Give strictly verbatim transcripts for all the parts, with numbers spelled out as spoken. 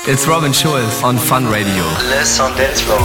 It's Robin Schulz on Fun Radio. Less on dance floor.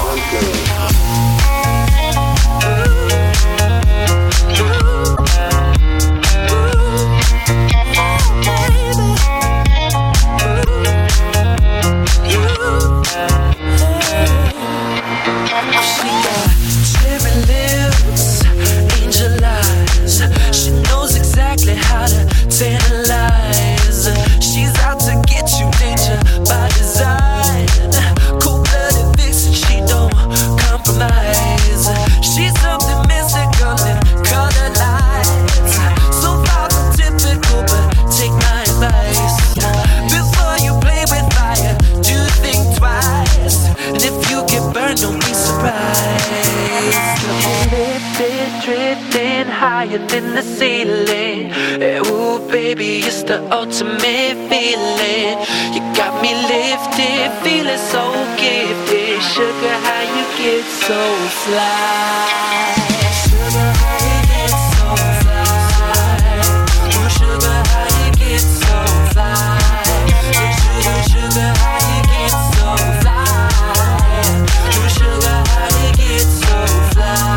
Higher than the ceiling. Ooh, baby, it's the ultimate feeling. You got me lifted, feeling so gifted. Sugar, how you get so fly? Sugar, how you get so fly? Ooh, sugar, how you get so fly? Sugar, sugar, how you get so fly? Ooh, sugar, how you get so fly?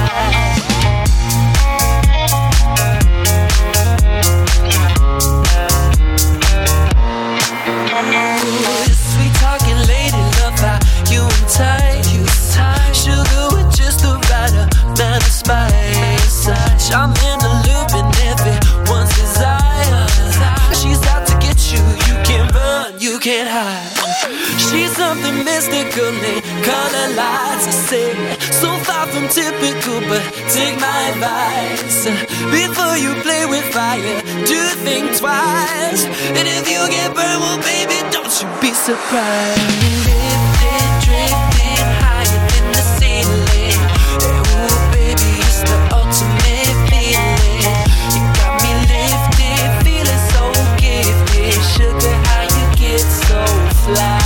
Sweet talking lady, love how you and tight. Sugar with just the right amount of spice. I'm in the loop and everyone's desire. She's out to get you, you can't run, you can't hide. She's something mystical in color lights. I say, so far from typical, but take my advice. Before you play with fire, do think twice. And if you get burned, well baby, don't you be surprised. Lifted, drifting higher than the ceiling. Ooh baby, it's the ultimate feeling. You got me lifted, feeling so gifted. Sugar, how you get so fly?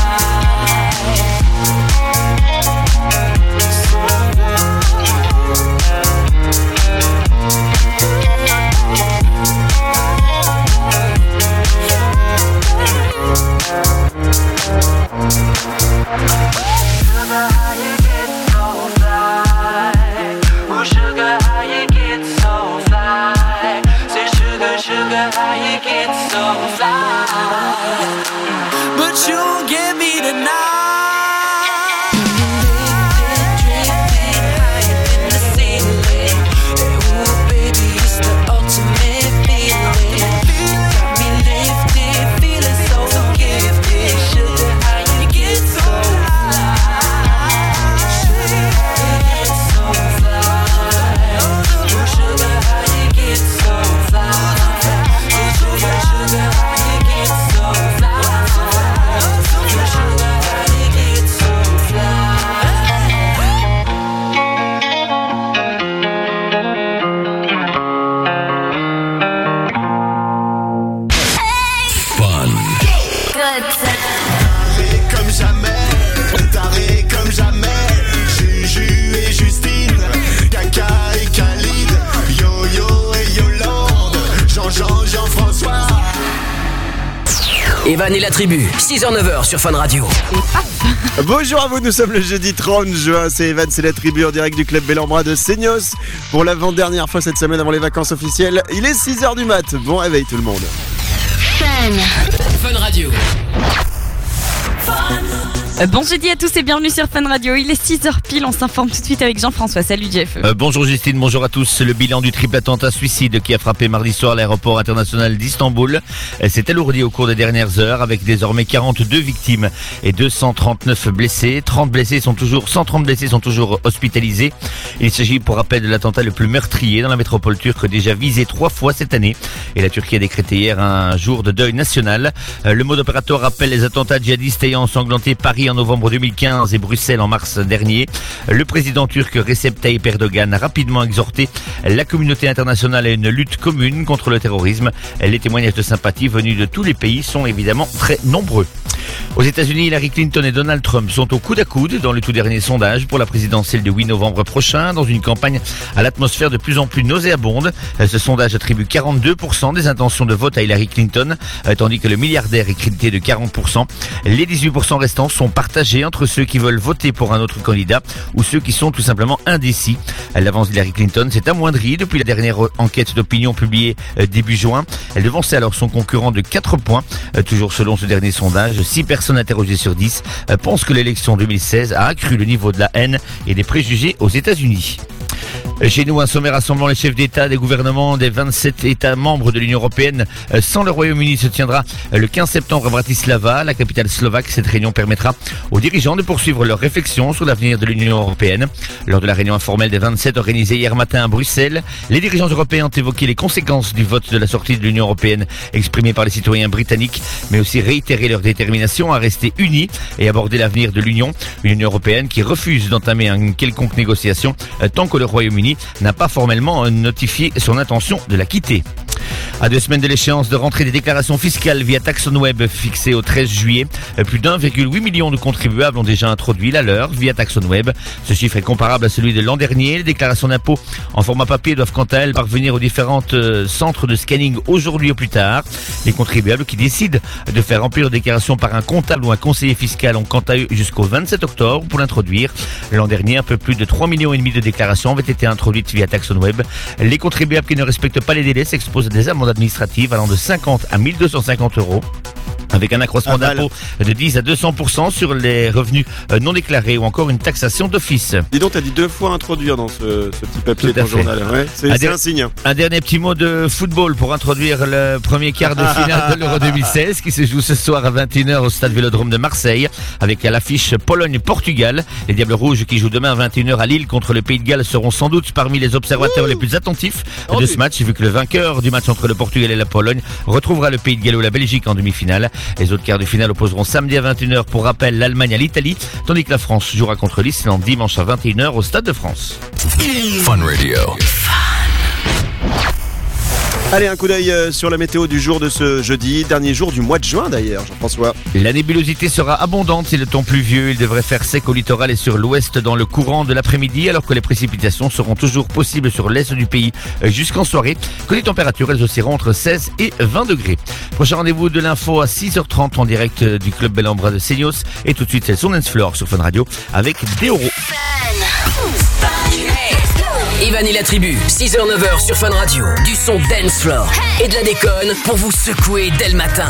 But you won't get me tonight. Evan et la tribu, six heures neuf heures sur Fun Radio. Bonjour à vous, nous sommes le jeudi trente juin, c'est Evan, c'est la tribu en direct du club Bel-en-Bras de Seignos pour l'avant-dernière fois cette semaine avant les vacances officielles. Il est six heures du mat, bon réveil tout le monde. Fun, Fun Radio. Euh, bon jeudi à tous et bienvenue sur Fun Radio. Il est six heures pile, on s'informe tout de suite avec Jean-François. Salut Jeff. Euh, bonjour Justine, bonjour à tous. Le bilan du triple attentat suicide qui a frappé mardi soir l'aéroport international d'Istanbul s'est alourdi au cours des dernières heures avec désormais quarante-deux victimes et deux cent trente-neuf blessés. trente blessés sont toujours, cent trente blessés sont toujours hospitalisés. Il s'agit pour rappel de l'attentat le plus meurtrier dans la métropole turque, déjà visé trois fois cette année. Et la Turquie a décrété hier un jour de deuil national. Euh, le mode opératoire rappelle les attentats djihadistes ayant ensanglanté Paris en novembre deux mille quinze et Bruxelles en mars dernier. Le président turc Recep Tayyip Erdogan a rapidement exhorté la communauté internationale à une lutte commune contre le terrorisme. Les témoignages de sympathie venus de tous les pays sont évidemment très nombreux. Aux États-Unis, Hillary Clinton et Donald Trump sont au coude à coude dans le tout dernier sondage pour la présidentielle de huit novembre prochain, dans une campagne à l'atmosphère de plus en plus nauséabonde. Ce sondage attribue quarante-deux pour cent des intentions de vote à Hillary Clinton, tandis que le milliardaire est crédité de quarante pour cent. Les dix-huit pour cent restants sont partagés entre ceux qui veulent voter pour un autre candidat ou ceux qui sont tout simplement indécis. L'avance d'Hillary Clinton s'est amoindrie depuis la dernière enquête d'opinion publiée début juin. Elle devançait alors son concurrent de quatre points. Toujours selon ce dernier sondage, six personnes interrogées sur dix pensent que l'élection deux mille seize a accru le niveau de la haine et des préjugés aux États-Unis. Chez nous, un sommet rassemblant les chefs d'État des gouvernements des vingt-sept États membres de l'Union européenne sans le Royaume-Uni se tiendra le quinze septembre à Bratislava, la capitale slovaque. Cette réunion permettra aux dirigeants de poursuivre leurs réflexions sur l'avenir de l'Union européenne. Lors de la réunion informelle des vingt-sept organisée hier matin à Bruxelles, les dirigeants européens ont évoqué les conséquences du vote de la sortie de l'Union européenne exprimé par les citoyens britanniques, mais aussi réitéré leur détermination à rester unis et aborder l'avenir de l'Union. Une Union européenne qui refuse d'entamer une quelconque négociation tant que le Royaume-Uni n'a pas formellement notifié son intention de la quitter. À deux semaines de l'échéance de rentrée des déclarations fiscales via TaxonWeb fixée au treize juillet, plus d'un virgule huit million de contribuables ont déjà introduit la leur via TaxonWeb. Ce chiffre est comparable à celui de l'an dernier. Les déclarations d'impôts en format papier doivent quant à elles parvenir aux différents euh, centres de scanning aujourd'hui ou plus tard. Les contribuables qui décident de faire remplir une déclaration par un comptable ou un conseiller fiscal ont quant à eux jusqu'au vingt-sept octobre pour l'introduire. L'an dernier, un peu plus de trois millions et demi de déclarations avaient été introduites via TaxonWeb. Les contribuables qui ne respectent pas les délais s'exposent à des amendes administratives allant de cinquante à mille deux cent cinquante euros. Avec un accroissement ah, d'impôt de dix à deux cents pour cent sur les revenus non déclarés ou encore une taxation d'office. Dis donc, t'as dit deux fois introduire dans ce, ce petit papier de ton journal. Ouais, c'est un, c'est un signe. Un dernier petit mot de football pour introduire le premier quart de finale de l'Euro deux mille seize qui se joue ce soir à vingt et une heures au stade Vélodrome de Marseille avec à l'affiche Pologne-Portugal. Les Diables Rouges qui jouent demain à vingt et une heures à Lille contre le Pays de Galles seront sans doute parmi les observateurs Ouh les plus attentifs oh de ce match, vu que le vainqueur du match entre le Portugal et la Pologne retrouvera le Pays de Galles ou la Belgique en demi-finale. Les autres quarts de finale opposeront samedi à vingt et une heures pour rappel l'Allemagne à l'Italie, tandis que la France jouera contre l'Islande dimanche à vingt et une heures au Stade de France. Fun Radio. Allez, un coup d'œil sur la météo du jour de ce jeudi, dernier jour du mois de juin d'ailleurs, Jean-François. La nébulosité sera abondante et le temps pluvieux. Il devrait faire sec au littoral et sur l'ouest dans le courant de l'après-midi, alors que les précipitations seront toujours possibles sur l'est du pays jusqu'en soirée. Que les températures, elles oscilleront entre seize et vingt degrés. Prochain rendez-vous de l'info à six heures trente en direct du club Bel Ambra de Seignos. Et tout de suite, c'est son Dance Floor sur Fun Radio avec Deoro. Ivan et la tribu, six heures neuf heures sur Fun Radio. Du son Dance Floor et de la déconne pour vous secouer dès le matin.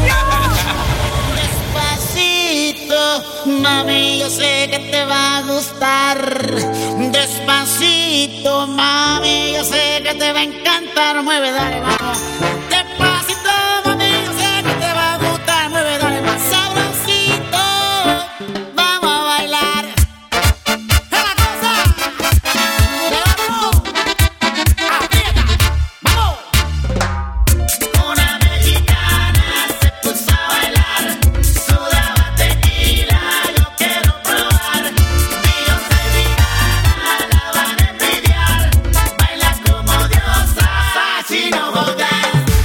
Despacito, mami, yo sé que te va a gustar. Despacito, mami, yo sé que te va a encantar. Mueve, dale, vamos. Despacito, mami, yo sé que te va a gustar. Mueve, dale, más sabrosito. Vamos a bailar. Chino Bogan.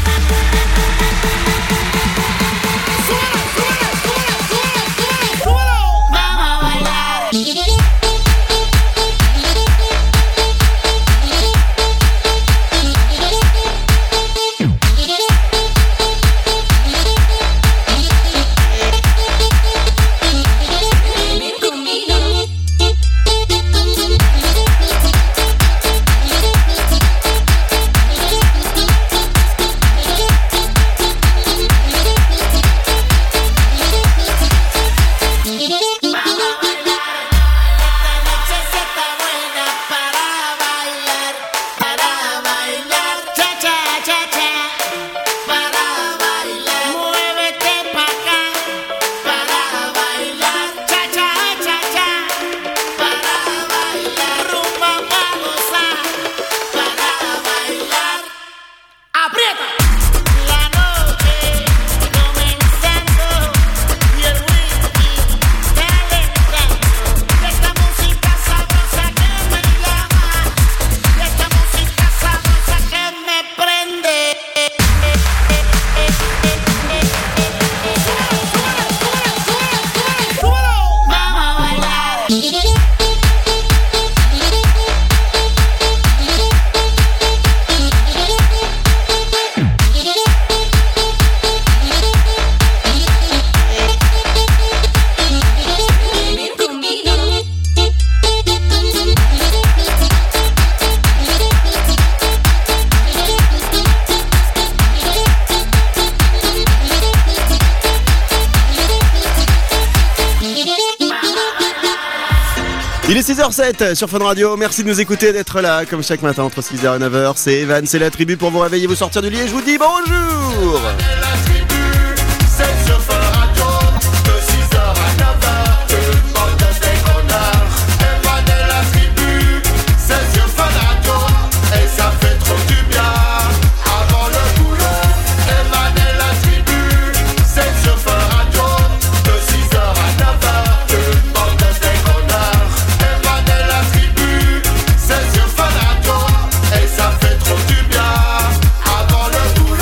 Il est six heures zéro sept sur Fun Radio, merci de nous écouter, d'être là comme chaque matin entre six heures et neuf heures. C'est Evan, c'est la tribu pour vous réveiller, vous sortir du lit et je vous dis bonjour. La tribu, c'est sur Fun Radio, de six heures à neuf heures, une bande de déconneurs. Evan et la tribu, c'est sur Fun Radio, et ça fait trop du bien, avant le boulot. Evan et la tribu, c'est sur Fun Radio, de six heures à neuf heures, une bande de déconneurs. Evan et la tribu, c'est sur Fun Radio, et ça fait trop du bien, avant le boulot.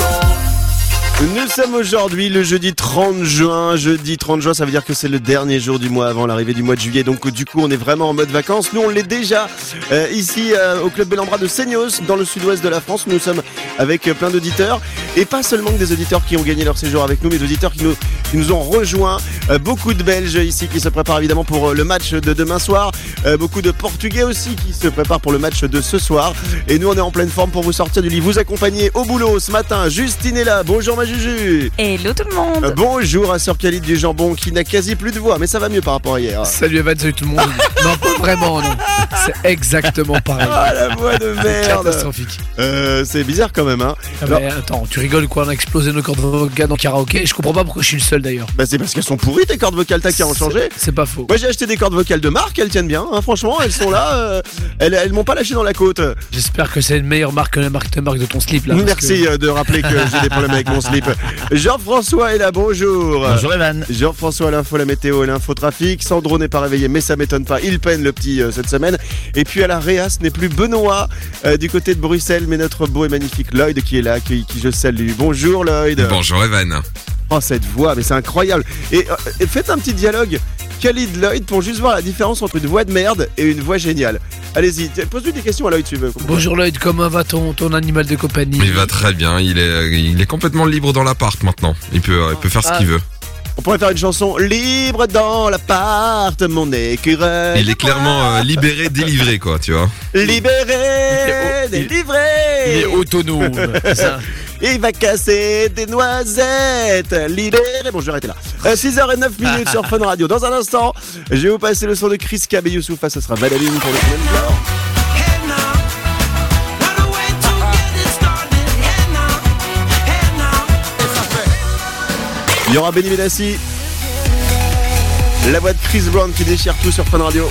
Nous sommes aujourd'hui le jeudi trente juin. Jeudi trente juin, ça veut dire que c'est le dernier jour du mois avant l'arrivée du mois de juillet. Donc du coup, on est vraiment en mode vacances. Nous, on l'est déjà euh, ici euh, au Club Bellambra de Seignos, dans le sud-ouest de la France. Nous sommes avec euh, plein d'auditeurs. Et pas seulement que des auditeurs qui ont gagné leur séjour avec nous, mais d'auditeurs qui nous, qui nous ont rejoints. Euh, beaucoup de Belges ici qui se préparent évidemment pour euh, le match de demain soir. Euh, beaucoup de Portugais aussi qui se préparent pour le match de ce soir. Et nous, on est en pleine forme pour vous sortir du lit, vous accompagner au boulot ce matin. Justine est là. Bonjour ma Juju. Hello tout le monde. Euh, bonjour à Sœur Khalid du Jambon qui n'a quasi plus de voix, mais ça va mieux par rapport à hier. Salut Evan, salut tout le monde. Non, pas vraiment, non. C'est exactement pareil. Ah la voix de merde. Catastrophique. Euh, c'est bizarre quand même, hein. Ah bah, attends, tu rigoles quoi? On a explosé nos cordes vocales dans le karaoké. Je comprends pas pourquoi je suis le seul d'ailleurs. Bah c'est parce qu'elles sont pourries tes cordes vocales, t'as qu'à en changer. C'est pas faux. Moi j'ai acheté des cordes vocales de marque, elles tiennent bien, hein. Franchement elles sont là, euh, elles, elles m'ont pas lâché dans la côte. J'espère que c'est une meilleure marque que la marque de, marque de ton slip là. Merci que... euh, de rappeler que j'ai des problèmes avec mon slip. Jean-François est là, bonjour. Bonjour Evan. Jean-François, l'info, la météo et l'infotrafic. Sandro n'est pas réveillé, mais ça m'étonne pas. Il peine le petit euh, cette semaine. Et puis à la Réa, ce n'est plus Benoît euh, du côté de Bruxelles, mais notre beau et magnifique Lloyd qui est là, qui, qui je salue. Bonjour Lloyd. Bonjour Evan. Oh cette voix, mais c'est incroyable. Et, euh, et faites un petit dialogue. Khalid Lloyd pour juste voir la différence entre une voix de merde et une voix géniale. Allez-y, pose-lui des questions à Lloyd si tu veux. Bonjour Lloyd, comment va ton, ton animal de compagnie? Il va très bien, il est, il est complètement libre dans l'appart maintenant. Il peut, il peut faire ce Ah. qu'il veut. On pourrait faire une chanson libre dans l'appart, mon écureuil. Il est clairement euh, libéré, délivré quoi, tu vois. Libéré, Il est- délivré. Il est autonome. c'est ça. Il va casser des noisettes. Libéré. Bon, je vais arrêter là. Euh, six heures zéro neuf minutes sur Fun Radio. Dans un instant, je vais vous passer le son de Chris Cab et Youssoufa. Ce sera Valéline pour le Semaine Floor. Il y aura Benny Benassi. La voix de Chris Brown qui déchire tout sur Fun Radio.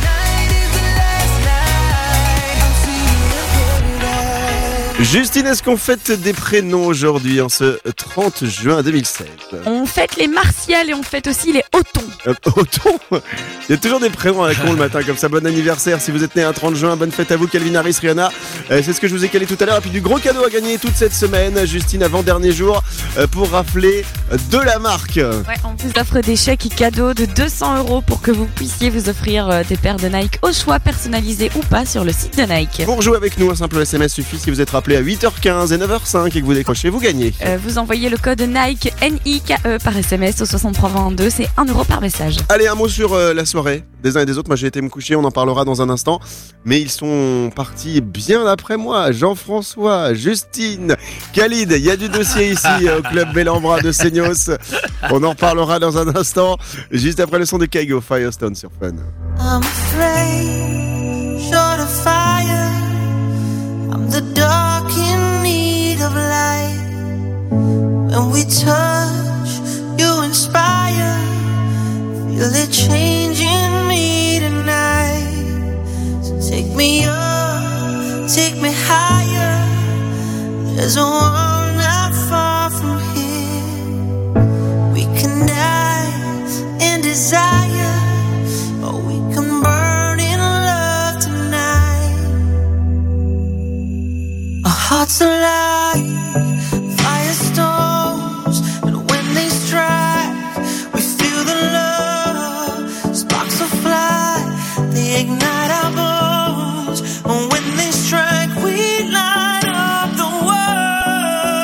Justine, est-ce qu'on fête des prénoms aujourd'hui en ce trente juin deux mille sept? On fête les martiales et on fête aussi les otons. Euh, Autant, il y a toujours des prénoms à la con le matin comme ça. Bon anniversaire si vous êtes né un trente juin. Bonne fête à vous, Calvin Harris, Rihanna. Euh, c'est ce que je vous ai calé tout à l'heure. Et puis du gros cadeau à gagner toute cette semaine. Justine, avant-dernier jour euh, pour rafler de la marque. Ouais, on vous offre des chèques cadeaux de deux cents euros pour que vous puissiez vous offrir euh, des paires de Nike au choix, personnalisées ou pas, sur le site de Nike. Pour jouer avec nous, un simple S M S suffit. Si vous êtes rappelé à huit heures quinze et neuf heures cinq et que vous décrochez, vous gagnez. Euh, vous envoyez le code Nike N I K E par S M S au soixante-trois vingt-deux, c'est un euro par message. Allez, un mot sur euh, la soirée des uns et des autres. Moi j'ai été me coucher, on en parlera dans un instant. Mais ils sont partis bien après moi. Jean-François, Justine, Khalid, il y a du dossier ici au Club Bellambra de Seignos. On en reparlera dans un instant, juste après le son de Kaigo, Firestone sur Fun. I'm afraid, short of fire. I'm the dark in need of light. When we touch, you inspire. Feel it changing me tonight. So take me up, take me higher. There's a world not far from here. We can die in desire, or we can burn in love tonight. Our hearts alive, firestones, and when they strike, we feel the love. Sparks will fly, they ignite our bones. And when they strike, we light up the world.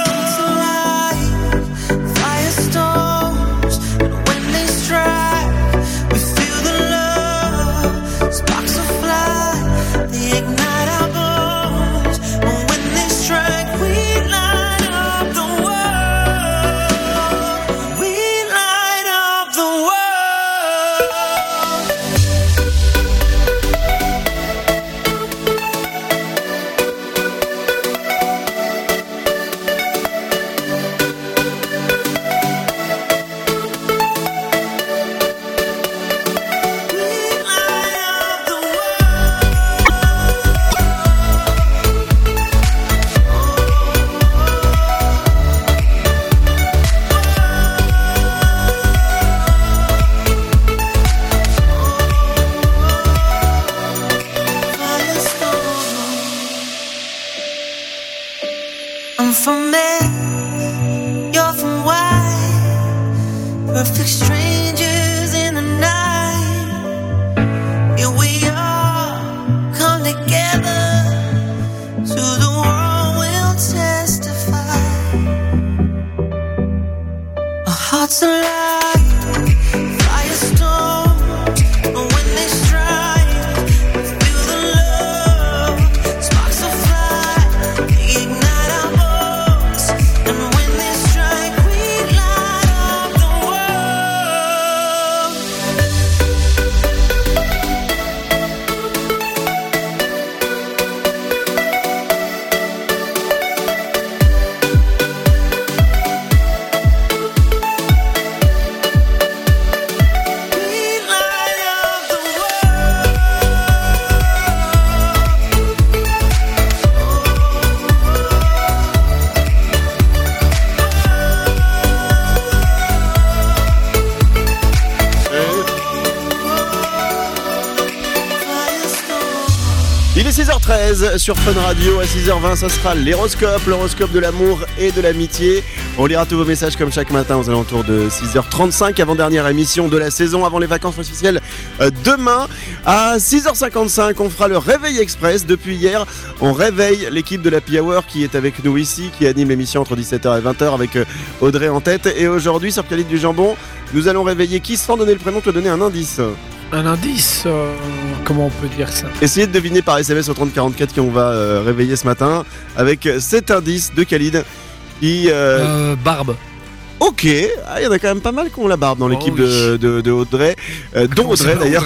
perfect strangers in the night. Here we are, come together. To the world we'll testify. Our hearts alive, firestorm. But when they strike, feel the love. Sparks will fly, ignite our bones. And when they strike, we light up the world. We light up the Il est six heures treize sur Fun Radio. À six heures vingt, ça sera l'horoscope, l'horoscope de l'amour et de l'amitié. On lira tous vos messages comme chaque matin aux alentours de six heures trente-cinq, avant-dernière émission de la saison, avant les vacances officielles. Euh, demain, à six heures cinquante-cinq, on fera le réveil express. Depuis hier, on réveille l'équipe de l'Happy Hour qui est avec nous ici, qui anime l'émission entre dix-sept heures et vingt heures avec euh, Audrey en tête. Et aujourd'hui, sur Khalid du Jambon, nous allons réveiller qui, sans donner le prénom, te donner un indice. Un indice, euh, comment on peut dire ça? Essayez de deviner par S M S au trente quarante-quatre qui on va euh, réveiller ce matin avec cet indice de Khalid qui... Euh, barbe. Ok, ah, il y en a quand même pas mal qui ont la barbe dans l'équipe Oh oui. de, de, de Audrey, euh, dont Audrey d'ailleurs.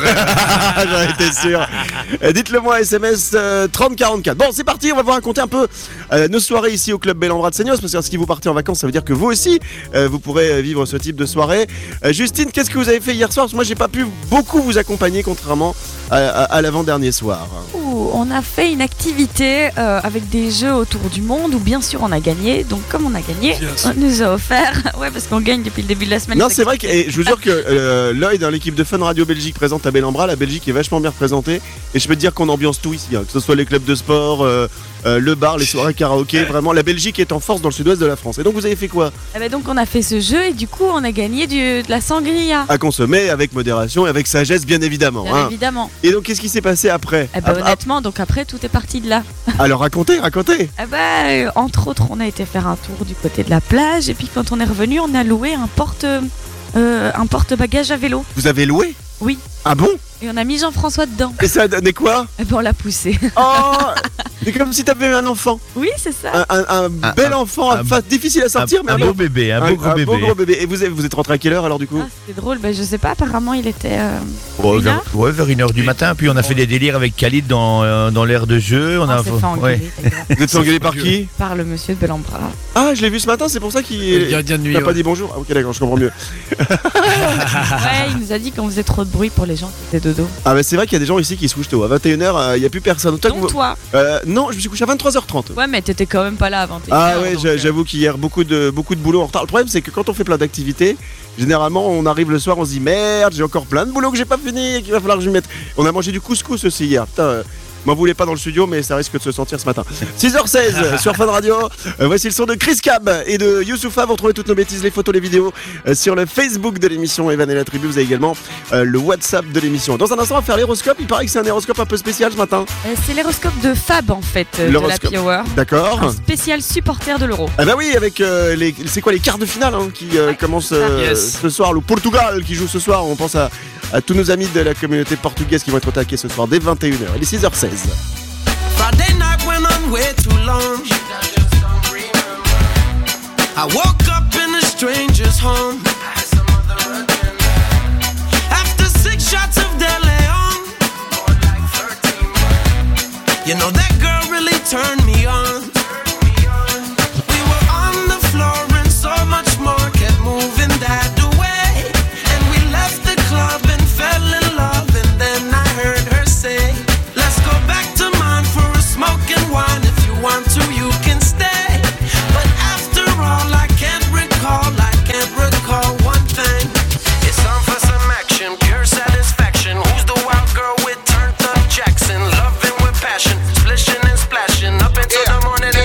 J'en étais sûr. Euh, Dites-le moi S M S euh, trente quarante-quatre. Bon, c'est parti, on va vous raconter un peu euh, nos soirées ici au club Bel-en-Bras de Seignos, parce que si vous partez en vacances, ça veut dire que vous aussi, euh, vous pourrez vivre ce type de soirée. Euh, Justine, qu'est-ce que vous avez fait hier soir? Parce que moi, j'ai pas pu beaucoup vous accompagner, contrairement à, à, à l'avant-dernier soir. Ouh, on a fait une activité euh, avec des jeux autour du monde où bien sûr on a gagné. Donc comme on a gagné, Bien sûr. on nous a offert. Ouais, parce qu'on gagne depuis le début de la semaine. Non, les c'est vrai que activités. et je vous jure que euh, Lloyd, hein, l'équipe de Fun Radio Belgique présente à Bel-en-Bras, la Belgique est vachement bien représentée. Et je peux te dire qu'on ambiance tout ici, hein, que ce soit les clubs de sport, euh, euh, le bar, les soirées karaoké. Vraiment, la Belgique est en force dans le sud-ouest de la France. Et donc, vous avez fait quoi? Eh ben, donc on a fait ce jeu et du coup on a gagné du, de la sangria. À consommer avec modération et avec sagesse, bien évidemment. Bien hein. évidemment. Et donc, qu'est-ce qui s'est passé après? Eh ben, Ah, honnêtement, donc après tout est parti de là. ah, Alors, racontez, racontez. Eh ben, euh, entre autres, on a été faire un tour du côté de la plage et puis quand on est revenu, on a loué un porte, euh, un porte-bagages à vélo. Vous avez loué? Oui. Ah bon? Et on a mis Jean-François dedans. Et ça a donné quoi? Et ben on l'a poussé. Oh, c'est comme si t'avais eu un enfant. Oui, c'est ça. Un, un- un Un- bel un- enfant, un- enfin, difficile à sortir, mais un un beau beau bébé, un beau gros bébé. beau gros bébé. Et vous, êtes- vous êtes rentré à quelle heure alors du coup? Ah, c'était drôle, ben, je sais pas, apparemment il était. euh, Ouais, une vers, heure ouais, vers une heure du matin, puis on a fait des délires avec Khalid dans, euh, dans l'air de jeu. On, on a s'est fait engueuler ouais. d'ailleurs, Vous êtes fait engueuler par qui? par le monsieur de Bel-en-Bras. Ah, je l'ai vu ce matin, c'est pour ça qu'il Le gardien de nuit. il a pas ouais. dit bonjour. Ah, ok, d'accord, je comprends mieux. Ouais, il nous a dit qu'on faisait trop de bruit pour les gens qui étaient dodo. Ah, bah c'est vrai qu'il y a des gens ici qui se couchent tôt. À vingt et une heures, il n'y a plus personne. Toi, Donc vous- toi. Euh, non, je me suis couché à vingt-trois heures trente. Ouais, mais t'étais quand même pas là avant. Ah ouais, j'a- j'avoue qu'hier, beaucoup de, beaucoup de boulot en retard. Le problème, c'est que quand on fait plein d'activités, généralement, on arrive le soir, on se dit merde, j'ai encore plein de boulot que j'ai pas fini et qu'il va falloir que je m'y mette. On a mangé du couscous aussi hier. Putain, euh, m'en voulez pas dans le studio, mais ça risque de se sentir ce matin. six heures seize sur Fun Radio. Euh, voici le son de Chris Cab et de Youssoufa. Vous retrouvez toutes nos bêtises, les photos, les vidéos euh, sur le Facebook de l'émission Evan et la Tribu. Vous avez également euh, le WhatsApp de l'émission. Dans un instant, on va faire l'horoscope. Il paraît que c'est un horoscope un peu spécial ce matin. Euh, c'est l'horoscope de Fab en fait, euh, de la L'horoscope. Hour. D'accord. Un spécial supporter de l'Euro. Ah bah oui, avec euh, les, c'est quoi les quarts de finale hein, qui euh, commencent euh, Yes. ce soir. Le Portugal qui joue ce soir. On pense à, à tous nos amis de la communauté portugaise qui vont être attaqués ce soir dès vingt et une heures. Il est six heures seize. Friday night went on way too long. I woke up in a stranger's home. After six shots of De Leon. You know that girl really turned me on. We were on the floor and so much more kept moving that way. And we left the club and fell in love. And then I heard her say, let's go back to mine for a smoke and wine. If you want to, you can stay. But after all, I can't recall, I can't recall one thing. It's time for some action, pure satisfaction. Who's the wild girl with turned up Jackson? Loving with passion, splishing and splashing up into the morning.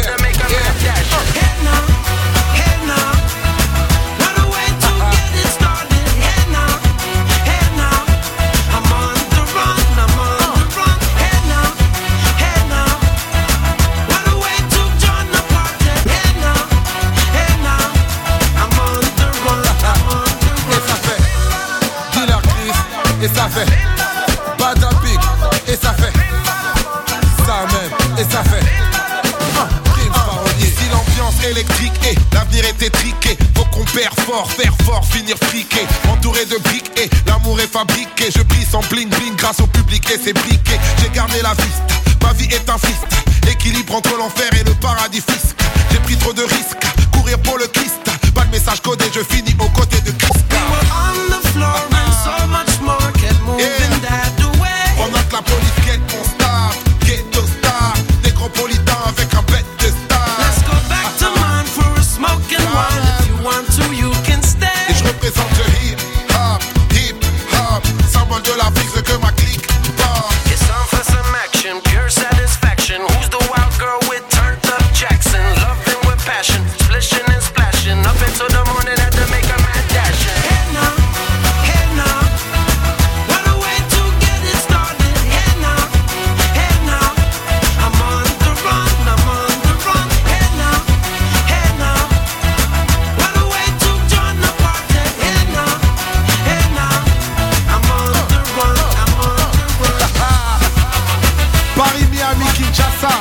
Père fort, faire fort, finir friqué. Entouré de briques et l'amour est fabriqué. Je brille sans bling bling grâce au public et ses briquets. J'ai gardé la vista, ma vie est un fist. Équilibre entre l'enfer et le paradis fisc. J'ai pris trop de risques, courir pour le Christ. Pas de message codé, je finis aux côtés de Christ. On the floor and so much more kept moving that way. Pendant que la police guette mon staff, ghetto star, nécropolitain avec un bête de star. Let's go back to mine for a smoking one. If you want to, you can stay. Et je représente le hip hop, hip hop, symbole de l'Afrique, ce que ma clique porte. It's time for some action, pure satisfaction. Who's the wild girl with turned up Jackson? Loving with passion, splishing and splashing. Up until the morning at the make a mad dash. Hey now, hey now, what a way to get it started. Hey now, hey now, I'm on the run, I'm on the run. Hey now, hey now, what a way to join the party. Hey now, hey now, I'm on the run, I'm on the run. Paris, Miami, Kinshasa.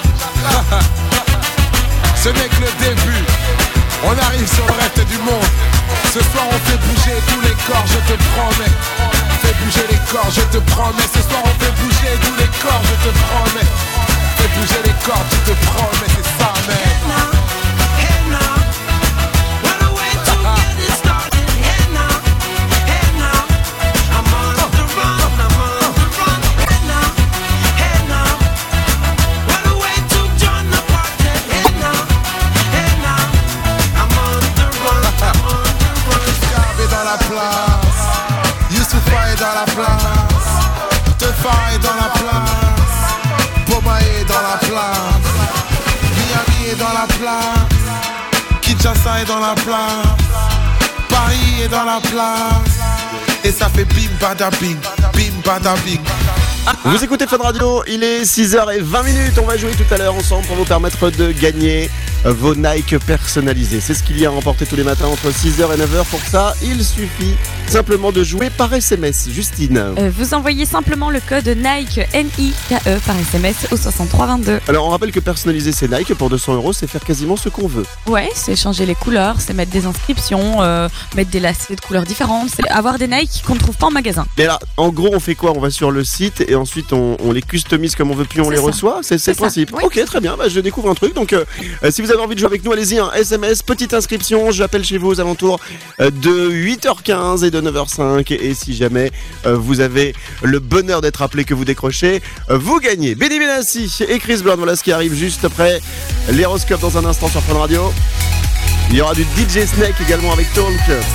Ce n'est que le début. On arrive sur le reste du monde. Ce soir on fait bouger tous les corps, je te promets. Fais bouger les corps, je te promets. Ce soir on fait bouger tous les corps, je te promets. Fais bouger les corps, je te promets, c'est ça même. Hey now, what a way to get it started. Hey now, hey now, I'm on the run, I'm on the run. Hey now, hey now, what a way to join the party. Hey now, hey now, I'm on the run, I'm on the run. Scarb est dans la place, Youssoufa est dans la place, Tefa est dans la place, Poma est dans la place, Miami est dans la place, Kinshasa est dans la place, Paris est dans la place, et ça fait bim bada bing, bim bada bing. Vous écoutez Fun Radio, il est six heures vingt minutes. On va jouer tout à l'heure ensemble pour vous permettre de gagner vos Nike personnalisés. C'est ce qu'il y a à remporter tous les matins entre six heures et neuf heures. Pour ça, il suffit simplement de jouer par S M S. Justine. Euh, vous envoyez simplement le code Nike N I K E par S M S au soixante-trois vingt-deux. Alors on rappelle que personnaliser ses Nike pour deux cents euros, c'est faire quasiment ce qu'on veut. Ouais, c'est changer les couleurs, c'est mettre des inscriptions, euh, mettre des lacets de couleurs différentes, c'est avoir des Nike qu'on ne trouve pas en magasin. Mais là, en gros, on fait quoi? On va sur le site et ensuite on, on les customise comme on veut, puis on C'est les ça. reçoit. C'est, c'est le ça, principe. oui. Ok, très bien. Bah, je découvre un truc. Donc, euh, euh, si vous avez envie de jouer avec nous, allez-y. Hein, S M S, petite inscription. J'appelle chez vous aux alentours euh, de huit heures quinze et de neuf heures cinq. Et si jamais euh, vous avez le bonheur d'être appelé, que vous décrochez, euh, vous gagnez. Benny Benassi et Chris Brown. Voilà ce qui arrive juste après l'héroscope dans un instant sur Fun Radio. Il y aura du D J Snake également avec Talk.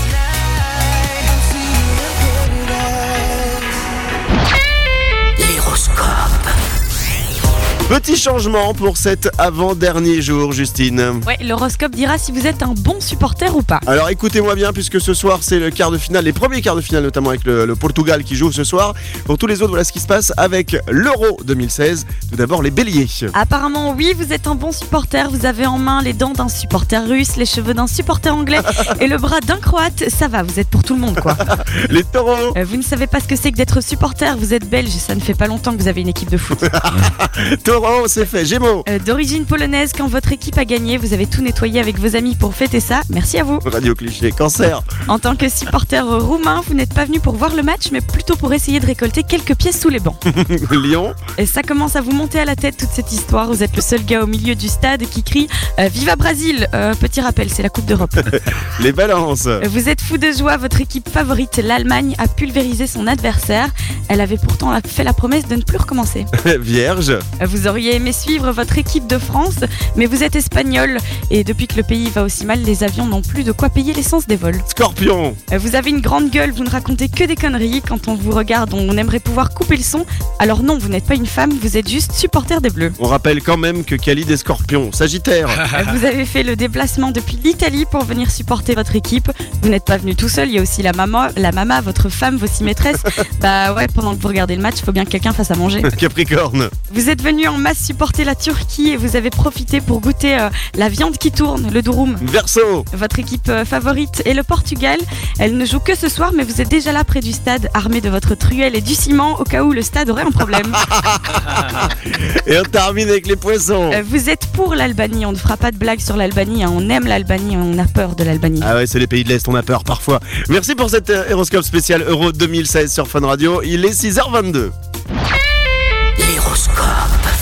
Petit changement pour cet avant-dernier jour, Justine. Ouais, l'horoscope dira si vous êtes un bon supporter ou pas. Alors écoutez-moi bien, puisque ce soir c'est le quart de finale, les premiers quarts de finale, notamment avec le, le Portugal qui joue ce soir. Pour tous les autres, voilà ce qui se passe avec l'Euro deux mille seize. Tout d'abord les béliers. Apparemment, oui, vous êtes un bon supporter. Vous avez en main les dents d'un supporter russe, les cheveux d'un supporter anglais et le bras d'un croate. Ça va, vous êtes pour tout le monde, quoi. Les taureaux. Euh, vous ne savez pas ce que c'est que d'être supporter. Vous êtes belge, ça ne fait pas longtemps que vous avez une équipe de foot. Taureau, c'est fait. Gémeaux. Euh, D'origine polonaise, quand votre équipe a gagné, vous avez tout nettoyé avec vos amis pour fêter ça. Merci à vous. Radio cliché. Cancer. En tant que supporter roumain, vous n'êtes pas venu pour voir le match, mais plutôt pour essayer de récolter quelques pièces sous les bancs. Lion. Et ça commence à vous monter à la tête toute cette histoire. Vous êtes le seul gars au milieu du stade qui crie euh, Viva Brasil. Euh, Petit rappel, c'est la Coupe d'Europe. Les balances. Vous êtes fou de joie, votre équipe favorite, l'Allemagne, a pulvérisé son adversaire. Elle avait pourtant fait la promesse de ne plus recommencer. Vierge. Vous auriez aimé suivre votre équipe de France, mais vous êtes espagnol. Et depuis que le pays va aussi mal, les avions n'ont plus de quoi payer l'essence des vols. Scorpion. Vous avez une grande gueule, vous ne racontez que des conneries. Quand on vous regarde, on aimerait pouvoir couper le son. Alors non, vous n'êtes pas une femme, vous êtes juste supporter des Bleus. On rappelle quand même que Khalid est scorpion. Sagittaire. Vous avez fait le déplacement depuis l'Italie pour venir supporter votre équipe. Vous n'êtes pas venu tout seul, il y a aussi la maman, la mama, votre femme, vos six maîtresses. Bah ouais, pendant que vous regardez le match, il faut bien que quelqu'un fasse à manger. Capricorne. Vous êtes venu en masse supporté la Turquie et vous avez profité pour goûter euh, la viande qui tourne, le durum. Verso. Votre équipe euh, favorite est le Portugal. Elle ne joue que ce soir, mais vous êtes déjà là près du stade, armé de votre truelle et du ciment, au cas où le stade aurait un problème. Et on termine avec les poissons. Euh, vous êtes pour l'Albanie, on ne fera pas de blagues sur l'Albanie, hein. On aime l'Albanie, on a peur de l'Albanie. Ah ouais, c'est les pays de l'Est, on a peur parfois. Merci pour cet euh, horoscope spécial Euro deux mille seize sur Fun Radio. Il est six heures vingt-deux. L'horoscope.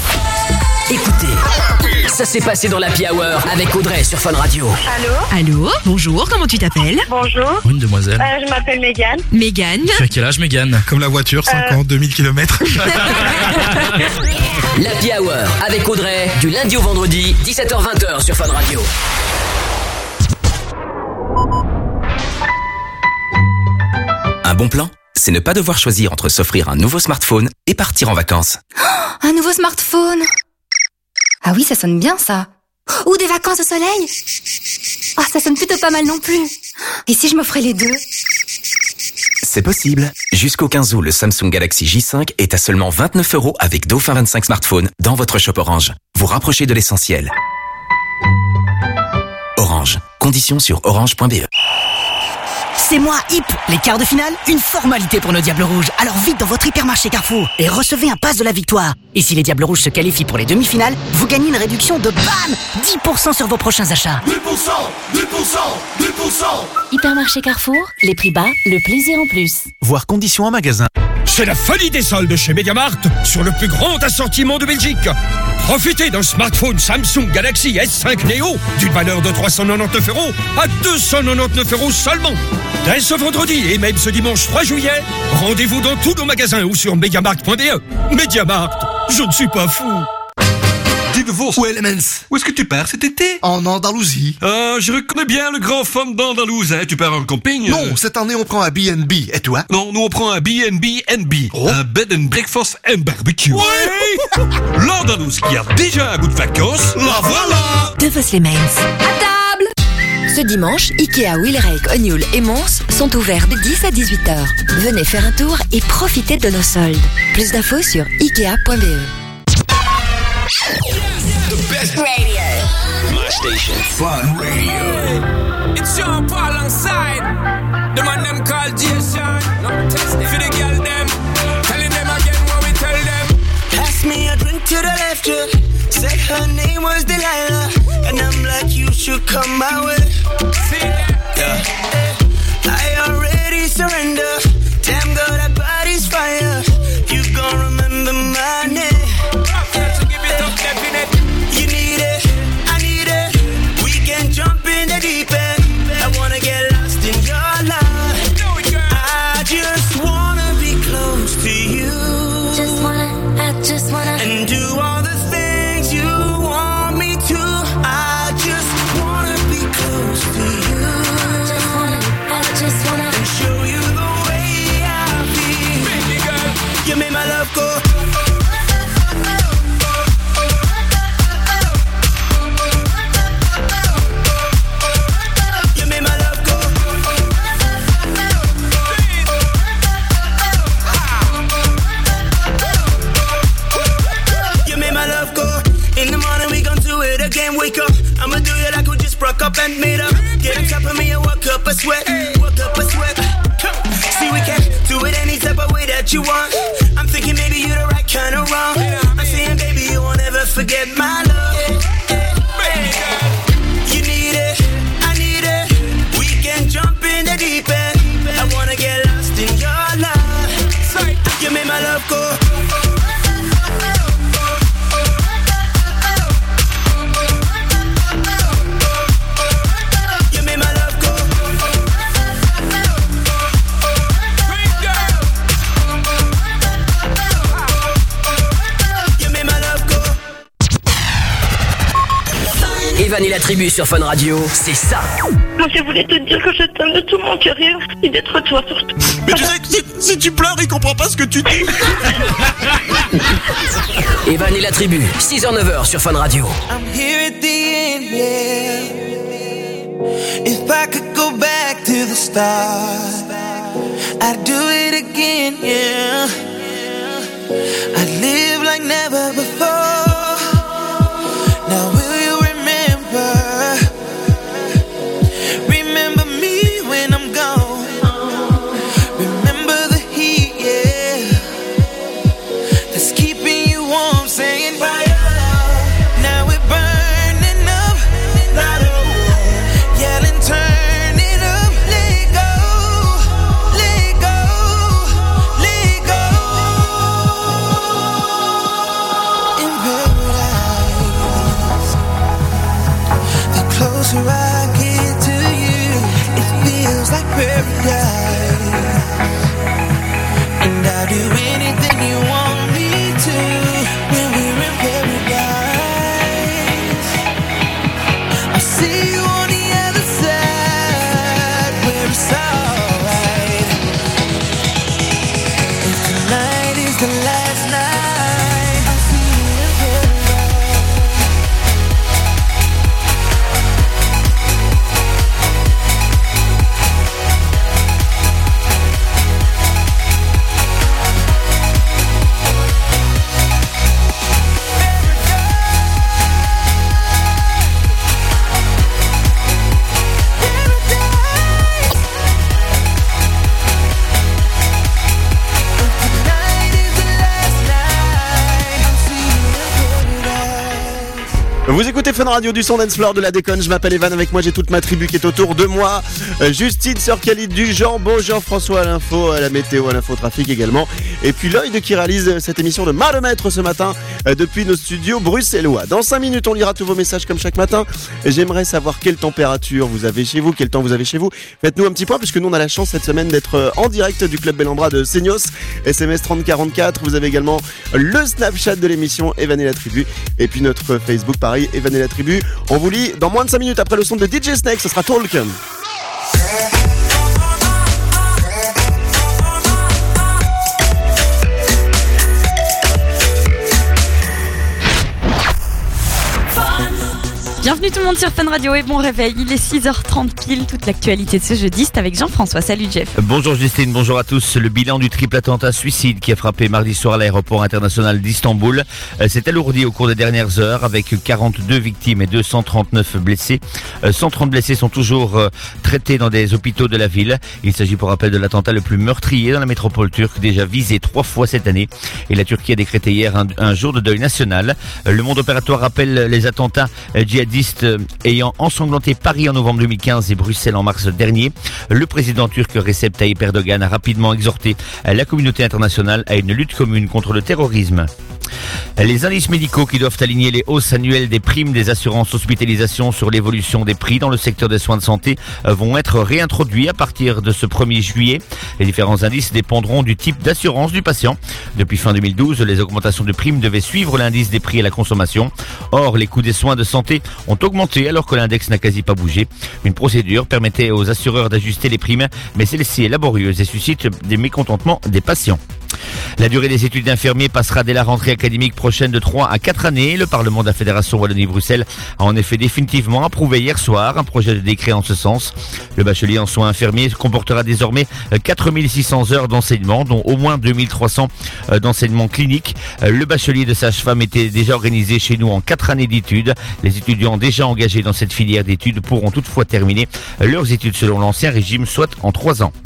Écoutez, ça s'est passé dans l'Happy Hour avec Audrey sur Fun Radio. Allô? Allô? Bonjour, comment tu t'appelles? Bonjour. Une demoiselle. Euh, je m'appelle Mégane. Mégane. Tu as quel âge, Mégane? Comme la voiture, cinq ans, deux mille kilomètres. L'Happy Hour avec Audrey, du lundi au vendredi, dix-sept heures vingt sur Fun Radio. Un bon plan, c'est ne pas devoir choisir entre s'offrir un nouveau smartphone et partir en vacances. Un nouveau smartphone. Ah oui, ça sonne bien ça. Ou des vacances au soleil. Ah, ça sonne plutôt pas mal non plus. Et si je m'offrais les deux? C'est possible. Jusqu'au quinze août, le Samsung Galaxy J cinq est à seulement vingt-neuf euros avec Dauphin vingt-cinq smartphones dans votre shop Orange. Vous rapprochez de l'essentiel. Orange. Conditions sur orange point b e. C'est moi, Hip. Les quarts de finale, une formalité pour nos Diables Rouges. Alors vite dans votre hypermarché Carrefour et recevez un pass de la victoire. Et si les Diables Rouges se qualifient pour les demi-finales, vous gagnez une réduction de bam dix pour cent sur vos prochains achats. dix pour cent, dix pour cent, dix pour cent. Hypermarché Carrefour, les prix bas, le plaisir en plus. Voir conditions en magasin. C'est la folie des soldes chez MediaMarkt sur le plus grand assortiment de Belgique. Profitez d'un smartphone Samsung Galaxy S cinq Neo d'une valeur de trois cent quatre-vingt-dix-neuf euros à deux cent quatre-vingt-dix-neuf euros seulement. Dès ce vendredi et même ce dimanche trois juillet, rendez-vous dans tous nos magasins ou sur mediamarkt point b e. MediaMarkt, je ne suis pas fou. Steve Vos ou Elements. Où est-ce que tu pars cet été? En Andalousie. Ah, je reconnais bien le grand fan d'Andalouse, hein. Tu pars en camping? Non, cette année on prend un B and B. Et toi? Non, nous on prend un B and B and B. Oh. Un bed and breakfast and barbecue. Oui. L'Andalouse qui a déjà un goût de vacances, la voilà. De Vos les Mains. À table! Ce dimanche, Ikea Wilrake, Ognoul et Mons sont ouverts de dix à dix-huit heures. Venez faire un tour et profitez de nos soldes. Plus d'infos sur ikea point b e. The best radio. My station. Fun Radio. It's your Paul alongside. The man them called Jason. No test for the girl them. Telling them again what we tell them. Pass me a drink to the left, yeah. Said her name was Delilah. And I'm like, you should come my way. See that? Yeah. I already surrender. Damn girl, that body's fire. You gon' remember my name. You need it, I need it. We can jump in the deep end. I wanna get lost in your life. I just wanna be close to you. Just wanna, I just wanna. And do all the things you want me to. I just wanna be close to you. Just wanna, I just wanna. And show you the way I feel. Baby girl, you made my love go. Wake up, I'ma do you like we just broke up and made up. Get on top of me and work up a sweat, work up a sweat. See, we can do it any type of way that you want. I'm thinking maybe you're the right kind of wrong. I'm saying, baby, you won't ever forget my love. You need it, I need it. We can jump in the deep end. I wanna get lost in your life. You made my love go. Evan et la tribu sur Fun Radio, c'est ça. Moi, je voulais te dire que je t'aime de tout mon cœur et d'être toi surtout. Mais tu sais que si, si tu pleures, il comprend pas ce que tu dis. Evan et la tribu, six heures neuf heures sur Fun Radio. I'm here at the end, yeah. If I could go back to the start, I'd do it again, yeah. I'd live like never before. paradise. And I'll do anything you want me to when we're in paradise. I'll see you on the other side where it's alright. If tonight is the last night, I'll see you in paradise. Vous écoutez Fun Radio du son dance floor de la déconne. Je m'appelle Evan, avec moi j'ai toute ma tribu qui est autour de moi. Euh, Justine, Sœur Khalid, du Jambon, Jean-François à l'info, à la météo, à l'infotrafic également. Et puis Lloyd qui réalise cette émission de Mal de Maître ce matin euh, depuis nos studios bruxellois. Dans cinq minutes, on lira tous vos messages comme chaque matin. Et j'aimerais savoir quelle température vous avez chez vous, quel temps vous avez chez vous. Faites-nous un petit point puisque nous on a la chance cette semaine d'être euh, en direct du Club Bellambra de Seignos. S M S trente quarante-quatre. Vous avez également le Snapchat de l'émission Evan et la tribu. Et puis notre Facebook pareil. Evan et la tribu. On vous lit dans moins de cinq minutes après le son de D J Snake, ce sera Talk. Bienvenue tout le monde sur Fun Radio et bon réveil, il est six heures trente pile, toute l'actualité de ce jeudi, c'est avec Jean-François. Salut Jeff. Bonjour Justine, bonjour à tous. Le bilan du triple attentat suicide qui a frappé mardi soir à l'aéroport international d'Istanbul s'est alourdi au cours des dernières heures avec quarante-deux victimes et deux cent trente-neuf blessés. cent trente blessés sont toujours traités dans des hôpitaux de la ville. Il s'agit pour rappel de l'attentat le plus meurtrier dans la métropole turque, déjà visé trois fois cette année. Et la Turquie a décrété hier un, un jour de deuil national. Le monde opératoire rappelle les attentats djihadistes ayant ensanglanté Paris en novembre deux mille quinze et Bruxelles en mars dernier. Le président turc Recep Tayyip Erdogan a rapidement exhorté la communauté internationale à une lutte commune contre le terrorisme. Les indices médicaux qui doivent aligner les hausses annuelles des primes des assurances hospitalisation sur l'évolution des prix dans le secteur des soins de santé vont être réintroduits à partir de ce premier juillet. Les différents indices dépendront du type d'assurance du patient. Depuis fin deux mille douze, les augmentations de primes devaient suivre l'indice des prix à la consommation. Or, les coûts des soins de santé ont augmenté alors que l'index n'a quasi pas bougé. Une procédure permettait aux assureurs d'ajuster les primes, mais celle-ci est laborieuse et suscite des mécontentements des patients. La durée des études d'infirmiers passera dès la rentrée académique prochaine de trois à quatre années. Le Parlement de la Fédération Wallonie-Bruxelles a en effet définitivement approuvé hier soir un projet de décret en ce sens. Le bachelier en soins infirmiers comportera désormais quatre mille six cents heures d'enseignement, dont au moins deux mille trois cents d'enseignement clinique. Le bachelier de sage-femme était déjà organisé chez nous en quatre années d'études. Les étudiants déjà engagés dans cette filière d'études pourront toutefois terminer leurs études selon l'ancien régime, soit en trois ans.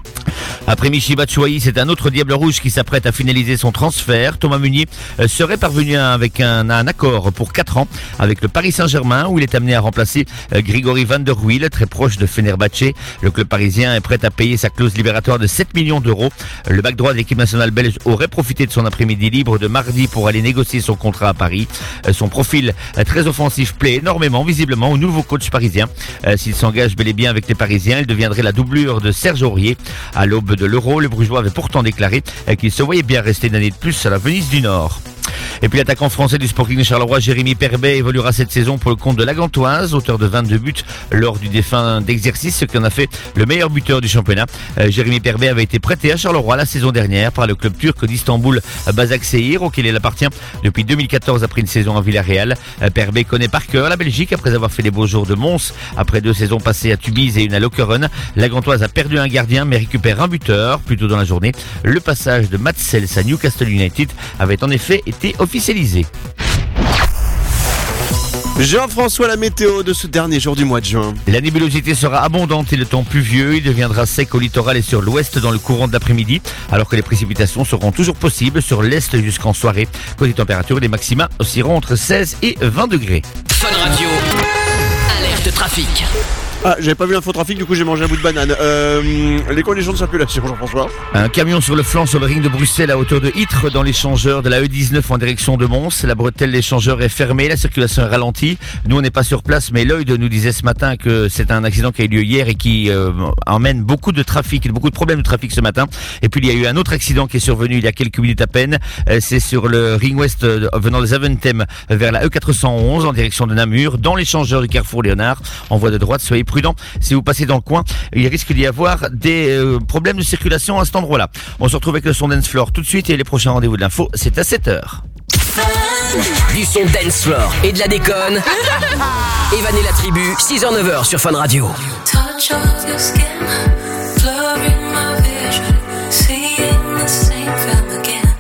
Après Michy Batshuayi, c'est un autre Diable Rouge qui s'apprête à finaliser son transfert. Thomas Meunier serait parvenu avec un, un accord pour quatre ans avec le Paris Saint-Germain où il est amené à remplacer Grégory Van der Wiel, très proche de Fenerbahçe. Le club parisien est prêt à payer sa clause libératoire de sept millions d'euros. Le back droit de l'équipe nationale belge aurait profité de son après-midi libre de mardi pour aller négocier son contrat à Paris. Son profil très offensif plaît énormément visiblement au nouveau coach parisien. S'il s'engage bel et bien avec les Parisiens, il deviendrait la doublure de Serge Aurier. À l'aube de l'Euro, le Brugeois avait pourtant déclaré qu'il se voyait bien rester une année de plus à la Venise du Nord. Et puis l'attaquant français du Sporting de Charleroi, Jérémy Perbet, évoluera cette saison pour le compte de la Gantoise, auteur de vingt-deux buts lors du défunt d'exercice, ce qui en a fait le meilleur buteur du championnat. Euh, Jérémy Perbet avait été prêté à Charleroi la saison dernière par le club turc d'Istanbul, Başakşehir, auquel il appartient depuis deux mille quatorze après une saison à Villarreal. Euh, Perbet connaît par cœur la Belgique après avoir fait les beaux jours de Mons. Après deux saisons passées à Tubize et une à Lokeren, la Gantoise a perdu un gardien mais récupère un buteur plus tôt dans la journée. Le passage de Mats Sels à Newcastle United avait en effet été officialisé. Jean-François, la météo de ce dernier jour du mois de juin. La nébulosité sera abondante et le temps pluvieux. Il deviendra sec au littoral et sur l'ouest dans le courant de l'après-midi, alors que les précipitations seront toujours possibles sur l'est jusqu'en soirée. Côté température, les maxima oscilleront entre seize et vingt degrés. Fun Radio, alerte trafic. Ah, j'avais pas vu l'infotrafic, du coup j'ai mangé un bout de banane. Euh, les conditions de circulation, Jean-François. Un camion sur le flanc sur le ring de Bruxelles à hauteur de Ytre dans l'échangeur de la E dix-neuf en direction de Mons. La bretelle de l'échangeur est fermée, la circulation est ralentie. Nous on n'est pas sur place, mais Lloyd nous disait ce matin que c'est un accident qui a eu lieu hier et qui euh, emmène beaucoup de trafic, beaucoup de problèmes de trafic ce matin. Et puis il y a eu un autre accident qui est survenu il y a quelques minutes à peine. Euh, c'est sur le ring ouest euh, venant des Aventem vers la E quatre cent onze en direction de Namur, dans l'échangeur du Carrefour Léonard, en voie de droite. Soyez prudents si vous passez dans le coin. Il risque d'y avoir des euh, problèmes de circulation à cet endroit-là. On se retrouve avec le son Dance Floor tout de suite et les prochains rendez-vous de l'info, c'est à sept heures. Du son Dance Floor et de la déconne. Evan et la tribu, six heures neuf heures sur Fun Radio. Touch of your skin, blurring my vision, seeing the same film again.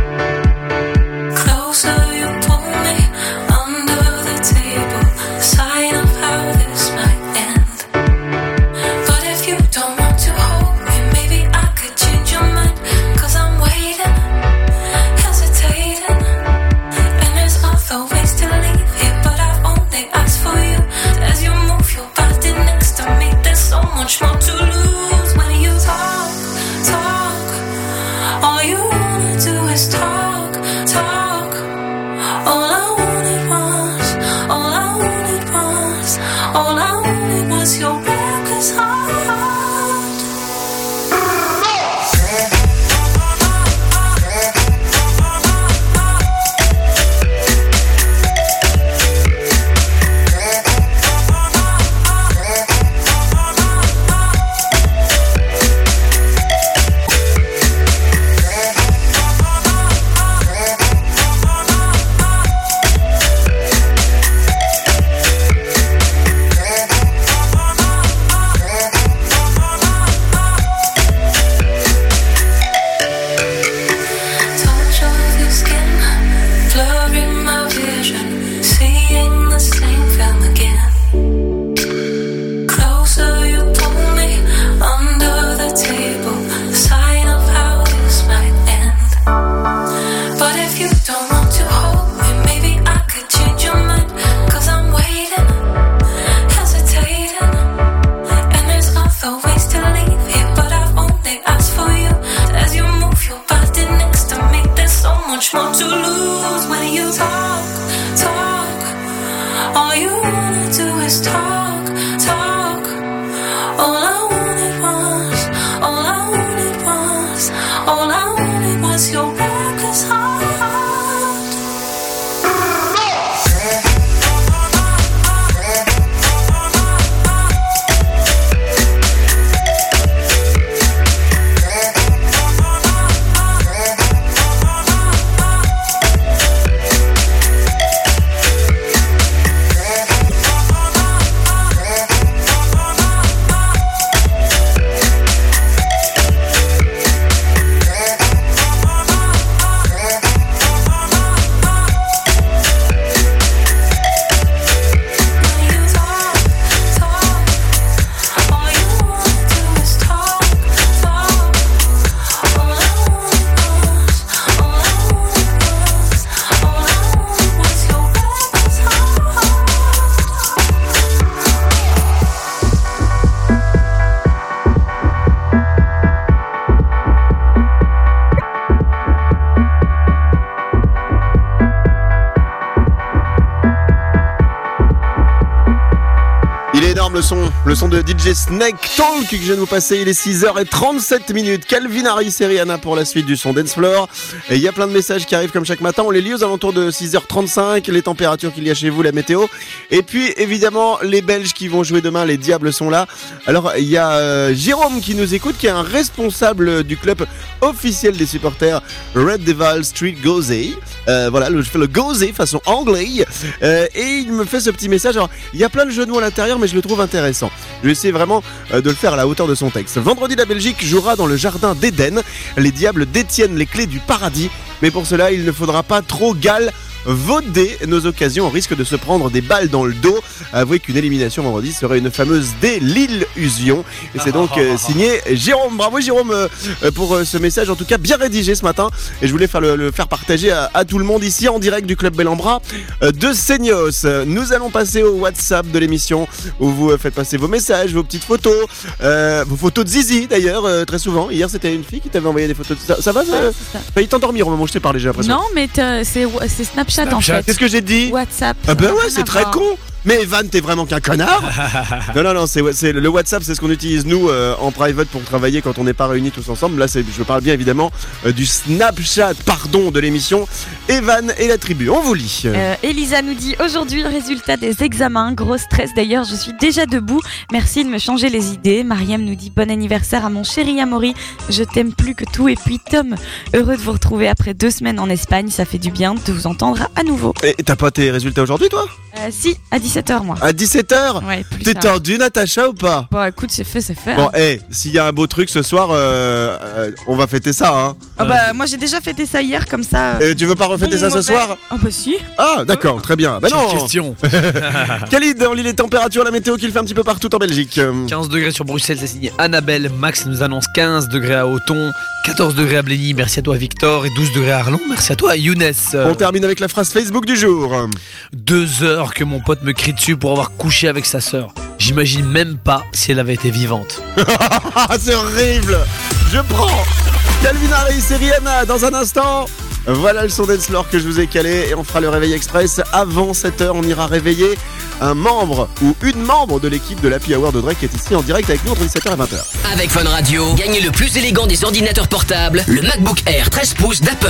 Closer you pull me, under the table, sign of how this might end. But if you don't want to hold me, maybe I could change your mind, 'cause I'm waiting, hesitating, and there's other ways to leave here, but I've only asked for you. As you move your body next to me, there's so much more to lose when you talk, talk. All you wanna do is talk, talk. All I wanted was, all I wanted was, all I wanted was your reckless heart. Touch of your skin, blurring my vision, seeing the same film again. Closer you pull me, under the table, a sign of how this might end. But if you don't want to hold me, maybe I could change your mind, 'cause I'm waiting, hesitating, and there's other ways to leave here, but I've only asked for you. As you move your body next to me, there's so much more to lose when you talk, talk. All you wanna do is talk, talk. All I wanted was, all I wanted was, all I wanted was your reckless heart. Il est énorme le son, le son de D J Snake Talk que je viens de vous passer. Il est six heures trente-sept minutes. Calvin Harris et Rihanna pour la suite du son Dance Floor. Et il y a plein de messages qui arrivent comme chaque matin. On les lit aux alentours de six heures trente-cinq, les températures qu'il y a chez vous, la météo. Et puis évidemment les Belges qui vont jouer demain, les Diables sont là. Alors il y a euh, Jérôme qui nous écoute, qui est un responsable du club officiel des supporters Red Devil Street Gozé. Euh, voilà, je fais le Gozé façon anglais. Euh, et il me fait ce petit message. Alors il y a plein de jeux de mots à l'intérieur, mais je le trouve intéressant. Je vais essayer vraiment euh, de le faire à la hauteur de son texte. Vendredi, la Belgique jouera dans le jardin d'Éden. Les Diables détiennent les clés du paradis, mais pour cela, il ne faudra pas trop Galles vos dés, nos occasions, on risque de se prendre des balles dans le dos. Avouez qu'une élimination vendredi serait une fameuse désillusion. Et c'est donc euh, signé Jérôme. Bravo Jérôme euh, pour euh, ce message, en tout cas bien rédigé ce matin. Et je voulais faire le, le faire partager à, à tout le monde ici en direct du Club Bellambra euh, de Seignos. Nous allons passer au WhatsApp de l'émission où vous euh, faites passer vos messages, vos petites photos, euh, vos photos de Zizi d'ailleurs, euh, très souvent. Hier c'était une fille qui t'avait envoyé des photos de ça. Ça va ça... Ouais, c'est ça. Failli t'endormir au moment où je t'ai parlé, j'ai l'impression. Non, mais t'as- c'est c'est Snapchat, en Snapchat. fait. Qu'est-ce que j'ai dit? WhatsApp. Ah bah ça n'a ouais, rien c'est à très voir. con. Mais Evan, t'es vraiment qu'un connard. Non, non, non, c'est, c'est le WhatsApp, c'est ce qu'on utilise nous euh, en private pour travailler quand on n'est pas réunis tous ensemble. Là, c'est, je parle bien évidemment euh, du Snapchat, pardon, de l'émission Evan et la tribu. On vous lit. Euh, Elisa nous dit aujourd'hui résultat des examens, gros stress d'ailleurs, je suis déjà debout, merci de me changer les idées. Mariam nous dit bon anniversaire à mon chéri Amaury, je t'aime plus que tout. Et puis Tom, heureux de vous retrouver après deux semaines en Espagne, ça fait du bien de vous entendre à nouveau. Et t'as pas tes résultats aujourd'hui, toi? Euh, si, à dix-sept heures moi. À dix-sept heures? Ouais, plus T'es tard. tendu, Natacha, ou pas? Bon écoute, c'est fait, c'est fait. Bon, hein. hé, s'il y a un beau truc ce soir, euh, euh, on va fêter ça, hein. Ah bah moi j'ai déjà fêté ça hier comme ça. euh, Et tu veux pas refêter bon ça ou ce mauvais. soir? Ah bah si. Ah, d'accord, très bien. Bah Quelle non. question. Khalid, on lit les températures, la météo qu'il fait un petit peu partout en Belgique. quinze degrés sur Bruxelles, c'est signé Annabelle. Max nous annonce quinze degrés à Auton, quatorze degrés à Blény, merci à toi Victor, et douze degrés à Arlon, merci à toi Younes. On termine avec la phrase Facebook du jour. Deux heures que mon pote me crie dessus pour avoir couché avec sa sœur. J'imagine même pas si elle avait été vivante. C'est horrible. Je prends Calvin Harris et Rihanna dans un instant. Voilà le son d'Enslor que je vous ai calé et on fera le réveil express avant sept heures. On ira réveiller un membre ou une membre de l'équipe de l'Happy Hour de Drake qui est ici en direct avec nous entre dix-sept heures et vingt heures. Avec Fun Radio, gagnez le plus élégant des ordinateurs portables, le MacBook Air treize pouces d'Apple.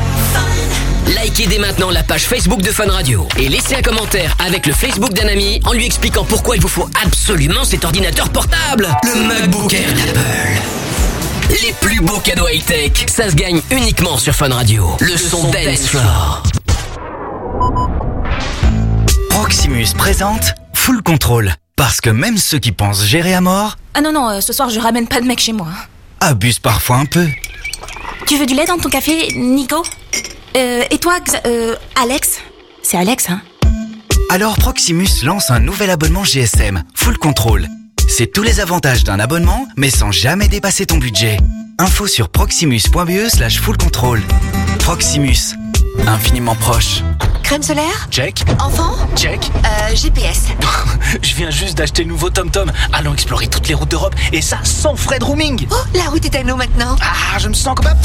Likez dès maintenant la page Facebook de Fun Radio et laissez un commentaire avec le Facebook d'un ami en lui expliquant pourquoi il vous faut absolument cet ordinateur portable, le MacBook Air d'Apple. Les plus beaux cadeaux high-tech, ça se gagne uniquement sur Fun Radio. Le, le son Dance Floor. Proximus présente Full Control. Parce que même ceux qui pensent gérer à mort Ah non, non, euh, ce soir je ramène pas de mec chez moi. abusent parfois un peu. Tu veux du lait dans ton café, Nico euh, Et toi, Xa- euh, Alex C'est Alex, hein Alors Proximus lance un nouvel abonnement G S M, Full Control. C'est tous les avantages d'un abonnement, mais sans jamais dépasser ton budget. Info sur proximus.be slash full control. Proximus, infiniment proche. Crème solaire? Check. Enfant? Check. Euh, G P S. Je viens juste d'acheter le nouveau TomTom. Allons explorer toutes les routes d'Europe, et ça sans frais de roaming. Oh, la route est à nous maintenant. Ah, je me sens comme un...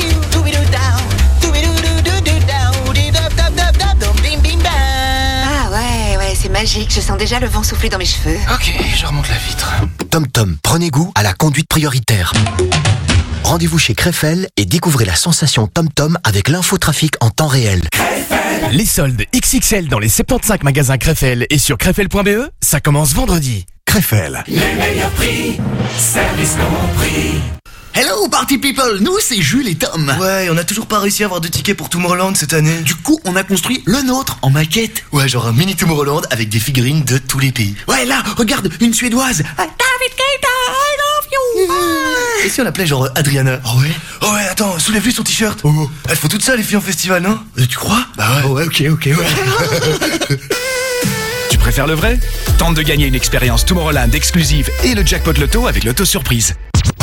Ah ouais, ouais, c'est magique. Je sens déjà le vent souffler dans mes cheveux. Ok, je remonte la vitre. TomTom, prenez goût à la conduite prioritaire. Rendez-vous chez Krefel et découvrez la sensation TomTom avec l'infotrafic en temps réel. Les soldes X X L dans les soixante-quinze magasins Krefel et sur krefel point b e, ça commence vendredi. Krefel. Les meilleurs prix, service compris. Hello party people, nous c'est Jules et Tom. Ouais, on a toujours pas réussi à avoir de tickets pour Tomorrowland cette année. Du coup, on a construit le nôtre en maquette. Ouais, genre un mini Tomorrowland avec des figurines de tous les pays. Ouais, là, regarde, une suédoise. David Keita, I love you. Et si on appelait genre Adriana? Oh ouais. Oh ouais, attends, soulève-lui son t-shirt. Oh. Elles font toutes ça les filles en festival, non? Euh, tu crois? Bah ouais. Oh ouais, ok, ok, ouais. Tu préfères le vrai? Tente de gagner une expérience Tomorrowland exclusive et le jackpot loto avec l'auto surprise.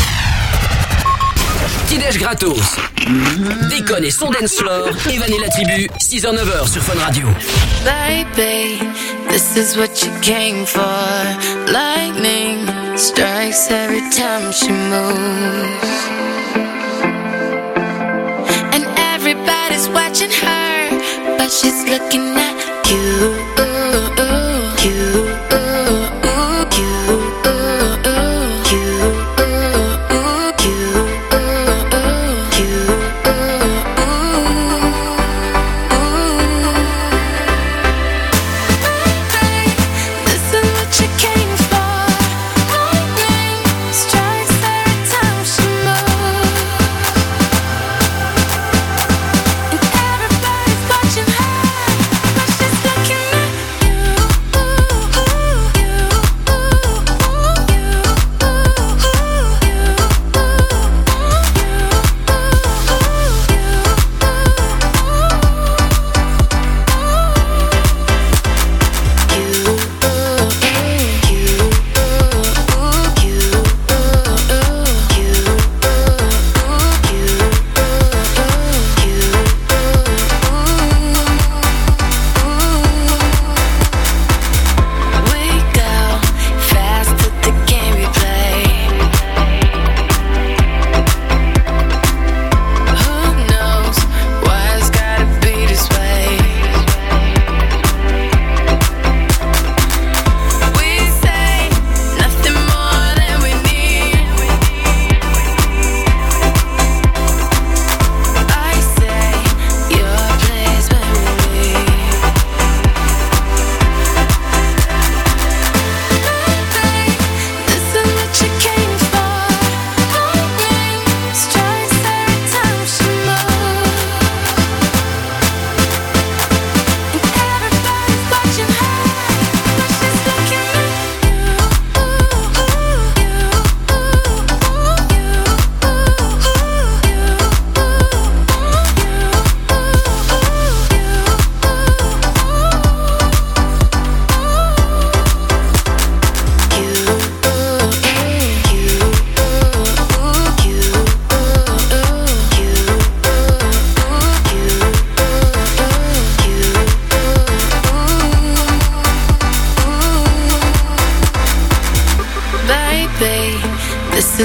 Petit-déj gratos. Déconne et son dance floor. Evan et la tribu, six heures neuf heures sur Fun Radio. Baby, this is what you came for. Lightning strikes every time she moves. And everybody's watching her, but she's looking at you. You. Looking at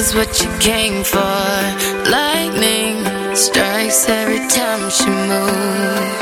is what you came for. Lightning strikes every time she moves.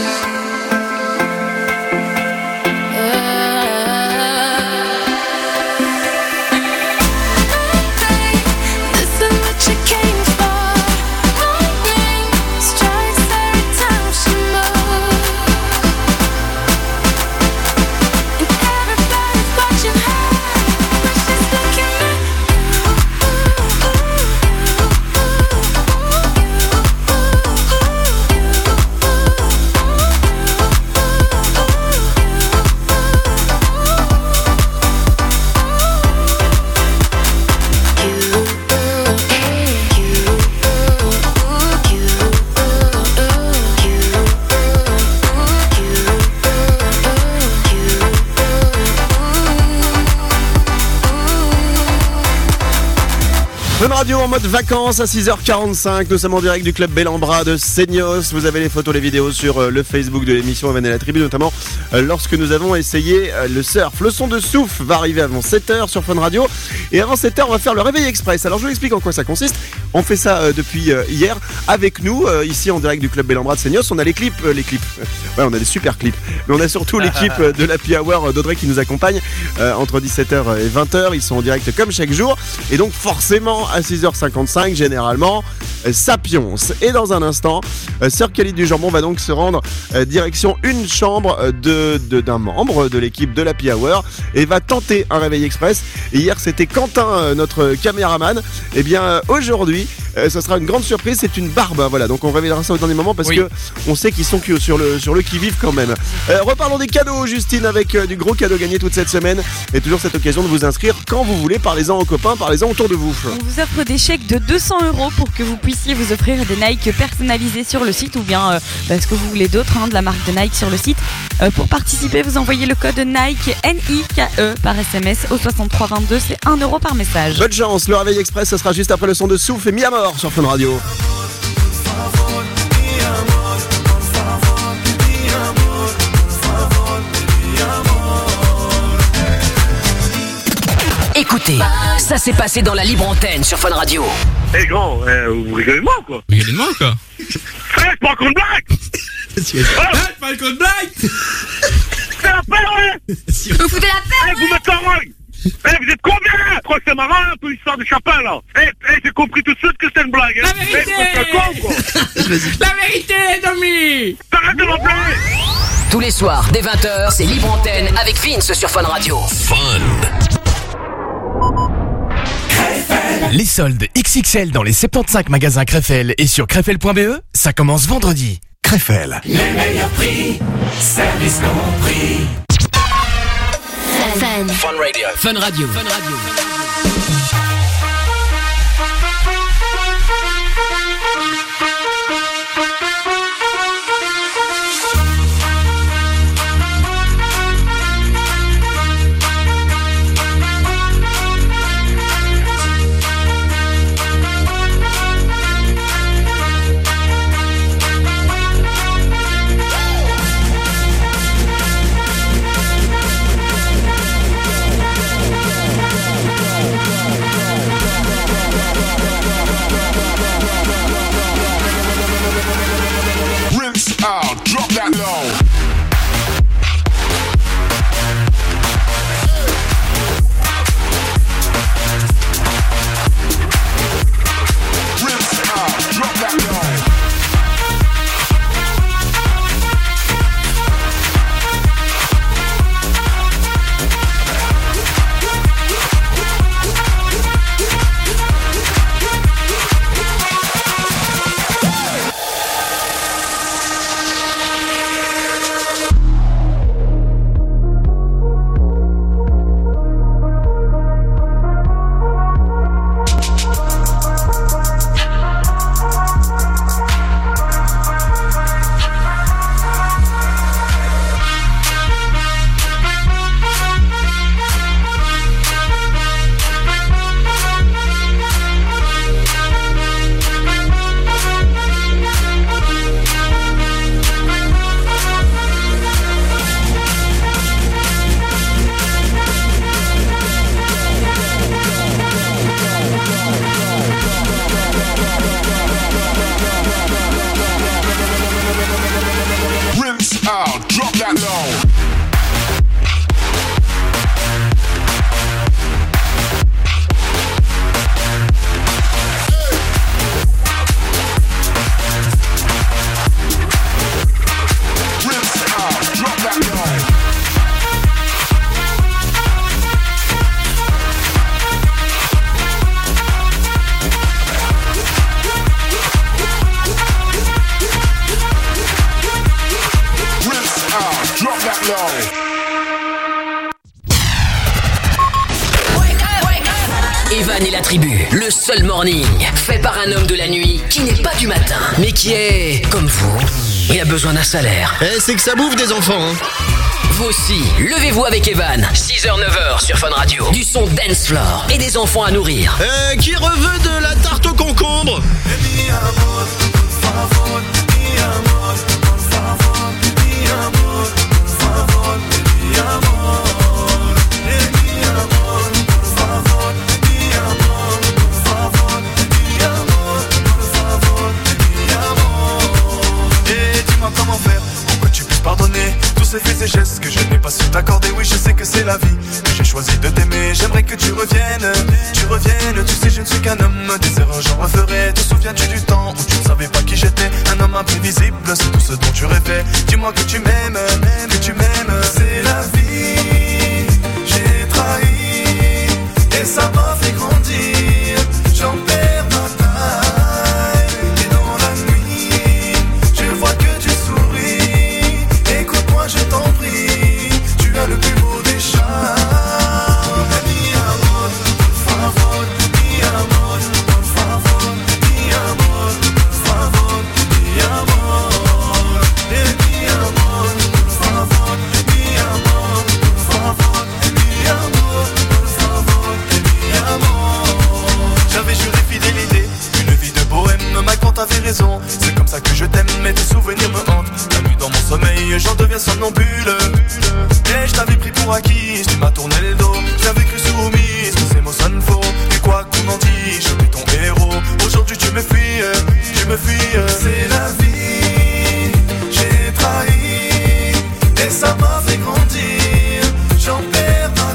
Fun Radio en mode vacances à six heures quarante-cinq. Nous sommes en direct du club Bellambra de Seignos. Vous avez les photos, les vidéos sur euh, le Facebook de l'émission Evan et la Tribu, notamment euh, lorsque nous avons essayé euh, le surf. Le son de souffle va arriver avant sept heures sur Fun Radio. Et avant sept heures, on va faire le réveil express. Alors je vous explique en quoi ça consiste. On fait ça euh, depuis euh, hier avec nous, euh, ici en direct du club Bellambra de Seignos. On a les clips, euh, les clips. Ouais, on a des super clips. Mais on a surtout l'équipe euh, de l'Happy Hour d'Audrey qui nous accompagne euh, entre dix-sept heures et vingt heures. Ils sont en direct comme chaque jour. Et donc forcément, à six heures cinquante-cinq, généralement, euh, ça pionce. Et dans un instant, euh, Sir Khalid du Jambon va donc se rendre euh, direction une chambre euh, de, de, d'un membre de l'équipe de l'Happy Hour et va tenter un réveil express. Et hier, c'était Quentin, euh, notre caméraman. Et bien, euh, aujourd'hui, euh, ce sera une grande surprise. C'est une barbe. Hein, voilà. Donc, on révélera ça au dernier moment parce oui. que on sait qu'ils sont sur le, sur le qui-vive quand même. Euh, reparlons des cadeaux, Justine, avec euh, du gros cadeau gagné toute cette semaine. Et toujours cette occasion de vous inscrire quand vous voulez. Parlez-en aux copains, parlez-en autour de vous. On vous offre des chèques de deux cents euros pour que vous puissiez vous offrir des Nike personnalisés sur le site ou bien euh, bah, ce que vous voulez d'autre hein, de la marque de Nike sur le site. Euh, pour participer, vous envoyez le code Nike N I K E par S M S au soixante-trois vingt-deux, c'est un euro par message. Bonne chance, le réveil express, ce sera juste après le son de Souffle et mis à mort sur Fun Radio. Écoutez, ça s'est passé dans la libre antenne sur Fun Radio. Eh hey grand, euh, vous rigolez de moi quoi? Vous rigolez de moi quoi? Faites pas qu'on blague. Faites pas qu'on blague. C'est la paix, ouais. Vous foutez la paix, hey, vous mettez en règle. Eh, vous êtes combien? Je crois que c'est marrant un peu l'histoire de Chapin là. Eh, hey, j'ai compris tout de suite que c'est une blague. La vérité. Hey, con, quoi. La vérité, Tommy. T'arrêtes de m'appeler. Tous les soirs, dès vingt heures, c'est libre antenne avec Vince sur Fun Radio. Fun. Les soldes X X L dans les soixante-quinze magasins Krefel et sur krefel point b e, ça commence vendredi. Krefel. Les meilleurs prix, service compris. Fun. Fun Radio. Fun Radio. Fun Radio. Evan et la tribu, le seul morning fait par un homme de la nuit qui n'est pas du matin, mais qui est comme vous et a besoin d'un salaire. Eh, c'est que ça bouffe des enfants, hein. Vous aussi, levez-vous avec Evan, six heures neuf heures sur Fun Radio. Du son dance floor et des enfants à nourrir. Euh, qui reveut de la tarte au concombre? Comment faire pour que tu puisses pardonner tous ces faits et gestes que je n'ai pas su t'accorder. Oui, je sais que c'est la vie, que j'ai choisi de t'aimer. J'aimerais que tu reviennes, tu reviennes. Tu sais, je ne suis qu'un homme, des erreurs j'en referai. Te souviens-tu du temps où tu ne savais pas qui j'étais? Un homme imprévisible, c'est tout ce dont tu rêvais. Dis-moi que tu m'aimes, que tu m'aimes. C'est la vie, j'ai trahi et ça m'a fait grandir. J'en perds ma taille et dans la nuit je vois que tu souris. Écoute-moi, je t'en prie, tu as le plus beau des charmes. Mi amor, por favor, mi amor, por favor, mi amor, por favor, mi amor. Eh, mi amor, por favor, mi amor, por favor, mi amor, por favor, mi amor. J'avais juré fidélité, une vie de bohème. Ma quand t'avais raison, c'est comme ça que je t'aime, mais tes souvenirs me hantent. La nuit dans mon sommeil, j'en deviens somnambule. Et je t'avais pris pour acquis, tu m'as tourné le dos. J'avais cru soumise, que ces mots sonnent faux. Et quoi qu'on en dise, je suis ton héros. Aujourd'hui tu me fuis, tu me fuis. C'est la vie, j'ai trahi et ça m'a fait grandir. J'en perds ma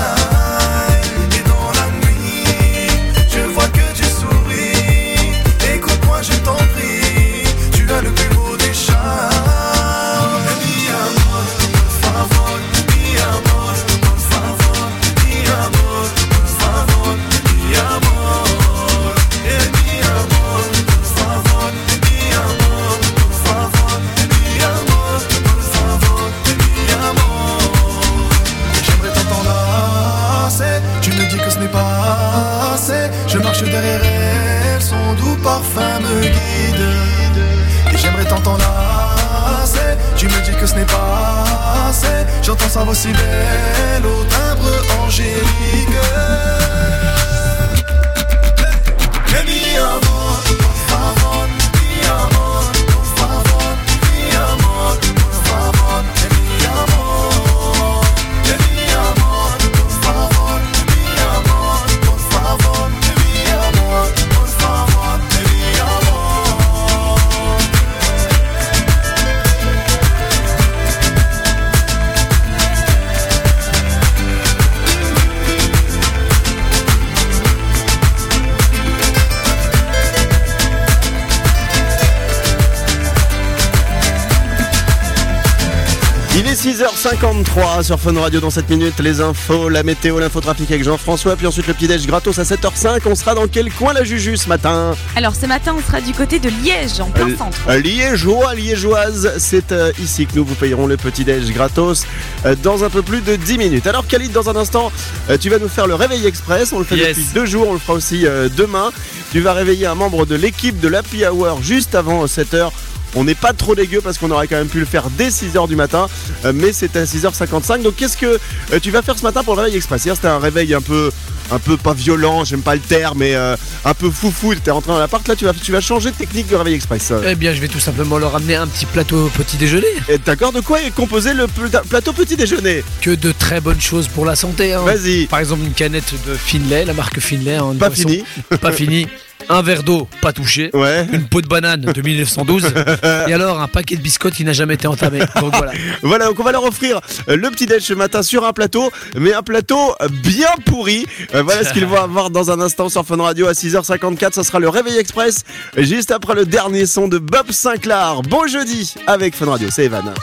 taille et dans la nuit je vois que tu souris. Écoute-moi, je t'en prie, tu as le plus beau des charmes. Mi amor, por favor, mi amor, por favor, mi amor, por favor, mi amor. Eh, mi amor, por favor, mi amor, por favor, mi amor, por favor, mi amor. J'aimerais t'entendre lasser, tu me dis que ce n'est pas assez. Je marche derrière elle, son doux parfum me guide. Et j'aimerais t'entendre lasser, tu me dis que ce n'est pas assez. J'entends sa voix si belle au timbre angélique. Mais mi amor, por favor, mi amor, por favor, mi amor, por favor, mi amor. Mais mi amor, por favor, mi amor, por favor, mi amor, por favor, mi amor. Il est six heures cinquante-trois sur Fun Radio. Dans sept minutes, les infos, la météo, l'infotrafic avec Jean-François. Puis ensuite le petit-déj gratos à sept heures cinq. On sera dans quel coin, la Juju, ce matin? Alors ce matin, on sera du côté de Liège, en plein Euh, centre. euh, Liégeois, liégeoise, c'est euh, ici que nous vous payerons le petit-déj gratos euh, dans un peu plus de dix minutes. Alors Khalid, dans un instant, euh, tu vas nous faire le réveil express. On le fait Yes. depuis deux jours, on le fera aussi euh, demain. Tu vas réveiller un membre de l'équipe de l'Happy Hour juste avant sept heures. On n'est pas trop dégueu parce qu'on aurait quand même pu le faire dès six heures du matin, euh, mais c'est à six heures cinquante-cinq. Donc qu'est-ce que euh, tu vas faire ce matin pour le réveil express? Hier c'était un réveil un peu, un peu pas violent, j'aime pas le terme, mais euh, un peu foufou. T'es rentré dans l'appart, là tu vas, tu vas changer de technique de réveil express. Eh bien, je vais tout simplement leur amener un petit plateau petit déjeuner. Et d'accord, de quoi est composé le pla- plateau petit déjeuner? Que de très bonnes choses pour la santé. Hein. Vas-y. Par exemple, une canette de Finlay, la marque Finlay. Hein, une Pas boisson- fini. Pas fini. Un verre d'eau, pas touché. Ouais. Une peau de banane de mille neuf cent douze. Et alors, un paquet de biscottes qui n'a jamais été entamé. Donc voilà. Voilà, donc on va leur offrir euh, le petit déj ce matin sur un plateau, mais un plateau euh, bien pourri. Euh, voilà ce qu'ils vont avoir dans un instant sur Fun Radio à six heures cinquante-quatre. Ça sera le réveil express, juste après le dernier son de Bob Sinclair. Bon jeudi avec Fun Radio, c'est Evan.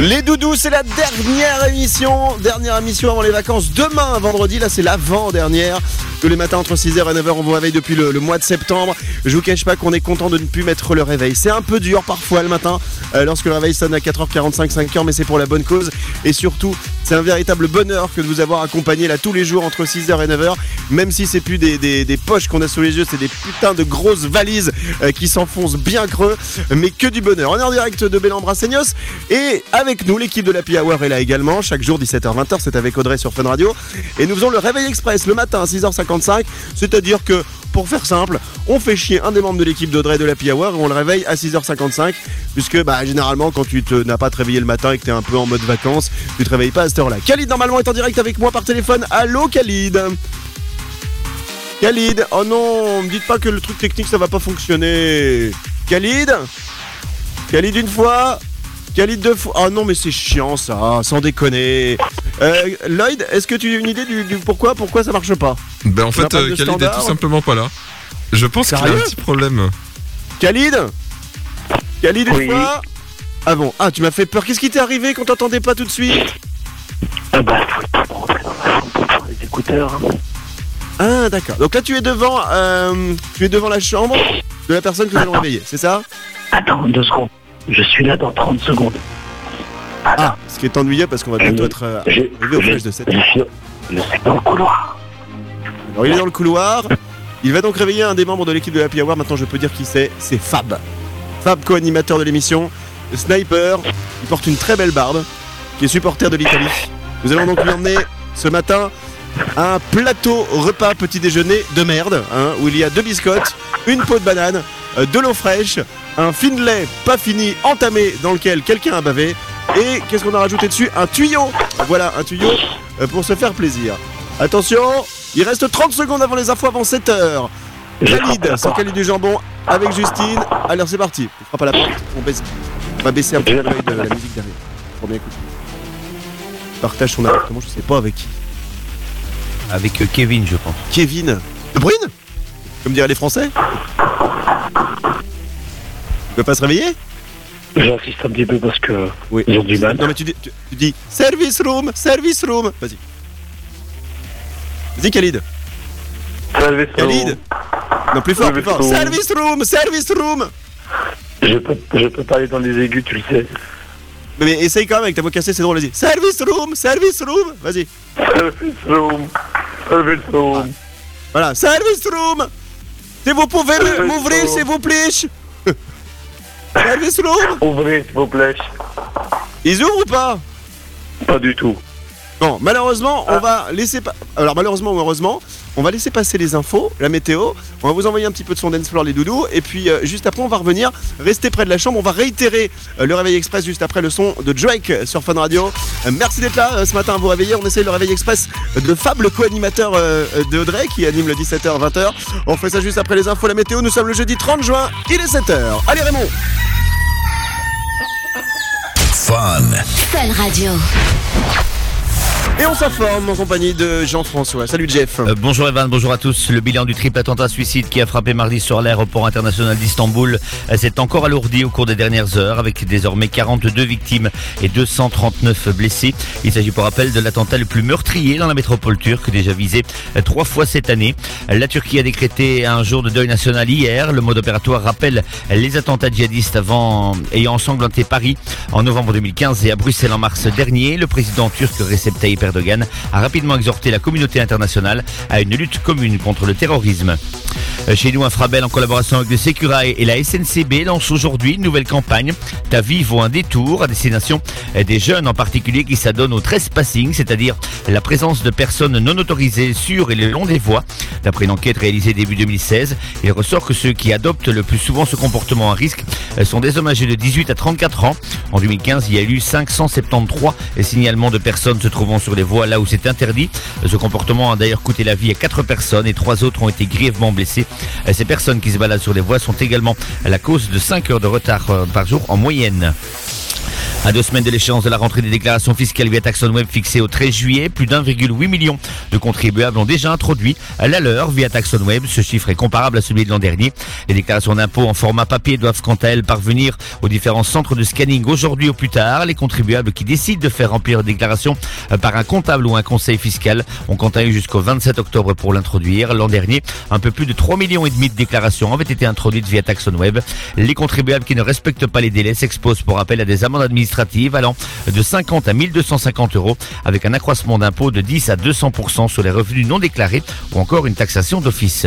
Les doudous, c'est la dernière émission. Dernière émission avant les vacances. Demain, vendredi, là c'est l'avant-dernière. Tous les matins entre six heures et neuf heures, on vous réveille depuis le, le mois de septembre. Je vous cache pas qu'on est content de ne plus mettre le réveil. C'est un peu dur parfois le matin, euh, lorsque le réveil sonne à quatre heures quarante-cinq, cinq heures, mais c'est pour la bonne cause. Et surtout, c'est un véritable bonheur que de vous avoir accompagné là tous les jours entre six heures et neuf heures. Même si c'est plus des, des, des poches qu'on a sous les yeux, c'est des putains de grosses valises euh, qui s'enfoncent bien creux, mais que du bonheur. On est en direct de Bélambra-Seignos et avec nous, l'équipe de l'Happy Hour est là également. Chaque jour, dix-sept heures vingt heures, c'est avec Audrey sur Fun Radio. Et nous faisons le réveil express le matin à six heures cinquante-cinq. C'est-à-dire que, pour faire simple, on fait chier un des membres de l'équipe d'Audrey de l'Happy Hour et on le réveille à six heures cinquante-cinq. Puisque, bah, généralement, quand tu te, n'as pas te réveillé le matin et que t'es un peu en mode vacances, tu te réveilles pas à cette heure-là. Khalid, normalement, est en direct avec moi par téléphone. Allô, Khalid? Khalid, oh non, me dites pas que le truc technique, ça va pas fonctionner. Khalid? Khalid une fois? Khalid deux fois. Oh non, mais c'est chiant ça, sans déconner. Euh, Lloyd, est-ce que tu as une idée du, du pourquoi pourquoi ça marche pas? Ben en fait, euh, Khalid est tout simplement pas là. Je pense qu'il a un petit problème. Khalid? Khalid une Oui. fois? Ah bon, ah tu m'as fait peur. Qu'est-ce qui t'est arrivé qu'on t'entendait pas tout de suite? Ah bah, faut pas rentrer dans la chambre pour prendre les écouteurs. Hein. Ah d'accord, donc là tu es devant euh, tu es devant la chambre de la personne que nous allons réveiller, c'est ça? Attends, deux secondes. Je suis là dans trente secondes. Ah, ce qui est ennuyeux parce qu'on va bientôt être euh, arrivé au flash de sept heures. Je suis dans le couloir. Alors il est dans le couloir. Il va donc réveiller un des membres de l'équipe de Happy Hour. Maintenant je peux dire qui c'est. C'est Fab. Fab, co-animateur de l'émission. Sniper. Il porte une très belle barbe. Qui est supporter de l'Italie. Nous allons donc lui emmener ce matin un plateau repas petit déjeuner de merde. Hein, où il y a deux biscottes, une peau de banane, euh, de l'eau fraîche, un Findlay pas fini entamé dans lequel quelqu'un a bavé. Et qu'est-ce qu'on a rajouté dessus? Un tuyau. Voilà, un tuyau euh, pour se faire plaisir. Attention, il reste trente secondes avant les infos, avant sept heures. Khalid, sans Khalid du jambon, avec Justine. Alors c'est parti, on frappe à la porte, on, baisse, on va baisser un peu l'œil de la musique derrière. Pour bien écouter. Partage son appartement, je sais pas avec qui. Avec euh, Kevin, je pense. Kevin De Bruyne? Comme diraient les Français? Tu peux pas se réveiller? J'insiste un petit peu parce que oui. ils ont du mal. Non mais tu dis, tu, tu dis service room, service room. Vas-y. Vas-y Khalid. Service Khalid. room. Non plus fort, Service plus fort. room. Service room, service room. Je peux, je peux parler dans les aigus, tu le sais. Mais, mais essaye quand même avec ta voix cassée, c'est drôle, vas-y. Service room, service room. Vas-y. Service room, service room. Voilà, service room. Si vous pouvez Service m'ouvrir room. s'il vous plaît. Service room. Ouvrez s'il vous plaît. Ils ouvrent ou pas? Pas du tout. Bon, malheureusement, on va laisser pas. Alors malheureusement ou heureusement, on va laisser passer les infos, la météo. On va vous envoyer un petit peu de son dance floor, les doudous. Et puis euh, juste après, on va revenir. Restez près de la chambre. On va réitérer euh, le réveil express juste après le son de Drake sur Fun Radio. Euh, merci d'être là euh, ce matin à vous réveiller. On essaye le réveil express de Fab, le co-animateur euh, de Audrey qui anime le dix-sept heures vingt heures. On fait ça juste après les infos, la météo. Nous sommes le jeudi trente juin. Il est sept heures. Allez Raymond. Fun. Fun Radio. Et on s'informe en compagnie de Jean-François. Salut Jeff. Euh, bonjour Evan, bonjour à tous. Le bilan du triple attentat suicide qui a frappé mardi soir l'aéroport international d'Istanbul euh, s'est encore alourdi au cours des dernières heures avec désormais quarante-deux victimes et deux cent trente-neuf blessés. Il s'agit pour rappel de l'attentat le plus meurtrier dans la métropole turque, déjà visé euh, trois fois cette année. La Turquie a décrété un jour de deuil national hier. Le mode opératoire rappelle les attentats djihadistes avant ayant ensanglanté Paris en novembre deux mille quinze et à Bruxelles en mars dernier. Le président turc Recep Tayyip Erdogan a rapidement exhorté la communauté internationale à une lutte commune contre le terrorisme. Chez nous, Infrabel, en collaboration avec le Sécurail et la S N C B, lance aujourd'hui une nouvelle campagne. Ta vie vaut un détour à destination des jeunes en particulier qui s'adonnent au trespassing, c'est-à-dire la présence de personnes non autorisées sur et le long des voies. D'après une enquête réalisée début deux mille seize, il ressort que ceux qui adoptent le plus souvent ce comportement à risque sont des hommes âgés de dix-huit à trente-quatre ans. En deux mille quinze, il y a eu cinq cent soixante-treize signalements de personnes se trouvant sur les voies là où c'est interdit. Ce comportement a d'ailleurs coûté la vie à quatre personnes et trois autres ont été grièvement blessés. Ces personnes qui se baladent sur les voies sont également la cause de cinq heures de retard par jour en moyenne. À deux semaines de l'échéance de la rentrée des déclarations fiscales via TaxonWeb fixée au treize juillet, plus d'un virgule huit million de contribuables ont déjà introduit la leur via TaxonWeb. Ce chiffre est comparable à celui de l'an dernier. Les déclarations d'impôts en format papier doivent quant à elles parvenir aux différents centres de scanning aujourd'hui au plus tard. Les contribuables qui décident de faire remplir une déclaration par un comptable ou un conseil fiscal ont quant à eux jusqu'au vingt-sept octobre pour l'introduire. L'an dernier, un peu plus de trois millions et demi de déclarations avaient été introduites via TaxonWeb. Les contribuables qui ne respectent pas les délais s'exposent pour rappel à des amendes administratives allant de cinquante à mille deux cent cinquante euros avec un accroissement d'impôt de dix à deux cents pour cent sur les revenus non déclarés ou encore une taxation d'office.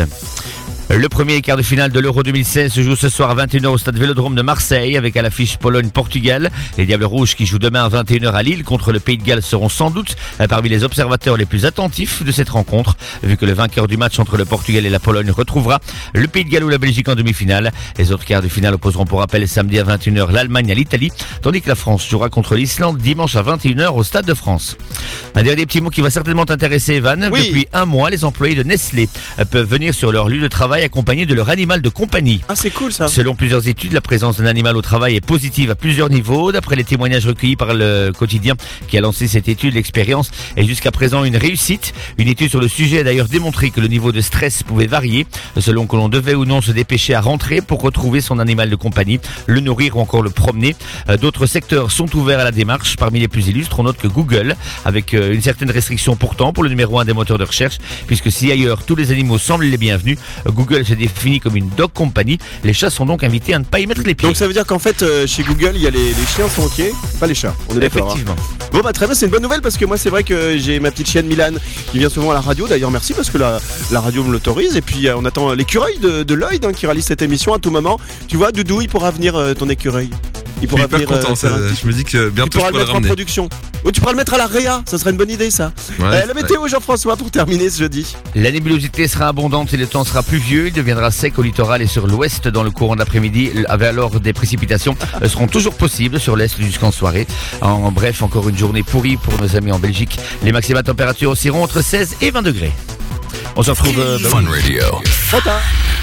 Le premier quart de finale de l'Euro deux mille seize se joue ce soir à vingt et une heures au stade Vélodrome de Marseille avec à l'affiche Pologne-Portugal. Les Diables Rouges qui jouent demain à vingt et une heures à Lille contre le Pays de Galles seront sans doute parmi les observateurs les plus attentifs de cette rencontre, vu que le vainqueur du match entre le Portugal et la Pologne retrouvera le Pays de Galles ou la Belgique en demi-finale. Les autres quarts de finale opposeront pour rappel samedi à vingt et une heures l'Allemagne à l'Italie, tandis que la France jouera contre l'Islande dimanche à vingt et une heures au Stade de France. Un dernier petit mot qui va certainement t'intéresser, Evan. Oui. Depuis un mois, les employés de Nestlé peuvent venir sur leur lieu de travail accompagné de leur animal de compagnie. Ah, c'est cool ça. Selon plusieurs études, la présence d'un animal au travail est positive à plusieurs niveaux. D'après les témoignages recueillis par le quotidien qui a lancé cette étude, l'expérience est jusqu'à présent une réussite. Une étude sur le sujet a d'ailleurs démontré que le niveau de stress pouvait varier selon que l'on devait ou non se dépêcher à rentrer pour retrouver son animal de compagnie, le nourrir ou encore le promener. D'autres secteurs sont ouverts à la démarche. Parmi les plus illustres, on note que Google, avec une certaine restriction pourtant pour le numéro un des moteurs de recherche, puisque si ailleurs tous les animaux semblent les bienvenus, Google se définit comme une dog company. Les chats sont donc invités à ne pas y mettre les pieds. Donc ça veut dire qu'en fait euh, chez Google il y a les, les chiens sont ok, pas les chats. On est d'accord. Effectivement. Hein. Bon bah très bien, c'est une bonne nouvelle parce que moi c'est vrai que j'ai ma petite chienne Milan qui vient souvent à la radio. D'ailleurs merci parce que la, la radio me l'autorise. Et puis euh, on attend l'écureuil de, de Lloyd hein, qui réalise cette émission à tout moment. Tu vois Doudou, il pourra venir euh, ton écureuil. Il pourra je suis pas venir, content, euh, ça, un... je me dis que bientôt tu pourras je le mettre le ramener. en production. Oh, tu pourras le mettre à la Réa, ça serait une bonne idée ça. Ouais, euh, la météo ouais. Jean-François pour terminer ce jeudi. La nébulosité sera abondante et le temps sera pluvieux. Il deviendra sec au littoral et sur l'ouest dans le courant d'après-midi. Alors des précipitations seront toujours possibles sur l'est jusqu'en soirée. En bref, encore une journée pourrie pour nos amis en Belgique. Les maxima températures oscilleront entre seize et vingt degrés. On se retrouve euh, bah, Fun Radio. Trop tard.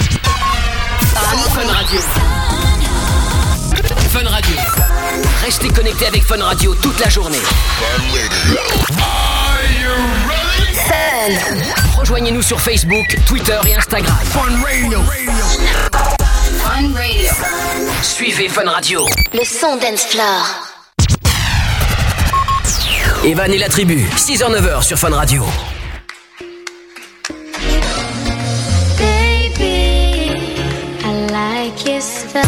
Fun Radio. Fun Radio. Restez connectés avec Fun Radio toute la journée. Fun. Rejoignez-nous sur Facebook, Twitter et Instagram. Fun Radio. Fun Radio. Suivez Fun Radio. Le son dance floor. Evan et la tribu, six heures neuf heures sur Fun Radio. Baby, I like your style.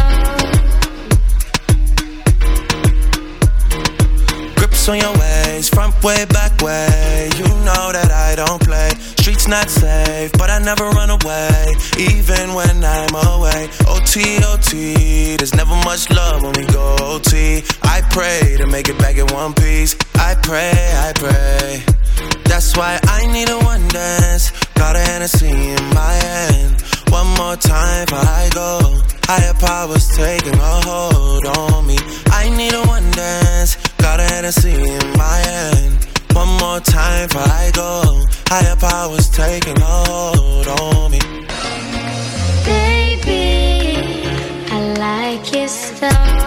On your ways, front way, back way. You know that I don't play. Streets not safe, but I never run away, even when I'm away. O T, O T, there's never much love when we go O T. I pray to make it back in one piece. I pray, I pray. That's why I need a one dance. Got a Hennessy in my hand. One more time before I go. Higher powers taking a hold on me. I need a one dance. Got a Hennessy in my hand. One more time before I go. Higher powers taking a hold on me. Baby, I like your style.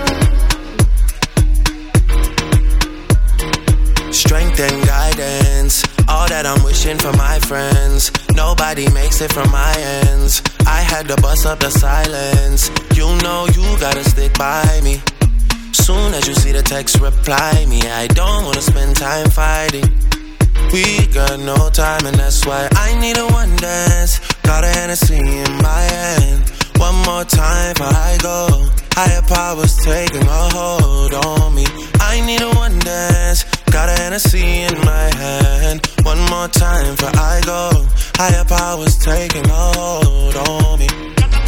Strength and guidance, all that I'm wishing for my friends. Nobody makes it from my ends. I had to bust up the silence. You know you gotta stick by me. Soon as you see the text, reply me. I don't wanna spend time fighting. We got no time and that's why I need a one dance. Got a Hennessy in my hand. One more time before I go. Higher powers taking a hold on me. I need a one dance. Got a Hennessy in my hand. One more time before I go. Higher powers taking a hold on me.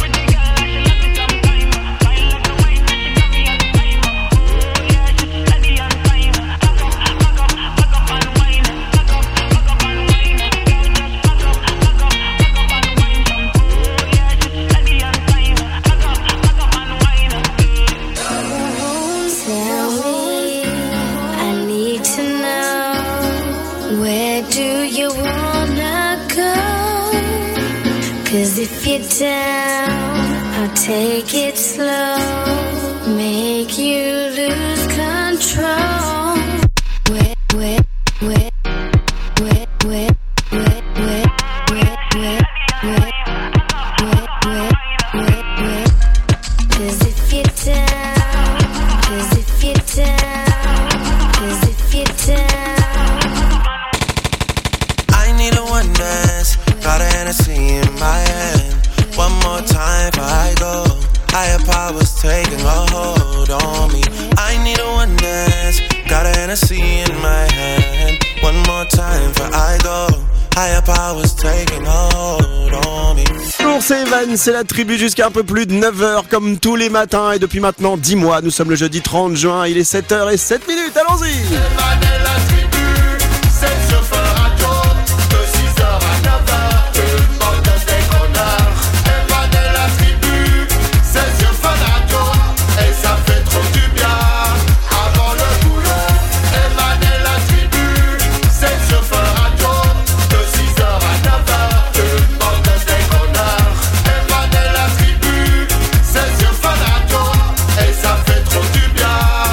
Cause if you're down, I'll take it slow. Make you lose control. control. Wait, wait, wait, wait, wait, wait, wait, wait, wait, wait, wait, wait, wait, wait. 'Cause if you're down, 'cause if you're down, 'cause if you're down. I need a one dance, got a Hennessy in my hand. One more time before I go. Higher powers taking a hold on me. I need a one dance, got a Hennessy in my hand. One more time before I go. Higher powers taking a hold on me. Bonjour, c'est Evan, c'est la tribu jusqu'à un peu plus de neuf heures comme tous les matins et depuis maintenant dix mois. Nous sommes le jeudi trente juin, il est sept heures zéro sept minutes, allons-y. Evan et la tribu, c'est sur Fun Radio, de six heures à neuf heures, une bande de déconneurs. Evan et la tribu, c'est sur Fun Radio, et ça fait trop du bien avant le boulot. Evan et la tribu, c'est sur Fun Radio, de six heures à neuf heures, une bande de déconneurs. Evan et la tribu, c'est sur Fun Radio, et ça fait trop du bien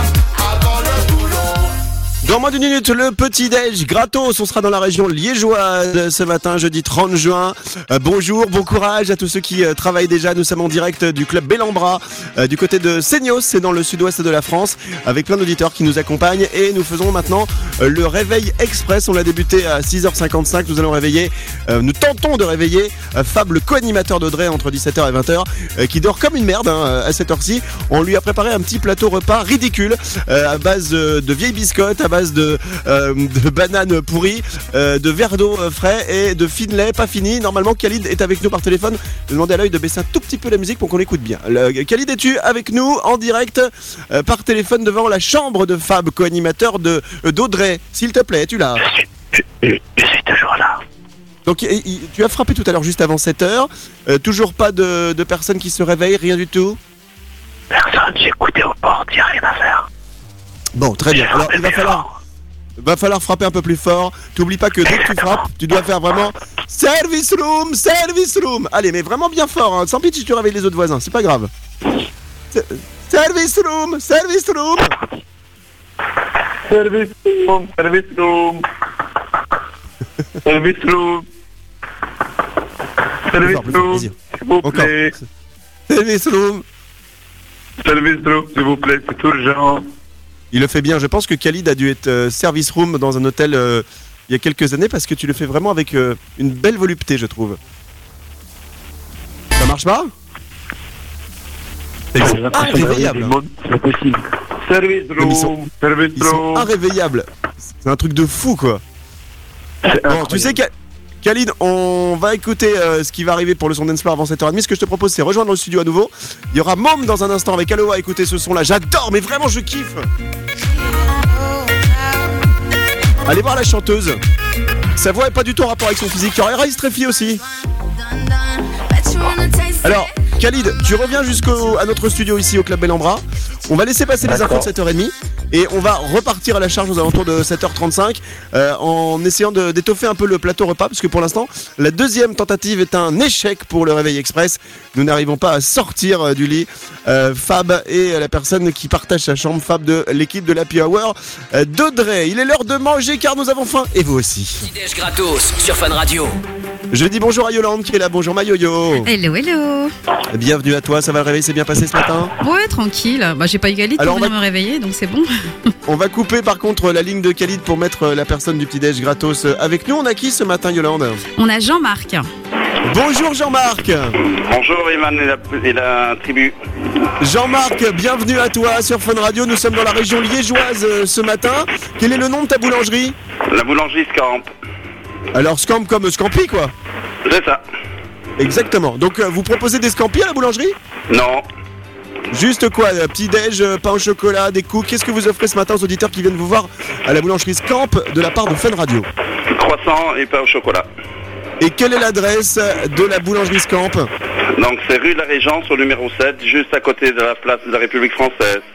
avant le boulot. Dans moins d'une minute, le petit-déj gratos. On sera dans la région liégeoise ce matin, jeudi trente juin. Euh, bonjour, bon courage à tous ceux qui euh, travaillent déjà. Nous sommes en direct du club Bellambra, euh, du côté de Seignos, c'est dans le sud-ouest de la France, avec plein d'auditeurs qui nous accompagnent. Et nous faisons maintenant euh, le réveil express. On l'a débuté à six heures cinquante-cinq. Nous allons réveiller, euh, nous tentons de réveiller euh, Fab, le co-animateur d'Audrey entre dix-sept heures et vingt heures, euh, qui dort comme une merde hein, à cette heure-ci. On lui a préparé un petit plateau repas ridicule euh, à base de, de vieilles biscottes, à base de, euh, de bananes pourries, euh, de verre d'eau euh, frais et de Finlay pas fini. Normalement, Khalid est avec nous par téléphone. Je vais demander à l'œil de baisser un tout petit peu la musique pour qu'on l'écoute bien. Le, Khalid, es-tu avec nous en direct euh, par téléphone devant la chambre de Fab, co-animateur de euh, d'Audrey? S'il te plaît, es-tu là? Je, je, je suis toujours là. Donc il, il, tu as frappé tout à l'heure juste avant sept heures. Euh, toujours pas de, de personnes qui se réveillent, rien du tout? Personne, j'ai écouté aux portes, y'a rien à faire. Bon, très bien. Alors il va falloir, va falloir frapper un peu plus fort. T'oublies pas que dès que tu frappes, tu dois faire vraiment service room, service room. Allez, mais vraiment bien fort, hein. Sans pitié, tu réveilles les autres voisins, c'est pas grave. Service room, service room. Service room, service room. Service room. Service room, s'il vous plaît. Service room. Service room, s'il vous plaît, c'est urgent. Il le fait bien. Je pense que Khalid a dû être euh, service room dans un hôtel euh, il y a quelques années parce que tu le fais vraiment avec euh, une belle volupté, je trouve. Ça marche pas? C'est irréveillable. C'est possible. Service room, ils sont, service ils sont room. irréveillables. C'est un truc de fou, quoi. Bon, tu sais, Khalid, on va écouter euh, ce qui va arriver pour le son dance floor avant sept heures trente. Ce que je te propose, c'est rejoindre le studio à nouveau. Il y aura Mom dans un instant avec Aloha. Écoutez ce son-là, j'adore, mais vraiment, je kiffe. Allez voir la chanteuse. Sa voix est pas du tout en rapport avec son physique. Il y aura Rice Treffy aussi. Alors, Khalid, tu reviens jusqu'à notre studio ici au Club Bellambra. On va laisser passer les infos de sept heures trente et on va repartir à la charge aux alentours de sept heures trente-cinq euh, en essayant de, d'étoffer un peu le plateau repas parce que pour l'instant, la deuxième tentative est un échec pour le Réveil Express. Nous n'arrivons pas à sortir euh, du lit. Euh, Fab et la personne qui partage sa chambre, Fab de l'équipe de l'Happy Hour euh, d'Audrey. Il est l'heure de manger car nous avons faim et vous aussi. Petit-déj gratos sur Fun Radio. Je dis bonjour à Yolande qui est là. Bonjour ma yo-yo. Hello, hello. Bienvenue à toi. Ça va, le réveil s'est bien passé ce matin? Ouais, tranquille. Bah, j'ai pas eu Khalid pour venir va... me réveiller, donc c'est bon. On va couper par contre la ligne de Khalid pour mettre la personne du petit-déj gratos avec nous. On a qui ce matin, Yolande? On a Jean-Marc. Bonjour Jean-Marc. Bonjour Evan et la, et la tribu. Jean-Marc, bienvenue à toi sur Fun Radio. Nous sommes dans la région liégeoise ce matin. Quel est le nom de ta boulangerie? La boulangerie Scamp. Alors Scamp comme Scampi quoi? C'est ça. Exactement. Donc vous proposez des Scampis à la boulangerie? Non. Juste quoi? Petit-déj, pain au chocolat, des coups. Qu'est-ce que vous offrez ce matin aux auditeurs qui viennent vous voir à la boulangerie Scamp de la part de Fun Radio? Croissant et pain au chocolat. Et quelle est l'adresse de la boulangerie Scamp? Donc c'est rue de la Régence au numéro sept, juste à côté de la place de la République française.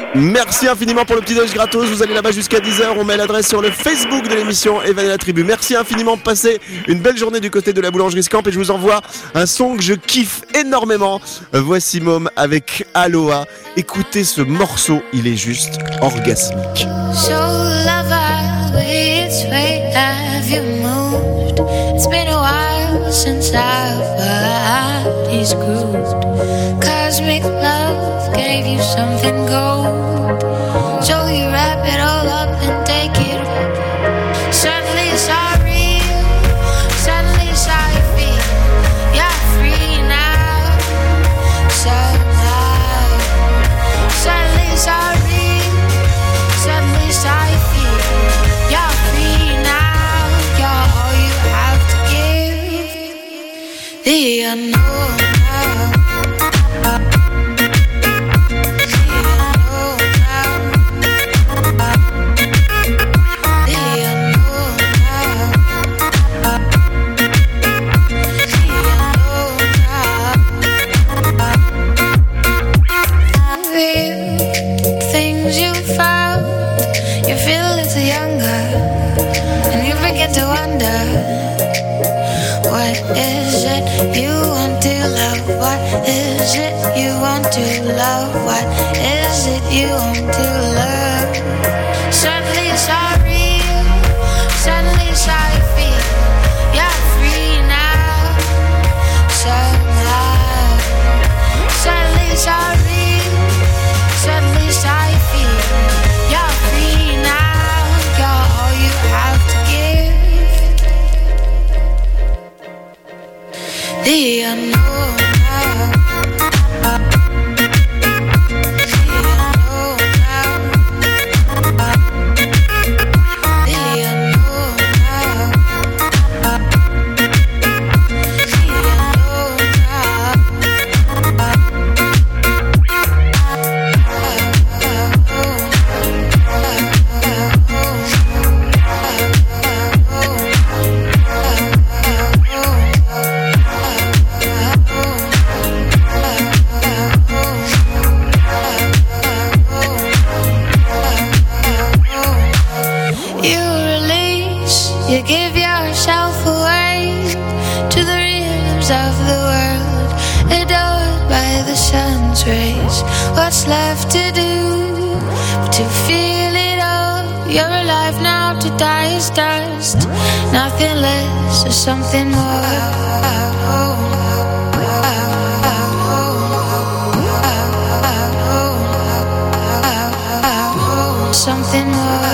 Merci infiniment pour le petit déj gratos. Vous allez là-bas jusqu'à dix heures. On met l'adresse sur le Facebook de l'émission Evan et la Tribu. Merci infiniment. Passez une belle journée du côté de la boulangerie Scamp. Et je vous envoie un son que je kiffe énormément. Voici Môme avec Aloha. Écoutez ce morceau, il est juste orgasmique. So lover, which way have you moved? It's been a while since I've heard these grooved. Cosmic love gave you something gold. So you wrap it all up and take it. Suddenly it's all real. Suddenly it's how you feel. You're free now. Somehow. Suddenly it's all real. Suddenly it's how you feel. You're free now. You're all you have to give. The unknown now. Things you found, you feel a little younger, and you begin to wonder, what is it you want to love? What is it you want to love? What is it you want to love? Suddenly it's all real, suddenly it's how you feel. You're free now, somehow. Suddenly it's all real, suddenly it's how you feel. You're free now, you're all you have to give. The unknown now. You give yourself away to the rhythms of the world, adored by the sun's rays. What's left to do but to feel it all? You're alive now, to die is dust. Nothing less or something more. Something more.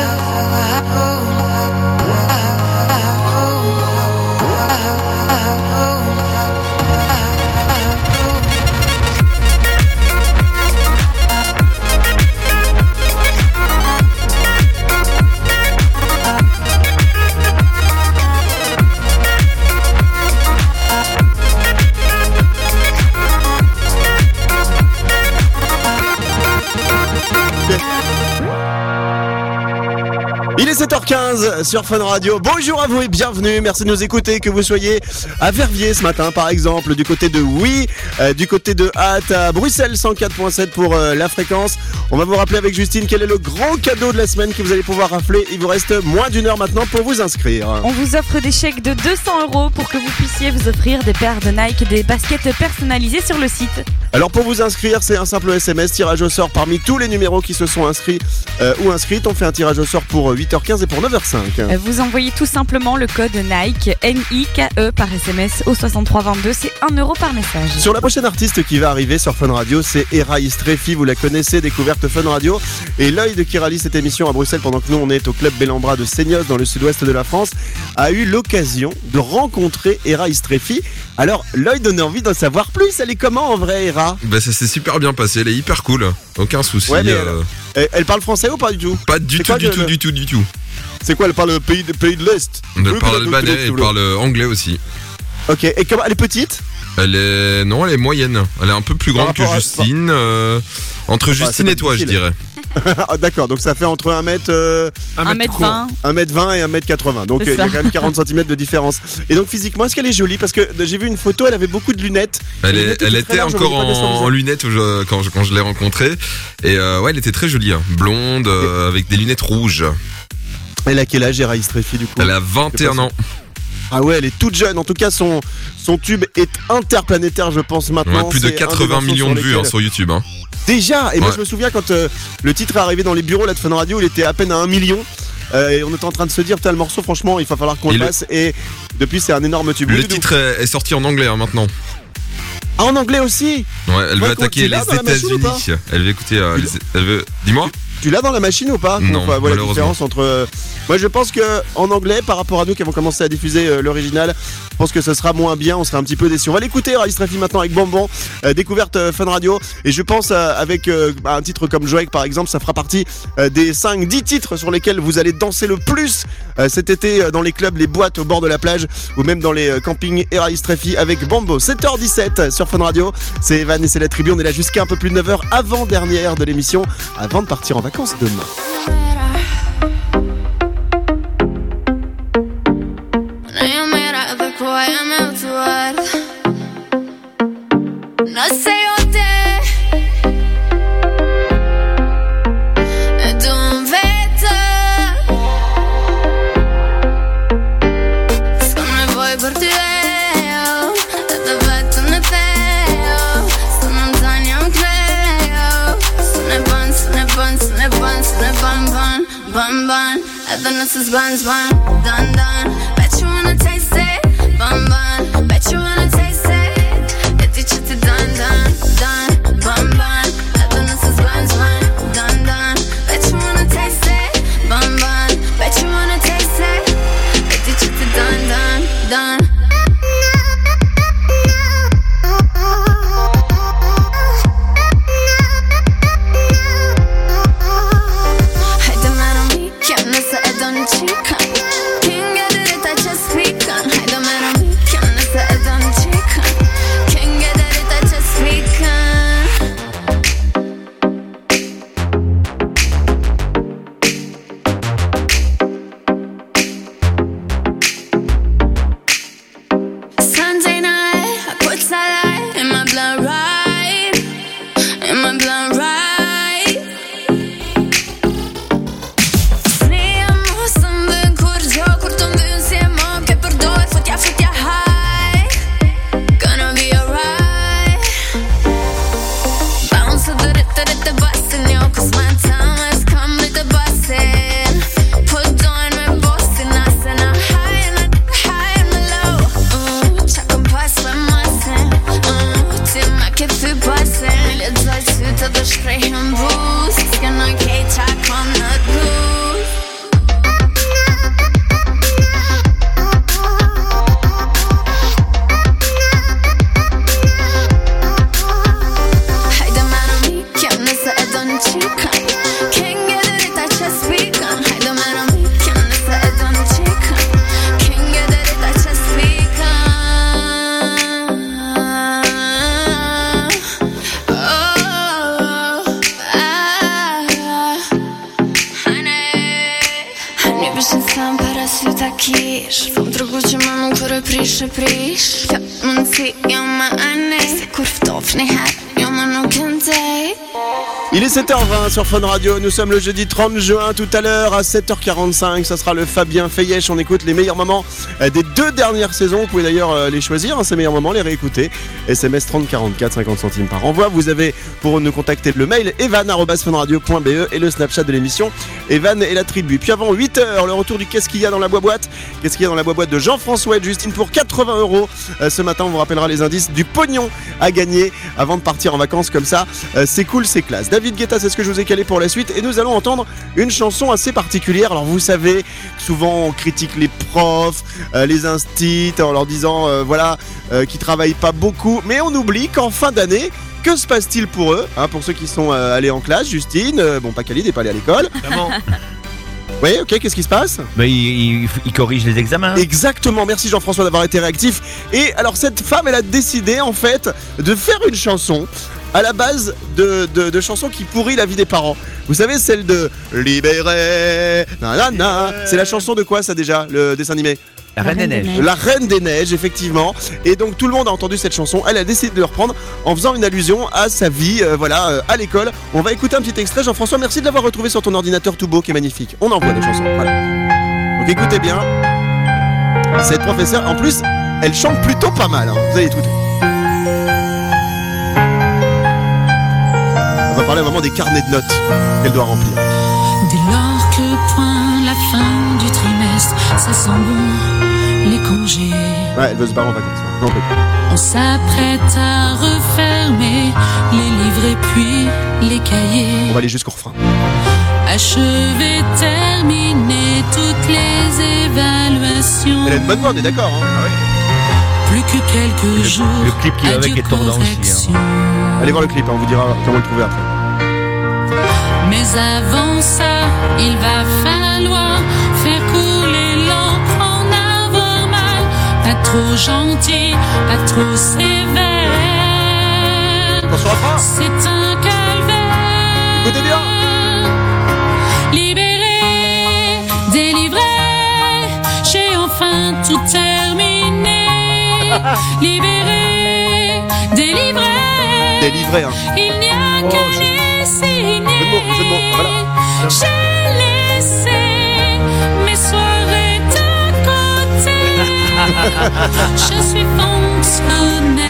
Il est sept heures quinze sur Fun Radio. Bonjour à vous et bienvenue. Merci de nous écouter. Que vous soyez à Verviers ce matin, par exemple, du côté de Oui, euh, du côté de Hâte, à Bruxelles cent quatre virgule sept pour euh, la fréquence. On va vous rappeler avec Justine quel est le grand cadeau de la semaine que vous allez pouvoir rafler. Il vous reste moins d'une heure maintenant pour vous inscrire. On vous offre des chèques de deux cents euros pour que vous puissiez vous offrir des paires de Nike et des baskets personnalisées sur le site. Alors pour vous inscrire, c'est un simple S M S, tirage au sort parmi tous les numéros qui se sont inscrits euh, ou inscrites. On fait un tirage au sort pour huit heures quinze et pour neuf heures cinq. Vous envoyez tout simplement le code Nike, N I K E par S M S au soixante-trois vingt-deux, c'est un euro par message. Sur la prochaine artiste qui va arriver sur Fun Radio, c'est Era Istrefi, vous la connaissez, découverte Fun Radio. Et l'œil de qui réalise cette émission à Bruxelles pendant que nous on est au club Bellambra de Seignos dans le sud-ouest de la France, a eu l'occasion de rencontrer Era Istrefi. Alors l'œil donnait envie d'en savoir plus, elle est comment en vrai Era? Bah ça s'est super bien passé, elle est hyper cool, aucun souci. Ouais, mais euh... elle, elle parle français ou pas du tout? Pas du tout, quoi, du, tout, le... du tout, du tout. C'est quoi, elle parle le pays de, pays de l'Est? Elle parle albanais, elle parle anglais aussi. Ok, et comment, elle est petite? Elle est... Non, elle est moyenne, elle est un peu plus grande que Justine, euh... entre Justine ah, et toi difficile. Je dirais. Ah, d'accord, donc ça fait entre un mètre... Euh, un mètre vingt. un mètre vingt et un mètre quatre-vingts. Donc il y a quand même quarante centimètres de différence. Et donc physiquement, est-ce qu'elle est jolie? Parce que j'ai vu une photo, elle avait beaucoup de lunettes. Elle, est, lunettes elle étaient était encore en, en lunettes où je, quand, je, quand je l'ai rencontrée. Et euh, ouais, elle était très jolie. Hein. Blonde, euh, avec des lunettes rouges. Elle a quel âge, Eraï Streffi, du coup? Elle a vingt et un ans. Ah ouais, elle est toute jeune. En tout cas, son, son tube est interplanétaire, je pense, maintenant. Ouais, plus de quatre-vingts millions de vues lesquelles... hein, sur YouTube. Hein. Déjà. Et ouais. moi, je me souviens quand euh, le titre est arrivé dans les bureaux là, de Fun Radio, il était à peine à un million. Euh, et on était en train de se dire, putain, le morceau, franchement, il va falloir qu'on le passe. Et depuis, c'est un énorme tube. Le titre est, est sorti en anglais hein, maintenant. Ah, en anglais aussi? Ouais, elle ouais, veut attaquer les États-Unis. Elle veut écouter. Euh, les... Elle veut. Dis-moi. Tu l'as dans la machine ou pas? Non, enfin, voilà la malheureusement. différence entre. Euh... Moi, je pense que en anglais, par rapport à nous qui avons commencé à diffuser euh, l'original, je pense que ce sera moins bien. On sera un petit peu déçus. On va l'écouter, Eraï Streffi, maintenant avec Bonbon, euh, découverte euh, Fun Radio. Et je pense euh, avec euh, un titre comme Joëc, par exemple, ça fera partie euh, des cinq dix titres sur lesquels vous allez danser le plus euh, cet été euh, dans les clubs, les boîtes au bord de la plage ou même dans les euh, campings. Eraï Streffi avec Bombo. sept heures dix-sept sur Fun Radio. C'est Evan et c'est la tribu. On est là jusqu'à un peu plus de neuf heures avant dernière de l'émission, avant de partir en vacances demain. No sé dónde dove sono poi per te dove tu ne teo sono lontani non creo sono ban sono ban sono ban sono ban ban ban ban I don't know if it's ban ban done done bet you wanna taste it ban ban bet you wanna taste it. Done, done, done, bun, bun. I don't know if it's bun, bun, done, done. Bet you wanna taste it, bun, bun. Bet you wanna taste it. I did you to done, done, done. Hai de mano mi, chiam nessa e don chica. King get it, I just speak on. Hai de mano mi, chiam nessa e don chica. King get it. Sunday night, I put sunlight in my blood right, in my blood right. Sniamo som curgio, curto un insieme che per due fotia fotia high. Gonna be alright. Bounce the ritta ritta bustin' yo, cause my time has come with the bustin'. Put on my boss and I said I'm high and I high and low. Mm, check on pass my muscle. Mm, till my kid feel bustin'. Let's go to the straight and boost. It's gonna get check on the goose. Hai de mano mi, chiam nessa e don chica. King get it, I just speak on. Hai de mano mi, chiam nessa e don chica. King get it, I just speak on. Oh, ah, honey. Honey, bëjnë sa më parasita kish. Fëm drogu që më më kërë prish e prish. Kjo mundësi jo më ane. Se kur ftofni herë jo më nuk ndej. Il est sept heures vingt sur Fun Radio, nous sommes le jeudi trente juin, tout à l'heure à sept heures quarante-cinq, ça sera le Fabien Feyesh, on écoute les meilleurs moments des deux dernières saisons, vous pouvez d'ailleurs les choisir, hein, ces meilleurs moments, les réécouter, S M S trente quarante-quatre, cinquante centimes par envoi, vous avez pour nous contacter le mail evan arobase funradio point b e et le Snapchat de l'émission, Evan et la tribu. Puis avant huit heures, le retour du Qu'est-ce qu'il y a dans la boîte, Qu'est-ce qu'il y a dans la boîte de Jean-François et de Justine pour quatre-vingts euros, euh, ce matin on vous rappellera les indices du pognon à gagner avant de partir en vacances comme ça, euh, c'est cool, c'est classe. David Guetta, c'est ce que je vous ai calé pour la suite et nous allons entendre une chanson assez particulière. Alors vous savez, souvent on critique les profs, euh, les instits en leur disant euh, voilà euh, qu'ils travaillent pas beaucoup, mais on oublie qu'en fin d'année, que se passe-t-il pour eux, hein, pour ceux qui sont euh, allés en classe, Justine, euh, bon pas Khalid n'est pas allé à l'école. Vraiment. Oui, ok, qu'est-ce qui se passe? Bah, il, il, il corrige les examens. Exactement, merci Jean-François d'avoir été réactif. Et alors cette femme, elle a décidé en fait de faire une chanson à la base de, de, de chansons qui pourrissent la vie des parents. Vous savez, celle de Libéré, nanana. C'est la chanson de quoi ça déjà, le dessin animé? La Reine des Neiges. La Reine des Neiges, effectivement. Et donc tout le monde a entendu cette chanson. Elle a décidé de le reprendre en faisant une allusion à sa vie, euh, voilà, euh, à l'école. On va écouter un petit extrait. Jean-François, merci de l'avoir retrouvé sur ton ordinateur tout beau, qui est magnifique. On envoie la chanson. Voilà. Donc écoutez bien. Cette professeure, en plus, elle chante plutôt pas mal. Hein. Vous allez écouter. On va parler vraiment des carnets de notes qu'elle doit remplir. Dès lors que point la fin du trimestre, ça sent bon les congés. Ouais, elle veut se barrer en vacances. Non, on s'apprête à refermer les livres et puis les cahiers. On va aller jusqu'au refrain. Achever, terminer toutes les évaluations. Elle a une bonne voix, on est d'accord. Hein. Ah ouais. Plus que quelques le, jours. Le clip qui va avec est tordant aussi. Hein. Allez voir le clip, hein, on vous dira comment le trouver après. Mais avant ça, il va falloir faire couler l'encre, en avoir mal. Pas trop gentil, pas trop sévère. C'est un calvaire. Écoutez bien. Libéré, délivré, j'ai enfin tout terminé. Libéré, délivré. Délivré, hein. Il n'y a oh, qu'à je... les signer. Je bon, je bon, voilà. J'ai laissé mes soirées de côté. Je suis fonctionnaire.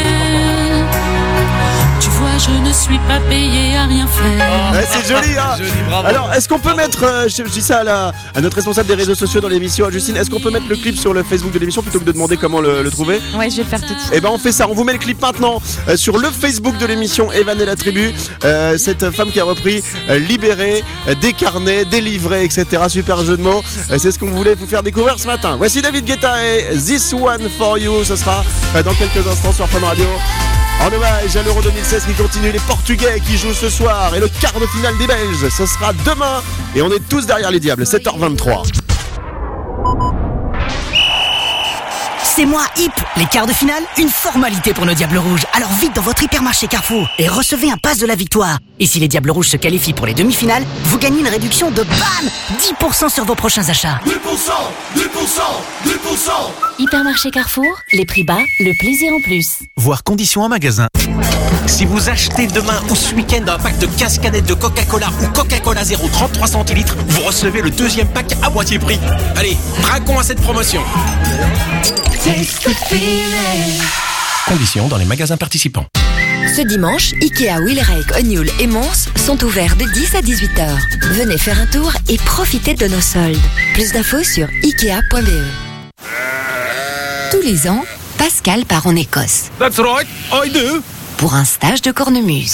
Tu vois, je ne suis pas payé à rien faire. Ouais, c'est joli, hein. Joli, bravo. Alors, est-ce qu'on peut mettre, euh, je, je dis ça à, la, à notre responsable des réseaux sociaux dans l'émission, à Justine, est-ce qu'on peut mettre le clip sur le Facebook de l'émission plutôt que de demander comment le, le trouver? Ouais, je vais le faire tout de suite. Eh ben, on fait ça, on vous met le clip maintenant euh, sur le Facebook de l'émission Evan et la tribu. Euh, cette femme qui a repris euh, Libéré, euh, Décarné, Délivré, et cetera. Super jeu de mots. Euh, c'est ce qu'on voulait vous faire découvrir ce matin. Voici David Guetta et This One For You. Ce sera euh, dans quelques instants sur Fun Radio. En hommage à l'Euro deux mille seize qui continue, les Portugais qui jouent ce soir et le quart de finale des Belges, ce sera demain et on est tous derrière les Diables, sept heures vingt-trois. C'est moi, Hip. Les quarts de finale, une formalité pour nos Diables Rouges. Alors vite dans votre hypermarché Carrefour et recevez un pass de la victoire. Et si les Diables Rouges se qualifient pour les demi-finales, vous gagnez une réduction de bam dix pour cent sur vos prochains achats. dix pour cent, dix pour cent, dix pour cent. Hypermarché Carrefour, les prix bas, le plaisir en plus. Voir conditions en magasin. Si vous achetez demain ou ce week-end un pack de quinze canettes de Coca-Cola ou Coca-Cola zéro trente-trois centilitres, vous recevez le deuxième pack à moitié prix. Allez, braquons à cette promotion. Conditions dans les magasins participants. Ce dimanche, Ikea Wilrijk, Ognoul et Mons sont ouverts de dix à dix-huit heures. Venez faire un tour et profitez de nos soldes. Plus d'infos sur ikea point b e. Tous les ans, Pascal part en Écosse. That's right, I do. Pour un stage de cornemuse.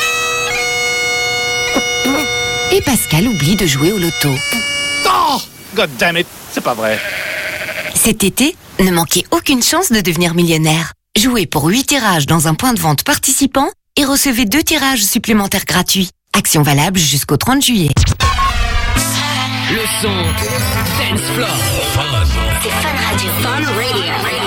Et Pascal oublie de jouer au loto. Oh, God damn it, c'est pas vrai. Cet été, ne manquez aucune chance de devenir millionnaire. Jouez pour huit tirages dans un point de vente participant et recevez deux tirages supplémentaires gratuits. Action valable jusqu'au trente juillet. Le son Dance Floor. C'est Fun Radio. Fun Radio.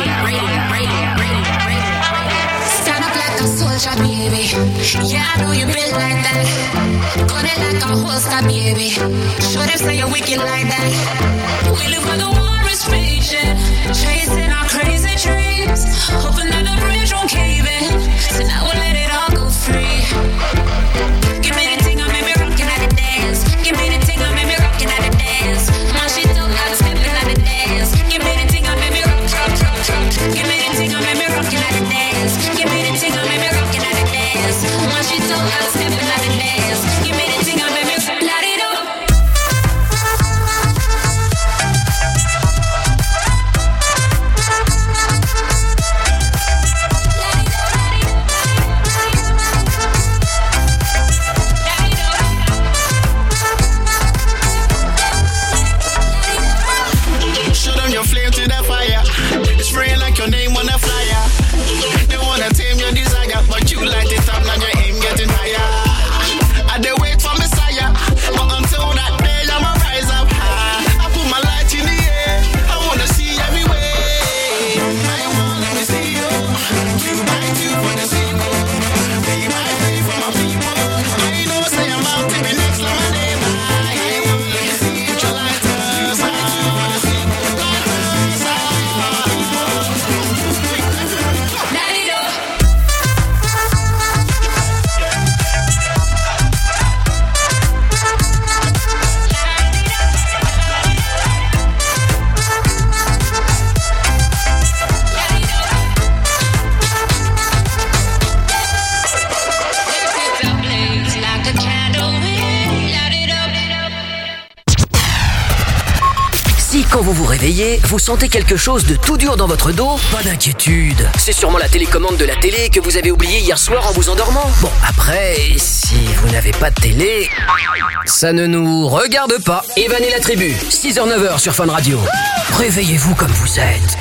Stand up like a soldier, baby. Yeah, I know you built like that. Gun it like a holster, baby. Show them say you're wicked like that. We live where the war is raging, chasing our crazy dreams, hoping that the bridge won't cave in. So now we'll let it all go free. Give me the thing, I made me rockin' at the dance. Give me the thing, I made me rockin' at the dance. My shit don't got steppin' at the dance. Give me the thing, I made me rock, rock, rock, rock. Give me the thing, I made me rockin' at the dance. Give me the thing, I made me rockin' at the dance. My shit don't got steppin' at the dance. Give me the thing, I made me light it up. Quand vous vous réveillez, vous sentez quelque chose de tout dur dans votre dos? Pas d'inquiétude. C'est sûrement la télécommande de la télé que vous avez oubliée hier soir en vous endormant. Bon, après, si vous n'avez pas de télé, ça ne nous regarde pas. Evan et la tribu, six heures neuf heures sur Fun Radio. Réveillez-vous comme vous êtes.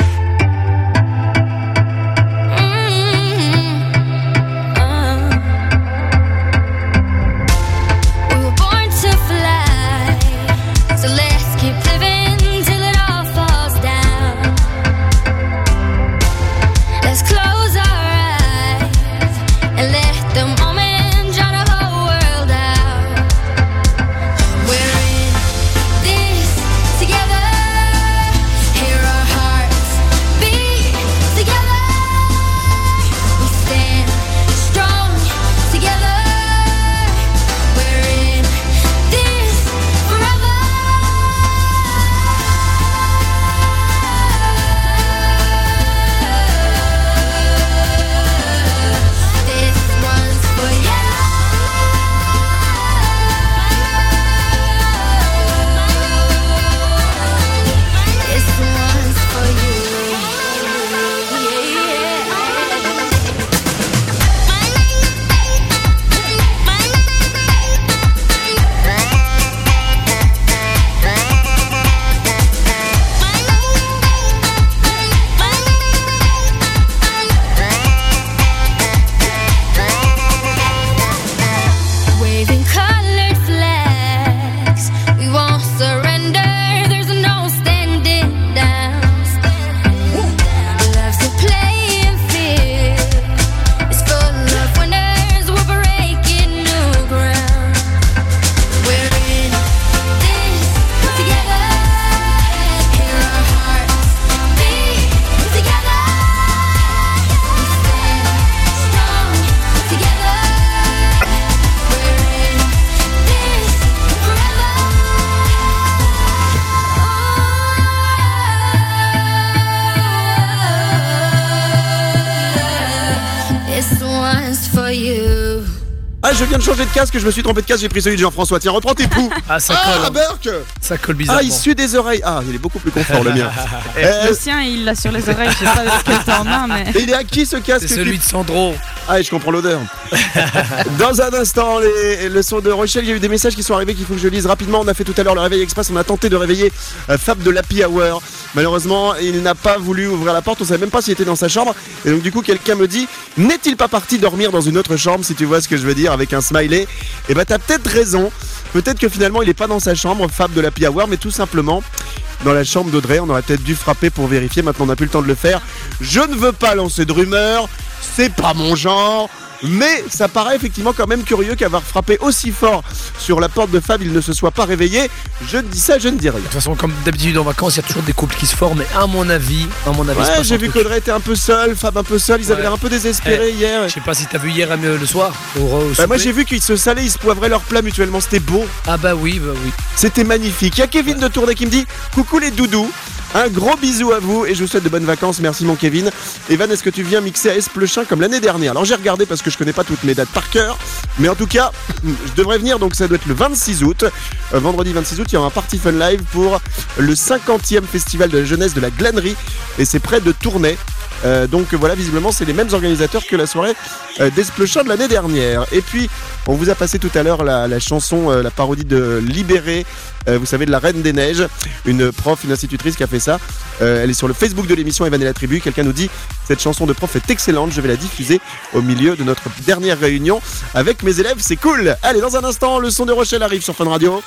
Ah, je viens de changer de casque, je me suis trompé de casque, j'ai pris celui de Jean-François. Tiens, reprends tes poux. Ah, ça colle. Ah, Burke. Ça colle bizarrement. Ah, il suit des oreilles. Ah, il est beaucoup plus confort, le mien. Euh, le sien, il l'a sur les oreilles, je sais pas lequel t'as en main, mais. Et il est à qui ce casque? C'est celui de Sandro. Ah, et je comprends l'odeur. Dans un instant, les, le son de Rochelle, il y a eu des messages qui sont arrivés qu'il faut que je lise rapidement. On a fait tout à l'heure le réveil express, on a tenté de réveiller euh, Fab de l'Happy Hour. Malheureusement, il n'a pas voulu ouvrir la porte, on savait même pas s'il était dans sa chambre. Et donc du coup, quelqu'un me dit, n'est-il pas parti dormir dans une autre chambre, si tu vois ce que je veux dire, avec un smiley? Et bah t'as peut-être raison. Peut-être que finalement il est pas dans sa chambre, Fab de l'Happy Hour, mais tout simplement dans la chambre d'Audrey. On aurait peut-être dû frapper pour vérifier, maintenant on n'a plus le temps de le faire. Je ne veux pas lancer de rumeurs, c'est pas mon genre. Mais ça paraît effectivement quand même curieux qu'avoir frappé aussi fort sur la porte de Fab, il ne se soit pas réveillé. Je dis ça, je ne dis rien. De toute façon, comme d'habitude en vacances, il y a toujours des couples qui se forment. Et à mon avis, à mon avis, ouais, j'ai vu qu'Audrey était un peu seule, Fab un peu seul. Ils ouais. avaient l'air un peu désespérés eh, hier. Je sais pas si t'as vu hier le soir. Au, au bah moi j'ai vu qu'ils se salaient, ils se poivraient leurs plats mutuellement. C'était beau. Ah bah oui, bah oui. C'était magnifique. Il y a Kevin de Tournai qui me dit coucou les doudous. Un gros bisou à vous et je vous souhaite de bonnes vacances. Merci mon Kevin. Evan, est-ce que tu viens mixer à Esplechin comme l'année dernière? Alors j'ai regardé parce que je connais pas toutes mes dates par cœur, mais en tout cas, je devrais venir, donc ça doit être le vingt-six août. Euh, vendredi vingt-six août, il y aura un Party Fun Live pour le cinquantième festival de la jeunesse de la Glanerie et c'est près de Tournai. Euh, donc voilà, visiblement c'est les mêmes organisateurs que la soirée euh, d'Esplechin de l'année dernière. Et puis on vous a passé tout à l'heure la, la chanson, euh, la parodie de Libéré, euh, vous savez, de la Reine des Neiges, une prof, une institutrice qui a fait ça. Euh, elle est sur le Facebook de l'émission Evan et la Tribu. Quelqu'un nous dit cette chanson de prof est excellente, je vais la diffuser au milieu de notre dernière réunion avec mes élèves, c'est cool. Allez, dans un instant, le son de Rochelle arrive sur Fun Radio.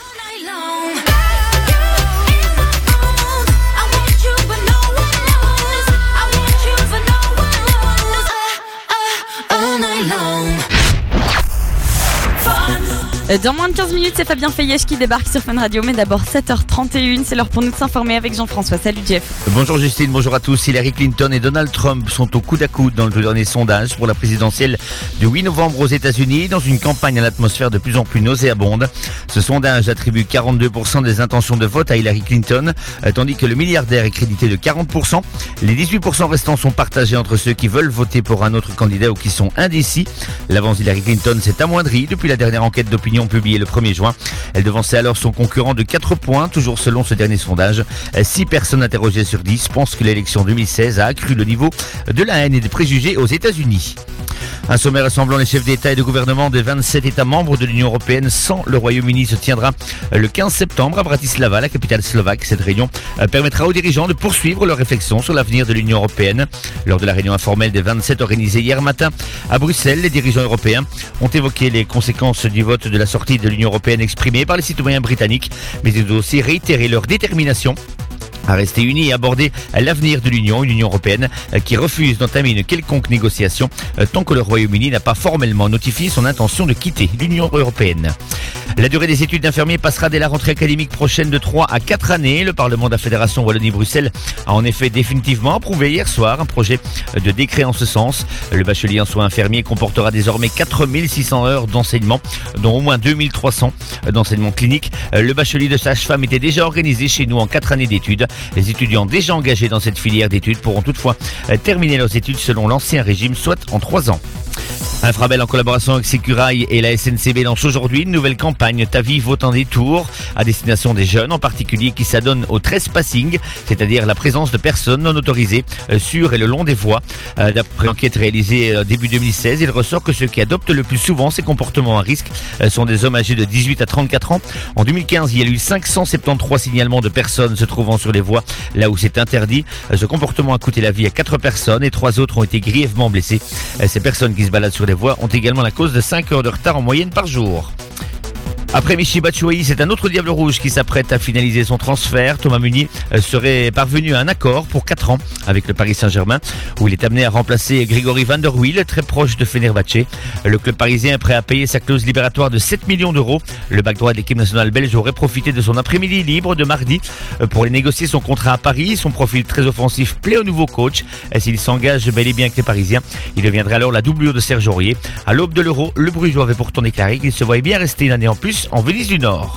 Dans moins de quinze minutes, c'est Fabien Feyesh qui débarque sur Fun Radio. Mais d'abord, sept heures trente et une, c'est l'heure pour nous de s'informer avec Jean-François. Salut Jeff. Bonjour Justine, bonjour à tous. Hillary Clinton et Donald Trump sont au coude à coude dans le dernier sondage pour la présidentielle du huit novembre aux États-Unis, dans une campagne à l'atmosphère de plus en plus nauséabonde. Ce sondage attribue quarante-deux pour cent des intentions de vote à Hillary Clinton, tandis que le milliardaire est crédité de quarante pour cent. Les dix-huit pour cent restants sont partagés entre ceux qui veulent voter pour un autre candidat ou qui sont indécis. L'avance d'Hillary Clinton s'est amoindrie depuis la dernière enquête d'opinion d'opinion publié le premier juin. Elle devançait alors son concurrent de quatre points, toujours selon ce dernier sondage. six personnes interrogées sur dix pensent que l'élection deux mille seize a accru le niveau de la haine et des préjugés aux États-Unis. Un sommet rassemblant les chefs d'État et de gouvernement des vingt-sept États membres de l'Union européenne sans le Royaume-Uni se tiendra le quinze septembre à Bratislava, la capitale slovaque. Cette réunion permettra aux dirigeants de poursuivre leurs réflexions sur l'avenir de l'Union européenne. Lors de la réunion informelle des vingt-sept organisée hier matin à Bruxelles, les dirigeants européens ont évoqué les conséquences du vote de la sortie de l'Union européenne exprimée par les citoyens britanniques, mais ils ont aussi réitéré leur détermination à rester unis et aborder l'avenir de l'Union, une Union européenne qui refuse d'entamer une quelconque négociation tant que le Royaume-Uni n'a pas formellement notifié son intention de quitter l'Union européenne. La durée des études d'infirmiers passera dès la rentrée académique prochaine de trois à quatre années. Le Parlement de la Fédération Wallonie-Bruxelles a en effet définitivement approuvé hier soir un projet de décret en ce sens. Le bachelier en soins infirmiers comportera désormais quatre mille six cents heures d'enseignement, dont au moins deux mille trois cents d'enseignement clinique. Le bachelier de sage-femme était déjà organisé chez nous en quatre années d'études. Les étudiants déjà engagés dans cette filière d'études pourront toutefois terminer leurs études selon l'ancien régime, soit en trois ans. Infrabel en collaboration avec Sécurail et la S N C B lance aujourd'hui une nouvelle campagne Ta vie vaut un détour à destination des jeunes en particulier qui s'adonnent au trespassing, c'est-à-dire la présence de personnes non autorisées sur et le long des voies. D'après l'enquête réalisée début deux mille seize, il ressort que ceux qui adoptent le plus souvent ces comportements à risque sont des hommes âgés de dix-huit à trente-quatre ans. En deux mille quinze, il y a eu cinq cent soixante-treize signalements de personnes se trouvant sur les voies là où c'est interdit. Ce comportement a coûté la vie à quatre personnes et trois autres ont été grièvement blessés. Ces personnes qui se baladent sur les voies ont également la cause de cinq heures de retard en moyenne par jour. Après Michy Batshuayi, c'est un autre Diable Rouge qui s'apprête à finaliser son transfert. Thomas Meunier serait parvenu à un accord pour quatre ans avec le Paris Saint-Germain, où il est amené à remplacer Grégory Van der Wiel, très proche de Fenerbahçe. Le club parisien est prêt à payer sa clause libératoire de sept millions d'euros. Le back droit de l'équipe nationale belge aurait profité de son après-midi libre de mardi pour négocier son contrat à Paris. Son profil très offensif plaît au nouveau coach. S'il s'engage bel et bien avec les Parisiens, il deviendra alors la doublure de Serge Aurier. À l'aube de l'Euro, le Brugeois avait pourtant déclaré qu'il se voyait bien rester une année en plus en Venise du Nord.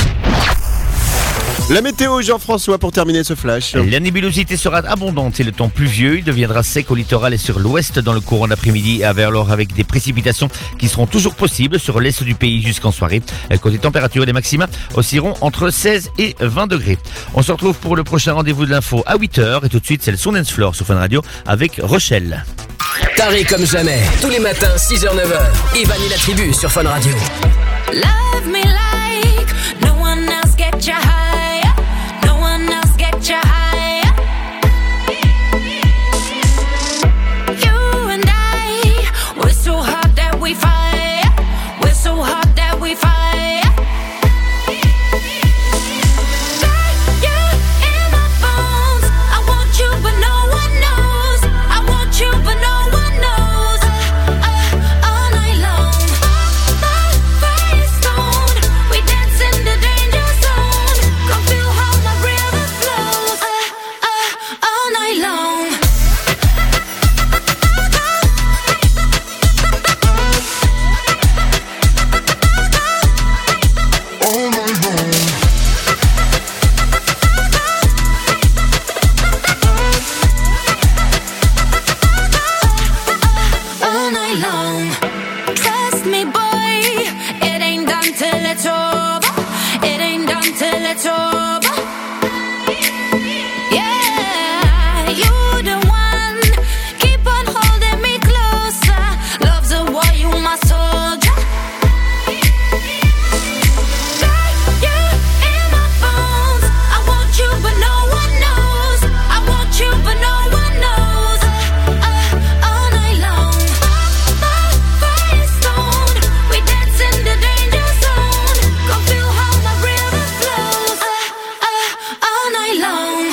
La météo, Jean-François, pour terminer ce flash. La nébulosité sera abondante et le temps pluvieux. Il deviendra sec au littoral et sur l'ouest dans le courant d'après-midi, alors avec des précipitations qui seront toujours possibles sur l'est du pays jusqu'en soirée. Côté température, les maxima oscilleront entre seize et vingt degrés. On se retrouve pour le prochain rendez-vous de l'info à huit heures et tout de suite, c'est le son dance floor sur Fun Radio avec Rochelle. Taré comme jamais, tous les matins, six heures neuf heures. Ivan et la tribu sur Fun Radio. Love me like no one else, get you high. No one else, get you high. You and I, we're so hot that we fight. We're so hot that we fight. Got you in my bones. I want you, but no one knows. I want you, but no one knows. Uh, uh, all night long. We dance in the danger zone. Come feel how my river flows. Uh, uh, all night long. All night long. All night long. Trust me, boy, it ain't done till it's over. It ain't done till it's over. Yeah, you the one. Keep on holding me closer. Love's a war, you my soldier. Got you in my bones. I want you, but no one knows. I want you, but no one knows. Uh, uh, all night long. Firestone, we dance in the danger zone. Come feel how my river flows. Uh, uh, all night long.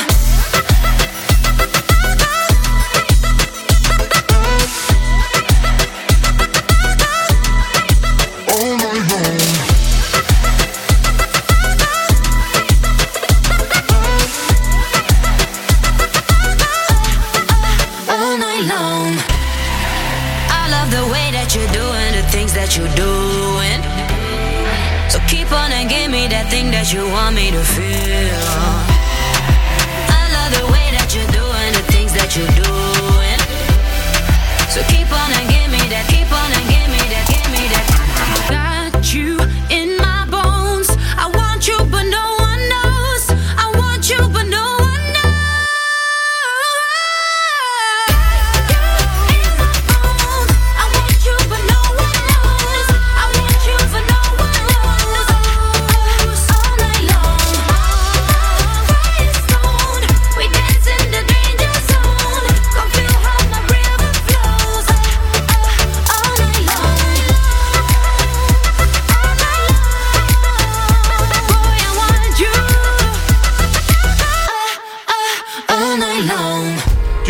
All night long. All night long. I love the way that you're doing the things that you're doing. So keep on and give me that thing that you want me to feel. I love the way that you're doing the things that you're doing. So keep on and give me that, keep on and give me that, give me that. Got you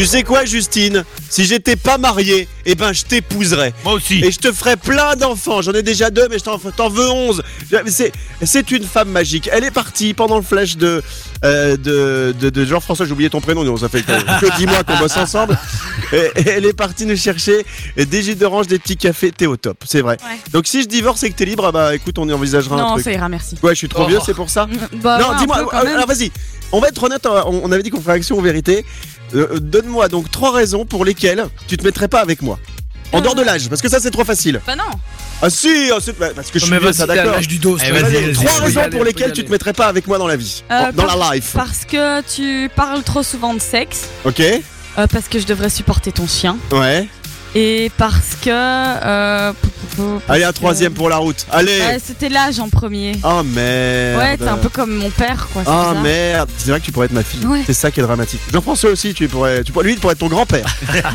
Tu sais quoi, Justine? Si j'étais pas marié, eh ben je t'épouserais. Moi aussi. Et je te ferais plein d'enfants. J'en ai déjà deux, mais je t'en, t'en veux onze. C'est, c'est une femme magique. Elle est partie pendant le flash de, euh, de, de, de Jean-François. J'ai oublié ton prénom, non, ça fait que, que dix mois qu'on bosse ensemble. Et, et elle est partie nous chercher des jus d'orange, des petits cafés. T'es au top, c'est vrai. Ouais. Donc si je divorce et que t'es libre, bah écoute, on y envisagera non, un truc. Non, ça ira, merci. Ouais, je suis trop oh. vieux, c'est pour ça. Bah, non, ouais, dis-moi. Alors vas-y. On va être honnête. On avait dit qu'on ferait action ou vérité. Euh, donne-moi donc trois raisons pour lesquelles tu te mettrais pas avec moi. En dehors de l'âge, parce que ça c'est trop facile. Bah non. Ah si, oh, c'est, parce que je suis vieux, ça d'accord. L'âge du dos. Eh, vas-y, vas-y, trois vas-y, raisons pour lesquelles tu te mettrais pas avec moi dans la vie, euh, dans par, la life. Parce que tu parles trop souvent de sexe. Ok. Euh, parce que je devrais supporter ton chien. Ouais. Et parce que... Euh, parce Allez, un troisième que... pour la route. Allez. Ouais, c'était l'âge en premier. Oh merde. Ouais, t'es un peu comme mon père, quoi. Oh ça. Merde. C'est vrai que tu pourrais être ma fille. Ouais. C'est ça qui est dramatique. Jean-François aussi, tu pourrais, tu pourrais, lui, il pourrait être ton grand-père.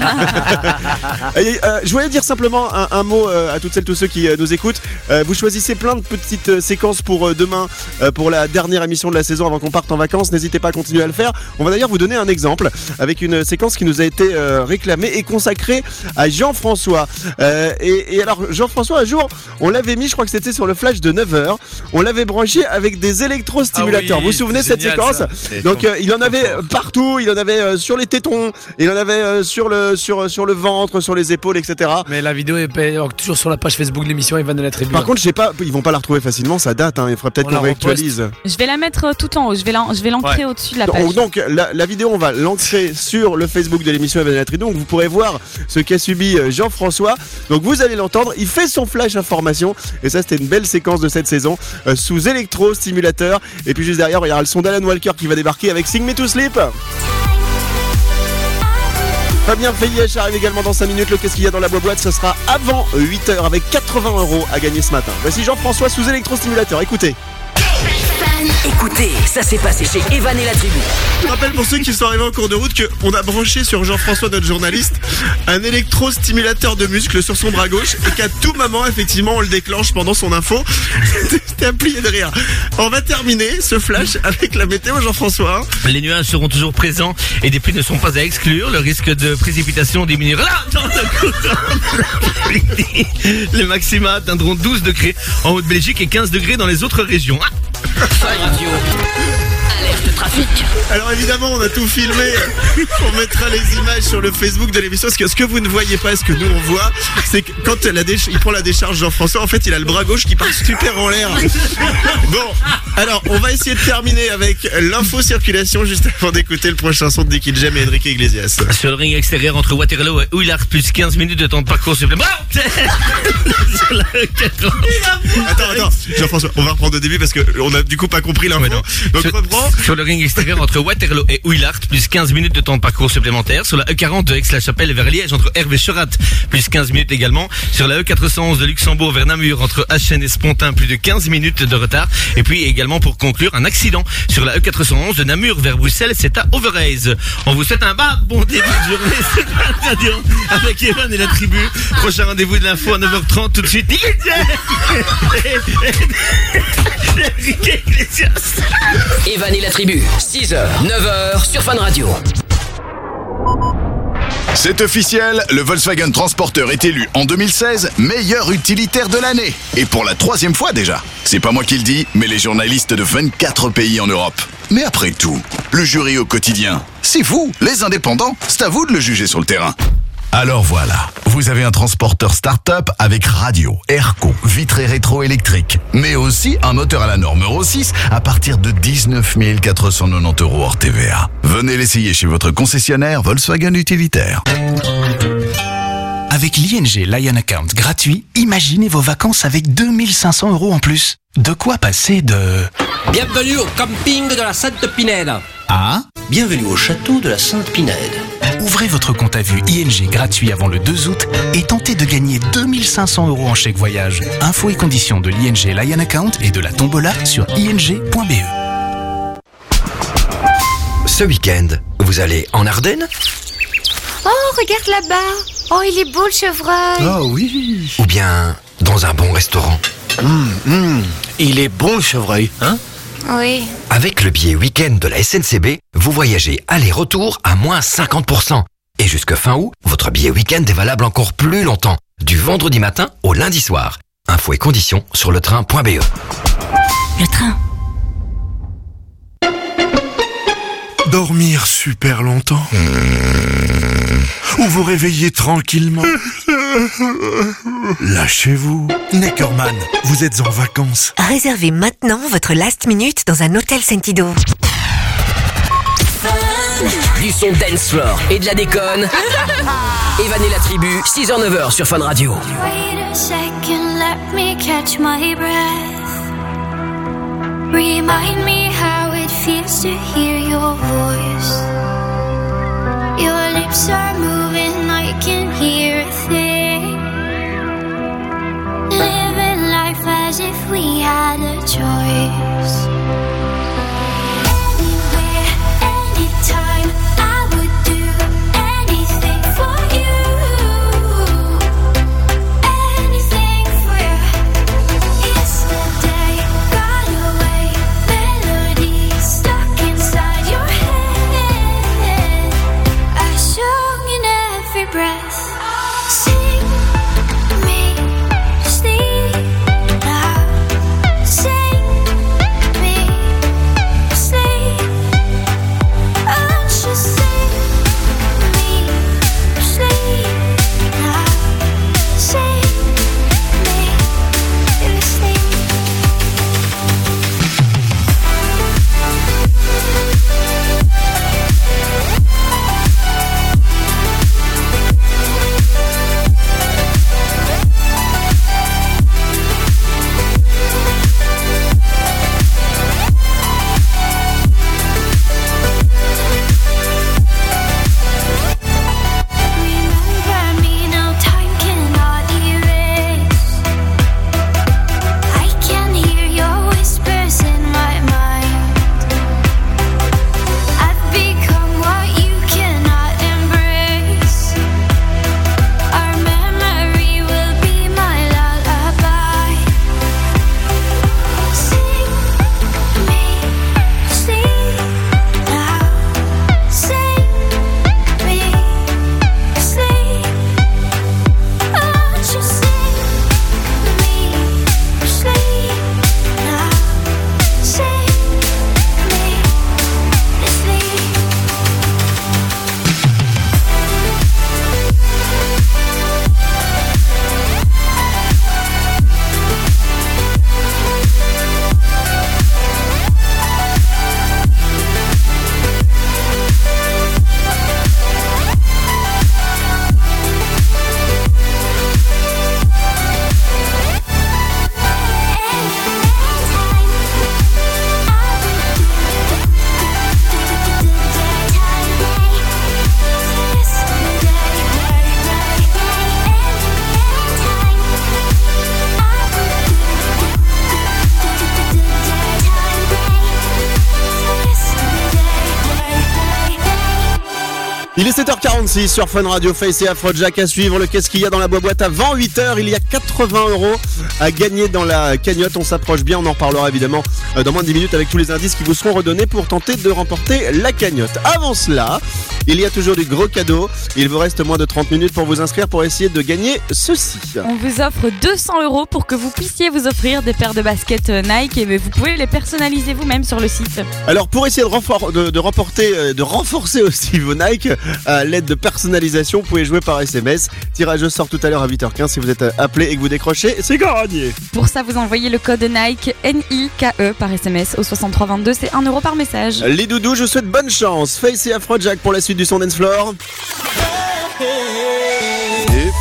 Et, euh, je voulais dire simplement un, un mot euh, à toutes celles et tous ceux qui euh, nous écoutent. Euh, vous choisissez plein de petites euh, séquences pour euh, demain, euh, pour la dernière émission de la saison avant qu'on parte en vacances. N'hésitez pas à continuer à le faire. On va d'ailleurs vous donner un exemple avec une séquence qui nous a été euh, réclamée et consacrée à Jean-François. Euh, et, et alors Jean-François, un jour on l'avait mis, je crois que c'était sur le flash de neuf heures, on l'avait branché avec des électrostimulateurs. Ah oui, vous vous souvenez de cette séquence? Donc euh, il en avait partout, il en avait euh, sur les tétons, il en avait euh, sur le sur sur le ventre, sur les épaules, et cetera. Mais la vidéo est toujours sur la page Facebook de l'émission Evan de la Tribu. Par contre, je sais pas, ils vont pas la retrouver facilement, ça date, hein, il faudrait peut-être on qu'on réactualise. Je vais la mettre tout en haut, je vais la, je vais l'ancrer ouais. au-dessus de la page. Donc, donc la, la vidéo, on va l'ancrer sur le Facebook de l'émission Evan de la Tribu, donc vous pourrez voir ce qu'a subi Jean-François. Donc vous allez l'entendre, il fait son flash information et ça c'était une belle séquence de cette saison euh, sous électro-stimulateur. Et puis juste derrière il y aura le son d'Alan Walker qui va débarquer avec Sing Me to Sleep. Fabien Feillèche arrive également dans cinq minutes. Le qu'est-ce qu'il y a dans la boîte, ce sera avant huit heures avec quatre-vingts euros à gagner ce matin. Voici Jean-François sous électro-stimulateur, écoutez. Écoutez, ça s'est passé chez Evan et la Tribu. Je rappelle pour ceux qui sont arrivés en cours de route qu'on a branché sur Jean-François, notre journaliste, un électrostimulateur de muscles sur son bras gauche et qu'à tout moment, effectivement, on le déclenche pendant son info. C'était à plier de rire. On va terminer ce flash avec la météo, Jean-François. Les nuages seront toujours présents et des pluies ne sont pas à exclure. Le risque de précipitation diminuera dans le courant. Les maxima atteindront douze degrés en Haute-Belgique et quinze degrés dans les autres régions. Radio. Alerte trafic. Alors évidemment on a tout filmé. On mettra les images sur le Facebook de l'émission. Parce que ce que vous ne voyez pas, ce que nous on voit, c'est que quand la déch- il prend la décharge Jean-François, en fait il a le bras gauche qui part super en l'air. Bon, alors on va essayer de terminer avec l'info circulation juste avant d'écouter le prochain son de Nicky Jam et Enrique Iglesias. Sur le ring extérieur entre Waterloo et Oulart, plus quinze minutes de temps de parcours supplémentaire. Attends, attends, Jean-François, on va reprendre au début parce que on a du coup pas compris l'info. Donc sur, reprends. Sur le ring extérieur entre Waterloo et Oulart, plus quinze minutes de temps de parcours supplémentaire. Sur la E quarante de Aix-la-Chapelle vers Liège entre Hervé Chorat, plus quinze minutes également. Sur la E quatre cent onze de Luxembourg vers Namur entre Achen et Spontin, plus de quinze minutes de retard. Et puis également pour conclure, un accident sur la E quatre cent onze de Namur vers Bruxelles, c'est à Overijse. On vous souhaite un bas bon début de journée. C'est la radio avec Evan et la Tribu. Prochain rendez-vous de l'info à neuf heures trente tout de suite. Evan et la Tribu, six heures, neuf heures sur Fun Radio. C'est officiel, le Volkswagen Transporter est élu en deux mille seize meilleur utilitaire de l'année. Et pour la troisième fois déjà. C'est pas moi qui le dis, mais les journalistes de vingt-quatre pays en Europe. Mais après tout, le jury au quotidien, c'est vous, les indépendants, c'est à vous de le juger sur le terrain. Alors voilà, vous avez un transporteur start-up avec radio, airco, vitrée rétro-électrique, mais aussi un moteur à la norme Euro six à partir de dix-neuf mille quatre cent quatre-vingt-dix euros hors T V A. Venez l'essayer chez votre concessionnaire Volkswagen Utilitaire. Avec l'I N G Lion Account gratuit, imaginez vos vacances avec deux mille cinq cents euros en plus. De quoi passer de... Bienvenue au camping de la Sainte-Pinède. Ah ? Bienvenue au château de la Sainte-Pinède. Ouvrez votre compte à vue I N G gratuit avant le deux août et tentez de gagner deux mille cinq cents euros en chèque voyage. Infos et conditions de l'I N G Lion Account et de la tombola sur i n g point b e. Ce week-end, vous allez en Ardennes ? Oh, regarde là-bas. Oh, il est beau le chevreuil. Oh oui. Ou bien dans un bon restaurant. Hum, hum, il est bon le chevreuil, hein ? Oui. Avec le billet week-end de la S N C B, vous voyagez aller-retour à moins cinquante pour cent. Et jusque fin août, votre billet week-end est valable encore plus longtemps, du vendredi matin au lundi soir. Infos et conditions sur le train point b e. Le train. Dormir super longtemps. Ou vous réveiller tranquillement. Lâchez-vous. Neckerman, vous êtes en vacances. Réservez maintenant votre last minute dans un hôtel Sentido. Du son dance floor et de la déconne. Evan et la tribu, six heures neuf heures sur Fun Radio. Wait a second, let me catch my breath. Remind me how it feels to hear your voice. Your lips are moving, I can hear a thing. Living life as if we had a choice. Anywhere, anytime, I would do anything for you. Anything for you. Yesterday got away, melodies stuck inside your head. I sung in every breath. Sing me sleep now. Sing me sleep. Won't you sing me sleep now? Sing me sleep. Remember me now, time cannot erase. I can hear your whispers in my mind. I've become what you cannot embrace. Our memory will be my lullaby. Sing me sleep now. Sing me sleep. Won't you sing me sleep now? Sing me sleep. Il est sept heures quarante-six sur Fun Radio, Face et Afrojack à suivre. Le qu'est-ce qu'il y a dans la boîte avant huit heures. Il y a quatre-vingts euros à gagner dans la cagnotte. On s'approche bien, on en reparlera évidemment dans moins de dix minutes avec tous les indices qui vous seront redonnés pour tenter de remporter la cagnotte. Avant cela, il y a toujours du gros cadeau. Il vous reste moins de trente minutes pour vous inscrire pour essayer de gagner ceci. On vous offre deux cents euros pour que vous puissiez vous offrir des paires de baskets Nike et vous pouvez les personnaliser vous-même sur le site. Alors pour essayer de, renfor- de, de remporter, de renforcer aussi vos Nike à l'aide de personnalisation, vous pouvez jouer par S M S. Tirage au sort tout à l'heure à huit heures quinze. Si vous êtes appelé et que vous décrochez, c'est gagné. Pour ça, vous envoyez le code Nike N I K E par S M S au soixante-trois vingt-deux. C'est un euro par message. Les doudous, je vous souhaite bonne chance. Face et Afrojack pour la suite du son dance floor. Et...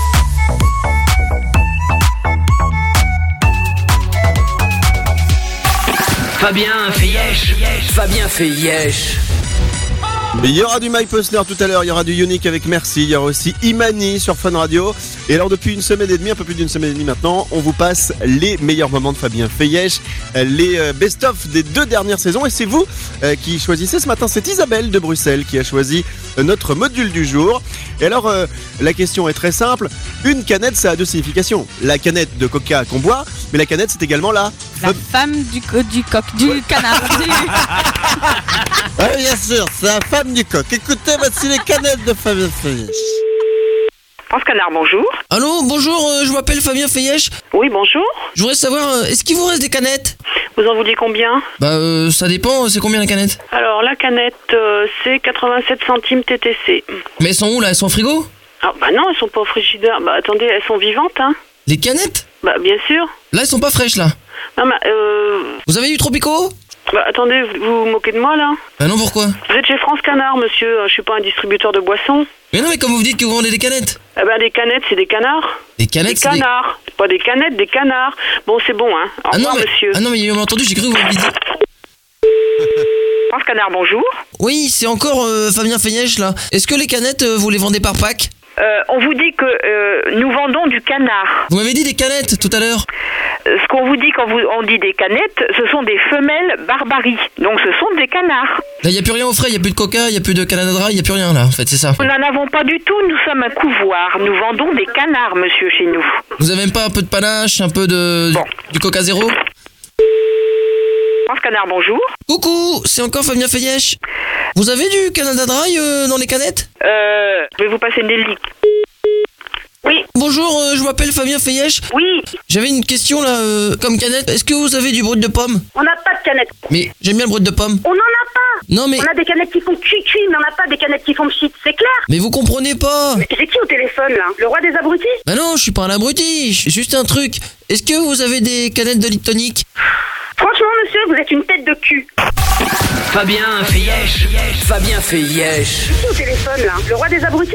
Fabien fait yesh. Fabien fait yesh. Il y aura du Mike Posner tout à l'heure, il y aura du Unique avec Merci, il y aura aussi Imani sur Fun Radio. Et alors depuis une semaine et demie, un peu plus d'une semaine et demie maintenant, on vous passe les meilleurs moments de Fabien Feyesh, les best-of des deux dernières saisons. Et c'est vous qui choisissez ce matin, c'est Isabelle de Bruxelles qui a choisi notre module du jour. Et alors euh, la question est très simple, une canette ça a deux significations. La canette de coca qu'on boit mais la canette c'est également la... La femme du, co- du coq, du canard. Oui, bien sûr, c'est la femme du coq. Écoutez, voici les canettes de Fabien Fayèche. France Canard, bonjour. Allô, bonjour, euh, je m'appelle Fabien Fayèche. Oui, bonjour. Je voudrais savoir, euh, est-ce qu'il vous reste des canettes? Vous en vouliez combien? Bah, euh, ça dépend, c'est combien la canette? Alors, la canette, euh, c'est quatre-vingt-sept centimes T T C. Mais elles sont où là? Elles sont au frigo? Ah, bah non, elles sont pas au frigidaire. Bah, attendez, elles sont vivantes, hein. Les canettes? Bah, bien sûr. Là, elles sont pas fraîches là. Non, mais, euh... Vous avez du Tropico? Bah, attendez, vous vous vous moquez de moi, là? Bah non, pourquoi? Vous êtes chez France Canard, monsieur. Je suis pas un distributeur de boissons. Mais non, mais comme vous dites que vous vendez des canettes. Eh ben, des canettes, c'est des canards. Des canettes, Des c'est des- canards. Pas des canettes, des canards. Bon, c'est bon, hein. Au Ah non, revoir, mais... monsieur. ah non, mais il m'a entendu, j'ai cru que vous m'aviez dit. France Canard, bonjour. Oui, c'est encore euh, Fabien Fayèche là. Est-ce que les canettes, euh, vous les vendez par pack? Euh, on vous dit que euh, nous vendons du canard. Vous m'avez dit des canettes tout à l'heure. Euh, Ce qu'on vous dit quand vous, on dit des canettes, ce sont des femelles barbarie. Donc ce sont des canards. Là, il n'y a plus rien au frais, il n'y a plus de coca, il n'y a plus de Canada Dry, il n'y a plus rien là, en fait, c'est ça. Nous n'en avons pas du tout, nous sommes un couvoir. Nous vendons des canards, monsieur, chez nous. Vous avez même pas un peu de panache, un peu de... du coca zéro? France Canard, bonjour. Coucou, c'est encore Fabien Fayèche. Vous avez du Canada Dry euh, dans les canettes? Euh, je vais vous passer Nelly. Oui. Bonjour, euh, je m'appelle Fabien Fayèche. Oui. J'avais une question là, euh, comme canette. Est-ce que vous avez du brut de pomme? On n'a pas de canettes. Mais j'aime bien le brut de pomme. On n'en a pas. Non mais... On a des canettes qui font cuit-cuit, mais on n'a pas des canettes qui font shit, c'est clair. Mais vous comprenez pas. Mais j'ai qui au téléphone, là? Le roi des abrutis? Bah non, je suis pas un abruti, je- juste un truc. Est-ce que vous avez des canettes de Liptonic? Franchement, monsieur, vous êtes une tête de cul. Fabien Fayèche. Fabien Fayèche. Qui au téléphone, là? Le roi des abrutis?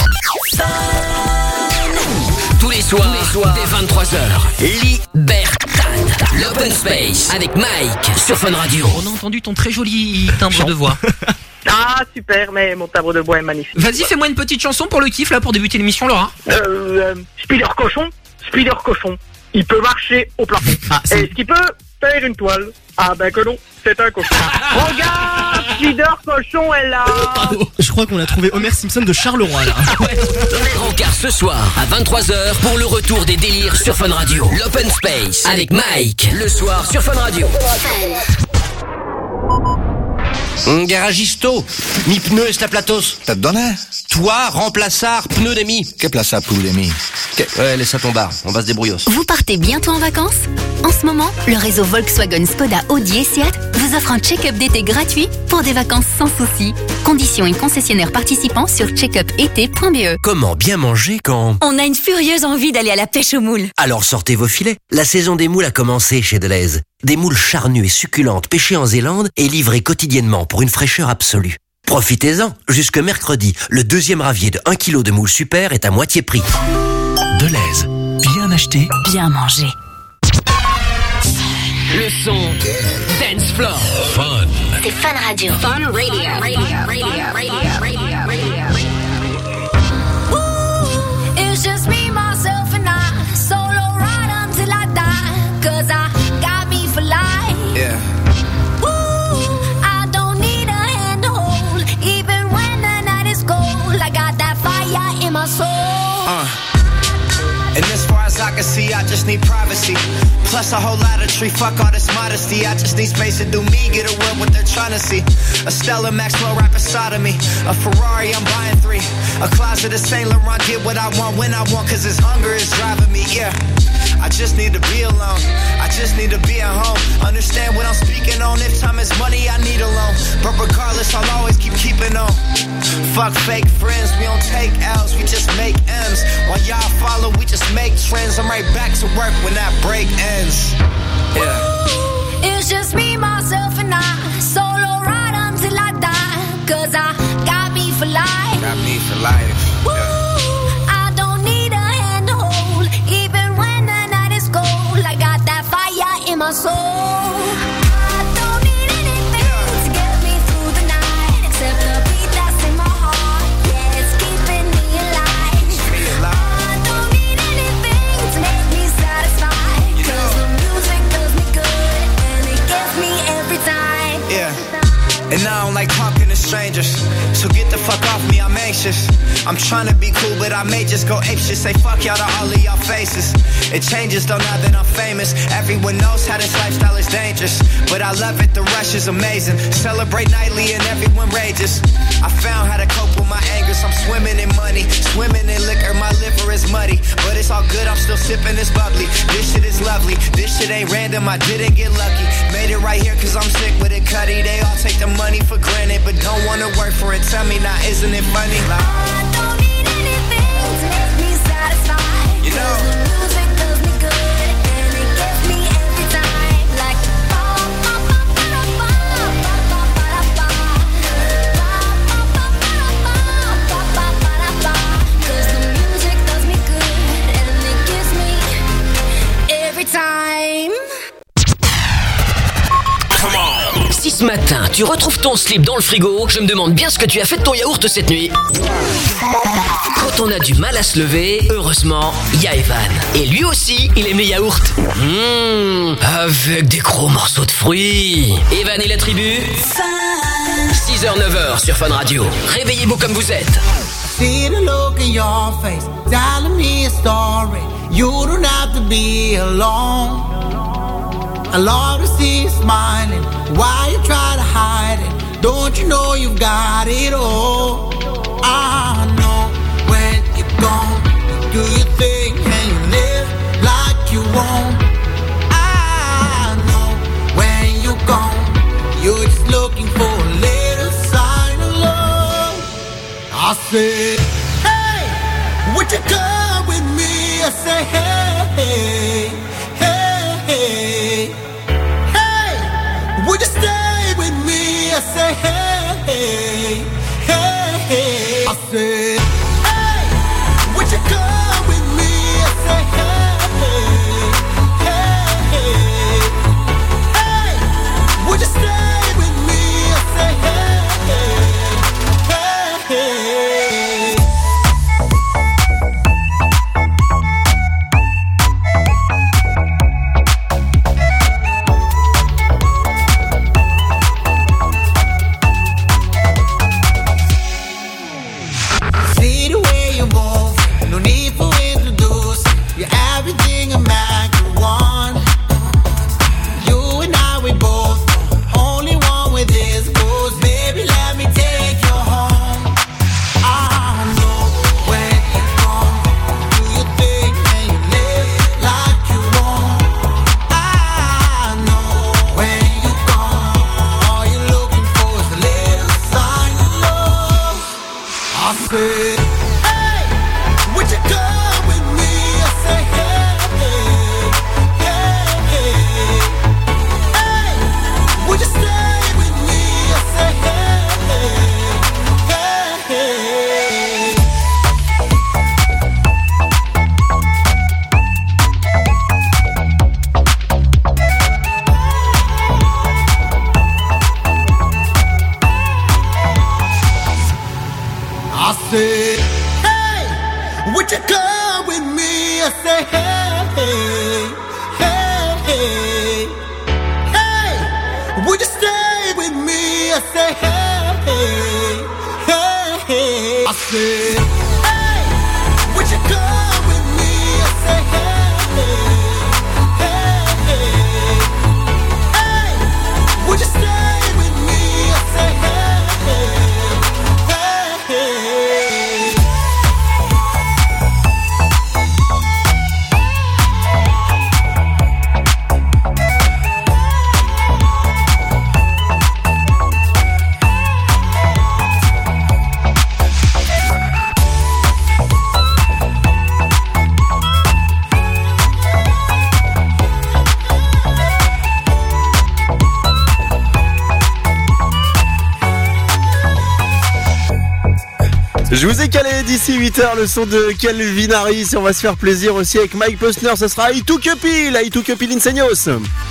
Tous les soirs, tous les soirs, dès vingt-trois heures, Libertad, l'Open Space, avec Mike, sur Fun Radio. On a entendu ton très joli timbre de voix. Ah, super, mais mon timbre de bois est magnifique. Vas-y, fais-moi une petite chanson pour le kiff, là, pour débuter l'émission, Laura. Euh, euh, Spider Cochon, Spider Cochon, il peut marcher au plafond. Est-ce qu'il peut faire une toile? Ah ben que non, c'est un cochon. Regarde, Spider Cochon est là. Je crois qu'on a trouvé Homer Simpson de Charleroi là. Rencard ce soir à vingt-trois heures pour le retour des délires sur Fun Radio. L'Open Space avec Mike, le soir sur Fun Radio. Hum, Garagisto, mi pneu est la platos. T'as te donné? Toi, remplaçar, pneu d'emi. Que plaça pour l'ami? Ouais, laisse ça tomber, on va se débrouiller. Vous partez bientôt en vacances? En ce moment, le réseau Volkswagen, Skoda, Audi et Seat vous offre un check-up d'été gratuit pour des vacances sans soucis. Conditions et concessionnaires participants sur check up e t point b e. Comment bien manger quand... On a une furieuse envie d'aller à la pêche aux moules. Alors sortez vos filets. La saison des moules a commencé chez Deleuze. Des moules charnues et succulentes pêchées en Zélande et livrées quotidiennement pour une fraîcheur absolue. Profitez-en. Jusque mercredi, le deuxième ravier de un kilo de moules super est à moitié prix. Deleuze. Bien acheté. Bien mangé. Le son Dance Floor. Fun. C'est Fun Radio. Fun Radio. Radio, radio, radio, radio, radio. It's just me, myself, and I. Solo ride until I die. Cause I got me for life. Yeah. Ooh, I don't need a hand to hold. Even when the night is cold, I got that fire in my soul. Uh. And as far as I can see, I just need privacy. Plus a whole lot of tree, fuck all this modesty. I just need space to do me, get away what they're trying to see. A Stella Maxwell right beside of me. A Ferrari, I'm buying three. A closet of Saint Laurent, get what I want when I want, cause this hunger is driving me, yeah. I just need to be alone. I just need to be at home. Understand what I'm speaking on. If time is money, I need a loan. But regardless, I'll always keep keeping on. Fuck fake friends, we don't take L's, we just make M's. While y'all follow, we just make trends. I'm right back to work when that break ends. Yeah. It's just me, myself, and I. Solo ride until I die. Cause I got me for life. Got me for life. Ooh, I don't need a hand to hold. Even when the night is cold, I got that fire in my soul. I don't need anything to get me through the night except the beat that's in my heart. Yeah, it's keeping me alive. I don't need anything to make me satisfied. Cause the music does me good and it gets me every time. Yeah. And I don't like talking to strangers, so get the fuck off me, I'm anxious. gracious. I'm trying to be cool, but I may just go apeshit. Say fuck y'all to all of y'all faces. It changes though now that I'm famous. Everyone knows how this lifestyle is dangerous, but I love it, the rush is amazing. Celebrate nightly and everyone rages. I found how to cope with my anger, so I'm swimming in money, swimming in liquor, my liver is muddy, but it's all good, I'm still sipping this bubbly. This shit is lovely, this shit ain't random, I didn't get lucky. Made it right here cause I'm sick with it, Cuddy. They all take the money for granted, but don't wanna work for it. Tell me now, isn't it funny? Like, I don't need anything to make me satisfied. You know, the music does me good and it gets me every time. Like, cause the music does me good and it gives me every time. Si ce matin tu retrouves ton slip dans le frigo, je me demande bien ce que tu as fait de ton yaourt cette nuit. Quand on a du mal à se lever, heureusement, il y a Evan. Et lui aussi, il aime les yaourts. Mmh, avec des gros morceaux de fruits. Evan et la tribu. six heures neuf heures sur Fun Radio. Réveillez-vous comme vous êtes. See the look in your face, telling me a story. You don't have to be alone. I love to see you smiling. Why you try to hide it? Don't you know you've got it all? I know when you're gone, you do your thing and you live like you won't. I know when you're gone, you're just looking for a little sign of love. I said, hey, would you come with me? I say, hey, hey, hey, hey. Would you stay with me? I say, hey, hey, hey, hey. I say, hey, would you come with me? I say, hey, hey, hey, hey. Would you stay with me? I say, hey, hey, hey. Je vous ai calé d'ici huit heures le son de Calvin Harris et on va se faire plaisir aussi avec Mike Posner, ce sera I Took a Pill, I Took a Pill in Seignos.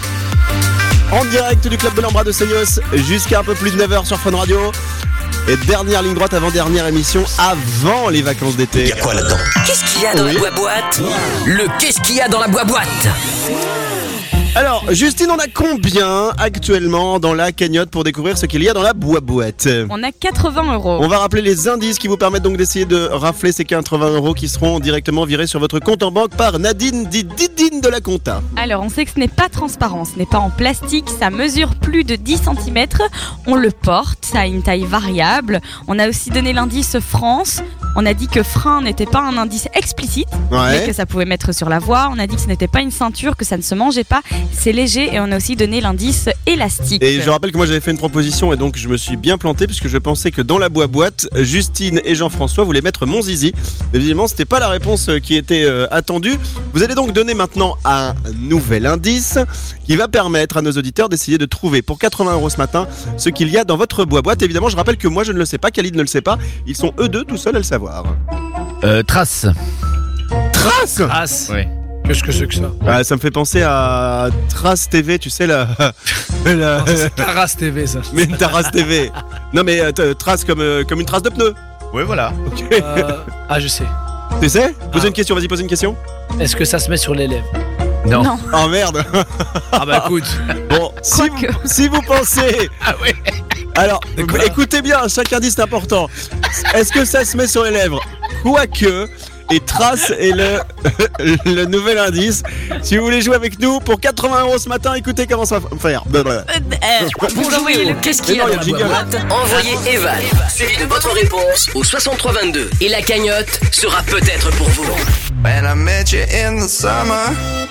En direct du Club de l'Ambra de Seignos jusqu'à un peu plus de neuf heures sur Fun Radio. Et dernière ligne droite avant dernière émission avant les vacances d'été. Il y a quoi là-dedans? Qu'est-ce qu'il y a dans oui. la boîte-boîte? Le qu'est-ce qu'il y a dans la boîte-boîte? Alors, Justine, on a combien actuellement dans la cagnotte pour découvrir ce qu'il y a dans la boîte? On a quatre-vingts euros. On va rappeler les indices qui vous permettent donc d'essayer de rafler ces quatre-vingts euros qui seront directement virés sur votre compte en banque par Nadine Didine de la Compta. Alors, on sait que ce n'est pas transparent, ce n'est pas en plastique, ça mesure plus de dix centimètres. On le porte, ça a une taille variable. On a aussi donné l'indice France. On a dit que frein n'était pas un indice explicite, Ouais. mais que ça pouvait mettre sur la voie. On a dit que ce n'était pas une ceinture, que ça ne se mangeait pas. C'est léger et on a aussi donné l'indice élastique. Et je rappelle que moi j'avais fait une proposition et donc je me suis bien planté puisque je pensais que dans la boîte, Justine et Jean-François voulaient mettre mon zizi. Mais évidemment, c'était pas la réponse qui était euh, attendue. Vous allez donc donner maintenant un nouvel indice qui va permettre à nos auditeurs d'essayer de trouver pour quatre-vingts euros ce matin ce qu'il y a dans votre boîte. Évidemment, je rappelle que moi je ne le sais pas, Khalid ne le sait pas. Ils sont eux deux tout seuls à le savoir. Euh, trace. Trace Trace. Oui. Qu'est-ce que c'est que ça? Ah, ça me fait penser à Trace T V, tu sais la... la... Non, c'est Taras T V ça. Mais une Taras T V. Non mais euh, trace comme, euh, comme une trace de pneu. Oui, voilà. Ok. Euh, ah, je sais. Tu sais? Pose Ah. une question, vas-y, pose une question. Est-ce que ça se met sur les lèvres? Non. Non. Oh merde. Ah bah écoute. Bon, si vous, si vous pensez... Ah ouais. Alors, D'accord. écoutez bien, chaque indice est important. Est-ce que ça se met sur les lèvres? Quoique, et trace est le, le nouvel indice. Si vous voulez jouer avec nous pour quatre-vingts euros ce matin, écoutez comment ça va faire. Blablabla. Vous jouez au Qu'est-ce qu'il y Mais a non, dans la il y a le boîte? Envoyez Evan, suivi de votre réponse au soixante-trois vingt-deux. Et la cagnotte sera peut-être pour vous. When I met you in the summer,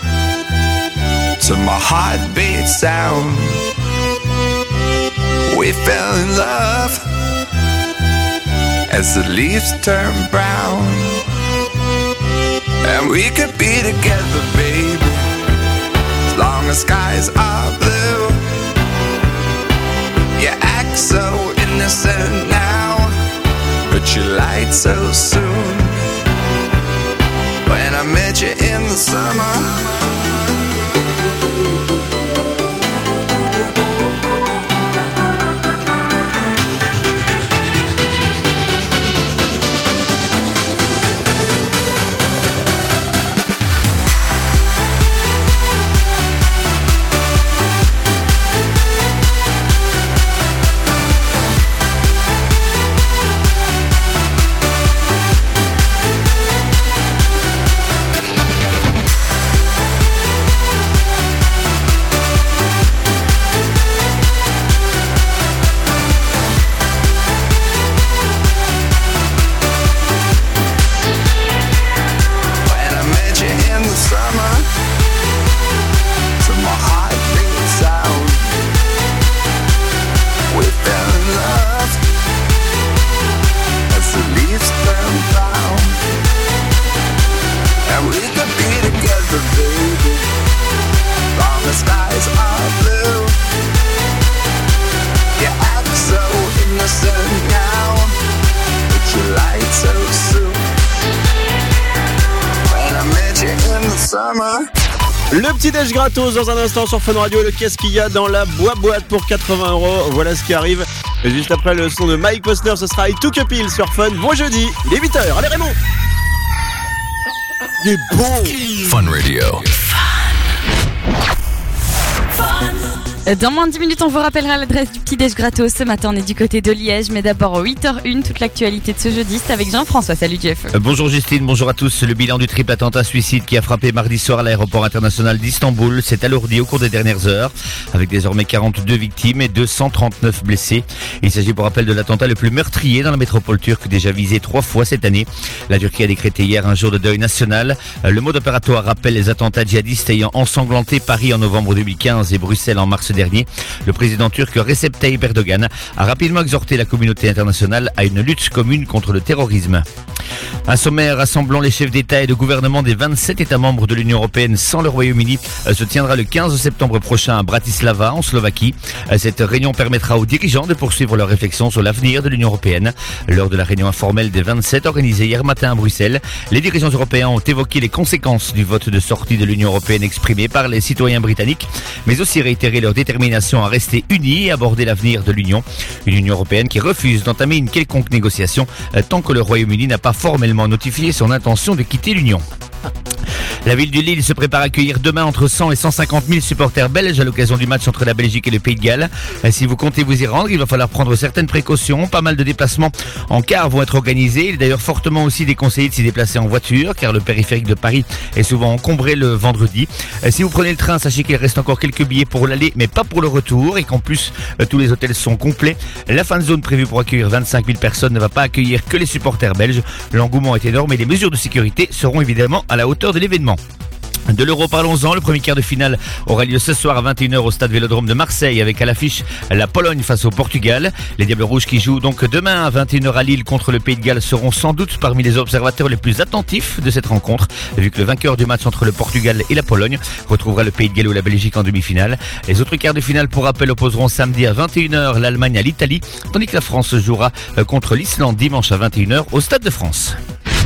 to my heartbeat sound, we fell in love as the leaves turn brown, and we could be together, baby, as long as skies are blue. You act so innocent now, but you lied so soon. When I met you in the summer. Le petit déj gratos dans un instant sur Fun Radio. Le qu'est-ce qu'il y a dans la boîte pour quatre-vingts euros. Voilà ce qui arrive. Et juste après le son de Mike Posner, ce sera I Took a Pill sur Fun. Bon jeudi, il est huit heures. Allez Raymond. Il est bon. Fun Radio. Dans moins de dix minutes, on vous rappellera l'adresse du petit déj gratos. Ce matin, on est du côté de Liège, mais d'abord, au huit heures une, toute l'actualité de ce jeudi, c'est avec Jean-François. Salut Jeff. Euh, bonjour Justine, bonjour à tous. Le bilan du triple attentat suicide qui a frappé mardi soir à l'aéroport international d'Istanbul s'est alourdi au cours des dernières heures, avec désormais quarante-deux victimes et deux cent trente-neuf blessés. Il s'agit pour rappel de l'attentat le plus meurtrier dans la métropole turque, déjà visé trois fois cette année. La Turquie a décrété hier un jour de deuil national. Euh, Le mode opératoire rappelle les attentats djihadistes ayant ensanglanté Paris en novembre deux mille quinze et Bruxelles en mars dernier. Le président turc Recep Tayyip Erdogan a rapidement exhorté la communauté internationale à une lutte commune contre le terrorisme. Un sommet rassemblant les chefs d'État et de gouvernement des vingt-sept États membres de l'Union européenne sans le Royaume-Uni se tiendra le quinze septembre prochain à Bratislava, en Slovaquie. Cette réunion permettra aux dirigeants de poursuivre leurs réflexions sur l'avenir de l'Union européenne. Lors de la réunion informelle des vingt-sept organisée hier matin à Bruxelles, les dirigeants européens ont évoqué les conséquences du vote de sortie de l'Union européenne exprimé par les citoyens britanniques, mais aussi réitéré leur détermination à rester unis et aborder l'avenir de l'Union. Une Union européenne qui refuse d'entamer une quelconque négociation tant que le Royaume-Uni n'a pas formellement notifié son intention de quitter l'Union. La ville de Lille se prépare à accueillir demain entre cent et cent cinquante mille supporters belges à l'occasion du match entre la Belgique et le Pays de Galles. Si vous comptez vous y rendre, il va falloir prendre certaines précautions. Pas mal de déplacements en car vont être organisés. Il est d'ailleurs fortement aussi déconseillé de s'y déplacer en voiture car le périphérique de Paris est souvent encombré le vendredi. Si vous prenez le train, sachez qu'il reste encore quelques billets pour l'aller mais pas pour le retour et qu'en plus tous les hôtels sont complets. La fan zone prévue pour accueillir vingt-cinq mille personnes ne va pas accueillir que les supporters belges. L'engouement est énorme et les mesures de sécurité seront évidemment à la hauteur de l'événement. De l'Euro, parlons-en. Le premier quart de finale aura lieu ce soir à vingt et une heures au stade Vélodrome de Marseille avec à l'affiche la Pologne face au Portugal. Les Diables Rouges qui jouent donc demain à vingt et une heures à Lille contre le Pays de Galles seront sans doute parmi les observateurs les plus attentifs de cette rencontre, vu que le vainqueur du match entre le Portugal et la Pologne retrouvera le Pays de Galles ou la Belgique en demi-finale. Les autres quarts de finale, pour rappel, opposeront samedi à vingt et une heures l'Allemagne à l'Italie, tandis que la France jouera contre l'Islande dimanche à vingt et une heures au Stade de France.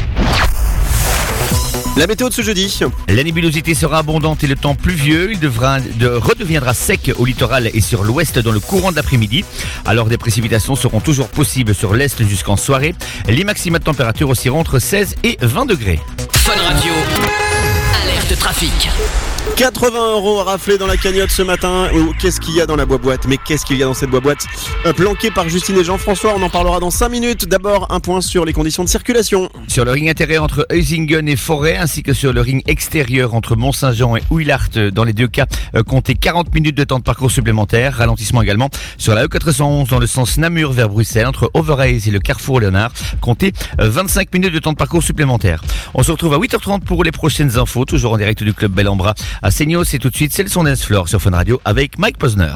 La météo de ce jeudi. La nébulosité sera abondante et le temps pluvieux. Il devra, de, redeviendra sec au littoral et sur l'ouest dans le courant de l'après-midi. Alors des précipitations seront toujours possibles sur l'est jusqu'en soirée. Les maxima de température oscilleront entre seize et vingt degrés. Fun Radio, alerte trafic. quatre-vingts euros raflés dans la cagnotte ce matin. Oh, qu'est-ce qu'il y a dans la boîte? Mais qu'est-ce qu'il y a dans cette boîte? Planquée par Justine et Jean-François, on en parlera dans cinq minutes. D'abord, un point sur les conditions de circulation. Sur le ring intérieur entre Heusingen et Forêt, ainsi que sur le ring extérieur entre Mont-Saint-Jean et Ouillart, dans les deux cas, comptez quarante minutes de temps de parcours supplémentaire. Ralentissement également sur la E quatre cent onze dans le sens Namur vers Bruxelles, entre Overijse et le carrefour Léonard. Comptez vingt-cinq minutes de temps de parcours supplémentaire. On se retrouve à huit heures trente pour les prochaines infos, toujours en direct du club Bel Ambra à Seignos. C'est tout de suite, c'est le son Dance Floor sur Fun Radio avec Mike Posner.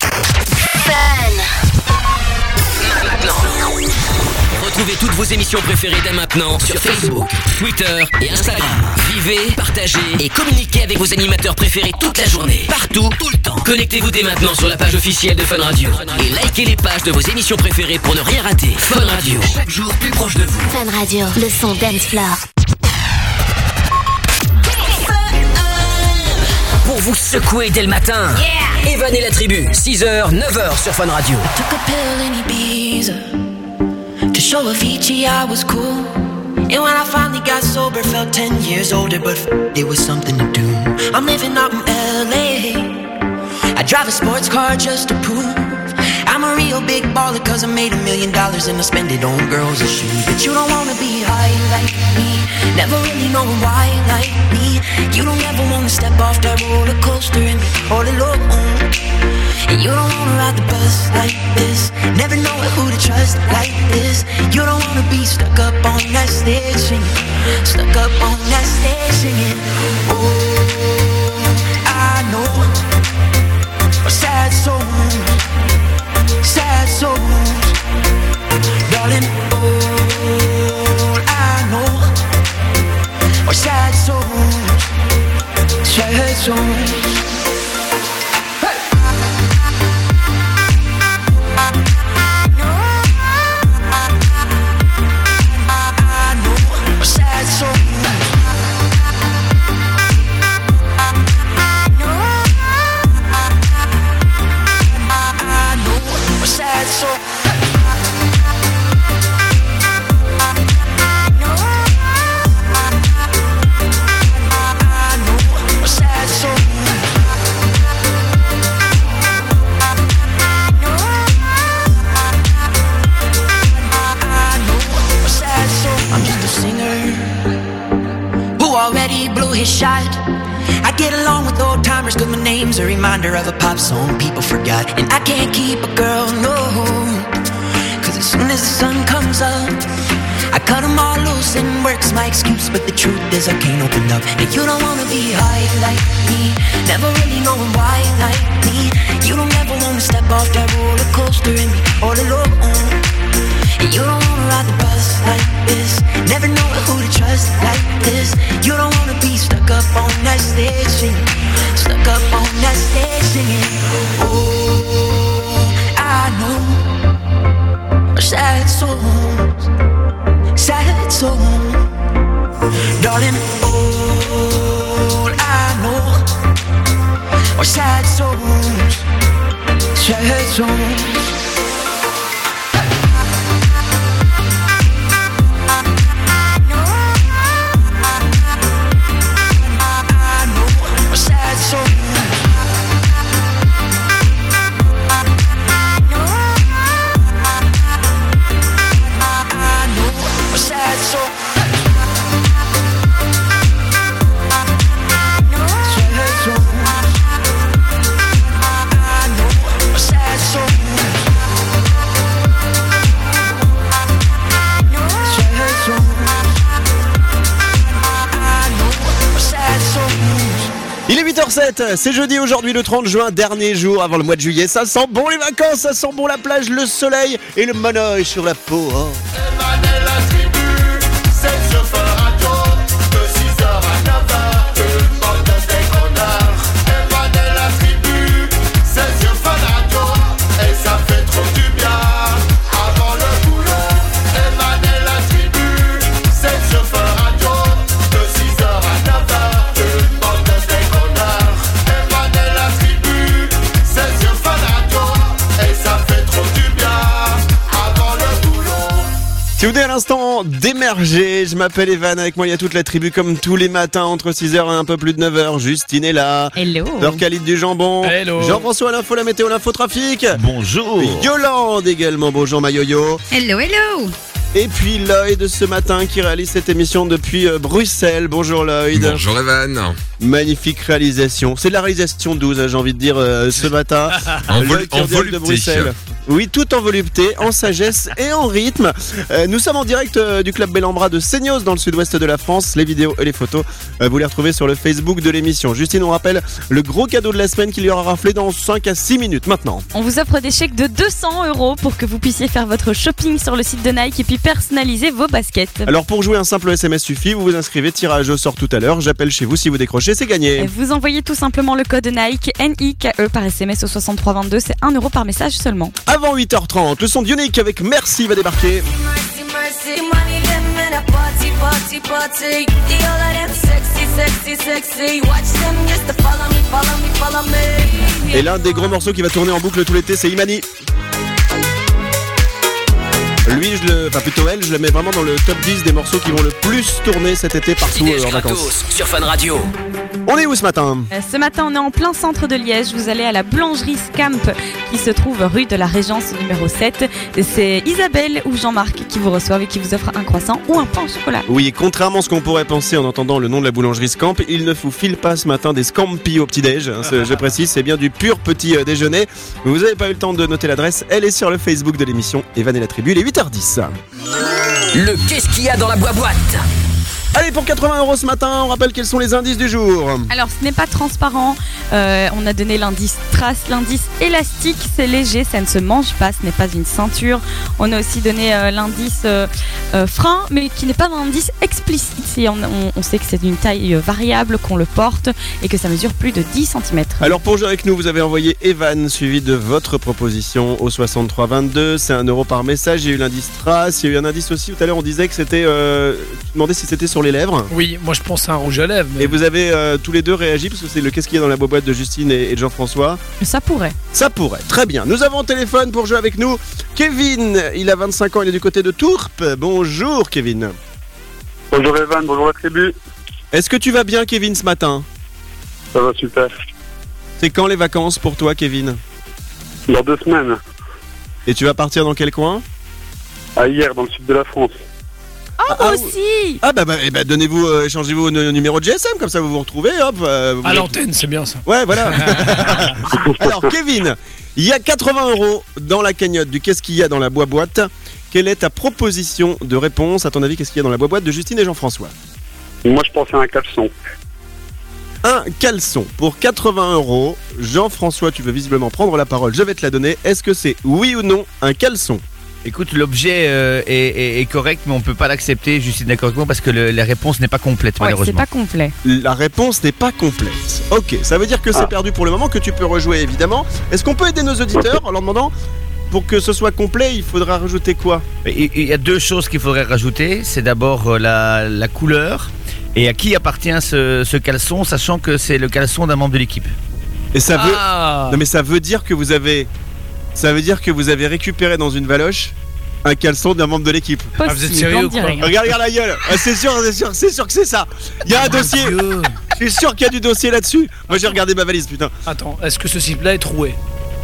Retrouvez toutes vos émissions préférées dès maintenant sur Facebook, Twitter et Instagram. Vivez, partagez et communiquez avec vos animateurs préférés toute la journée, partout, tout le temps. Connectez-vous dès maintenant sur la page officielle de Fun Radio et likez les pages de vos émissions préférées pour ne rien rater. Fun Radio, chaque jour plus proche de vous. Fun Radio, le son Dance Floor. Pour vous secouer dès le matin. Yeah. Evan et la tribu, six heures, neuf heures sur Fun Radio. Took a pill in Ibiza to show Avicii I was cool. And when I finally got sober, felt ten years older, but f- it was something to do. I'm living out in L A. I drive a sports car just to prove I'm a real big baller, cause I made a million dollars and I spend it on girls and shoes. But you don't wanna be high like me, never really knowing why like me. You don't ever wanna step off that roller coaster and be all alone. And you don't wanna ride the bus like this, never know who to trust like this. You don't wanna be stuck up on that stage singing, stuck up on that stage singing. Oh, I know a sad soul, sad souls, darling, all I know are sad souls, sad souls. His shot. I get along with old timers cause my name's a reminder of a pop song people forgot. And I can't keep a girl, no, cause as soon as the sun comes up I cut them all loose and work's my excuse. But the truth is I can't open up. And you don't wanna be high like me, never really knowing why like me. You don't ever wanna step off that roller coaster and be all alone. And you don't wanna ride the bus like this, never know who to trust like this. You don't wanna be stuck up on that stage singing, stuck up on that stage singing. Oh, I know sad souls, sad souls, darling. All I know are sad souls, sad souls. fête. C'est jeudi aujourd'hui le trente juin, dernier jour avant le mois de juillet. Ça sent bon les vacances, ça sent bon la plage, le soleil et le monoeil sur la peau. Oh. Si vous venez à l'instant d'émerger, je m'appelle Evan, avec moi il y a toute la tribu comme tous les matins entre six heures et un peu plus de neuf heures. Justine est là. Hello. Sœur Khalid du jambon. Hello. Jean-François à l'info, la météo, l'infotrafic. Bonjour. Yolande également, bonjour ma yo-yo. Hello, hello. Et puis Lloyd ce matin qui réalise cette émission depuis euh, Bruxelles. Bonjour Lloyd. Bonjour Evan. Magnifique réalisation. C'est de la réalisation douze, hein, j'ai envie de dire, euh, ce matin. En, vol- Lloyd qui en revient volupté. de Bruxelles. Oui, tout en volupté, en sagesse et en rythme. Euh, nous sommes en direct euh, du club Bellambra de Seignos dans le sud-ouest de la France. Les vidéos et les photos, euh, vous les retrouvez sur le Facebook de l'émission. Justine, on rappelle le gros cadeau de la semaine qu'il y aura raflé dans cinq à six minutes maintenant. On vous offre des chèques de deux cents euros pour que vous puissiez faire votre shopping sur le site de Nike et puis personnaliser vos baskets. Alors pour jouer, un simple S M S suffit, vous vous inscrivez, tirage au sort tout à l'heure. J'appelle chez vous, si vous décrochez, c'est gagné. Et vous envoyez tout simplement le code Nike, N I K E par S M S au soixante-trois vingt-deux, c'est un euro par message seulement. Avant huit heures trente, le son d'Unique avec Merci va débarquer. Et l'un des gros morceaux qui va tourner en boucle tout l'été, c'est Imani. Lui, je le, enfin plutôt elle, je la mets vraiment dans le top dix des morceaux qui vont le plus tourner cet été partout Petit-déj en vacances. gratos sur Fun Radio. On est où ce matin ? Euh, Ce matin, on est en plein centre de Liège. Vous allez à la boulangerie Scamp qui se trouve rue de la Régence numéro sept. Et c'est Isabelle ou Jean-Marc qui vous reçoivent et qui vous offrent un croissant ou un pain au chocolat. Oui, et contrairement à ce qu'on pourrait penser en entendant le nom de la boulangerie Scamp, il ne vous file pas ce matin des scampi au petit-déj. Hein, ce- je précise, c'est bien du pur petit euh, déjeuner. Mais vous n'avez pas eu le temps de noter l'adresse, elle est sur le Facebook de l'émission Evan et la tribu, il est huit heures dix. Le qu'est-ce qu'il y a dans la boîte? Allez, pour quatre-vingts euros ce matin, on rappelle quels sont les indices du jour. Alors, ce n'est pas transparent. Euh, on a donné l'indice trace, l'indice élastique. C'est léger, ça ne se mange pas. Ce n'est pas une ceinture. On a aussi donné euh, l'indice euh, euh, frein, mais qui n'est pas un indice explicite. Et on, on- on sait que c'est d'une taille euh, variable, qu'on le porte et que ça mesure plus de dix centimètres. Alors pour jouer avec nous, vous avez envoyé Evan suivi de votre proposition au soixante-trois vingt-deux. C'est un euro par message. Il y a eu l'indice trace. Il y a eu un indice aussi. Tout à l'heure, on disait que c'était. Euh, tu demandais si c'était sur les lèvres. Oui, moi je pense à un rouge à lèvres. Mais... Et vous avez euh, tous les deux réagi parce que c'est le qu'est-ce qu'il y a dans la boîte de Justine et, et de Jean-François. Ça pourrait. Ça pourrait. Très bien. Nous avons au téléphone pour jouer avec nous Kevin. Il a vingt-cinq ans. Il est du côté de Tourpes. Bonjour Kevin. Bonjour Evan, bonjour la tribu. Est-ce que tu vas bien Kevin ce matin? Ça va super. C'est quand les vacances pour toi Kevin? Dans deux semaines. Et tu vas partir dans quel coin? À hier, dans le sud de la France. Oh, moi aussi. Ah bah, bah, eh bah, donnez-vous, euh, échangez-vous nos numéros de G S M, comme ça vous vous retrouvez, hop. euh, vous À êtes- l'antenne, c'est bien ça. Ouais, voilà. Alors Kevin, il y a quatre-vingts euros dans la cagnotte du qu'est-ce qu'il y a dans la boîte. Quelle est ta proposition de réponse? À ton avis, qu'est-ce qu'il y a dans la boîte de Justine et Jean-François? Moi je pensais à un caleçon. Un caleçon pour quatre-vingts euros. Jean-François, tu veux visiblement prendre la parole, je vais te la donner. Est-ce que c'est oui ou non un caleçon? Écoute, l'objet euh, est, est- est correct, mais on peut pas l'accepter, Justine, d'accord avec moi, parce que le- la réponse n'est pas complète, Ouais, c'est malheureusement. pas complet. La réponse n'est pas complète. Ok, ça veut dire que c'est perdu pour le moment, que tu peux rejouer évidemment. Est-ce qu'on peut aider nos auditeurs en leur demandant, pour que ce soit complet, il faudra rajouter quoi? Il il y a deux choses qu'il faudrait rajouter. C'est d'abord euh, la, la couleur et à qui appartient ce, ce caleçon, sachant que c'est le caleçon d'un membre de l'équipe. Et ça veut, Ah. non mais ça veut dire que vous avez, ça veut dire que vous avez récupéré dans une valoche un caleçon d'un membre de l'équipe. Ah, vous êtes sérieux ou quoi? Regarde, regarde la gueule. Ah, c'est sûr, c'est sûr, c'est sûr que c'est ça. Il y a un dossier. Je suis sûr qu'il y a du dossier là-dessus. Moi j'ai regardé ma valise, putain. Attends, est-ce que ce slip-là est troué?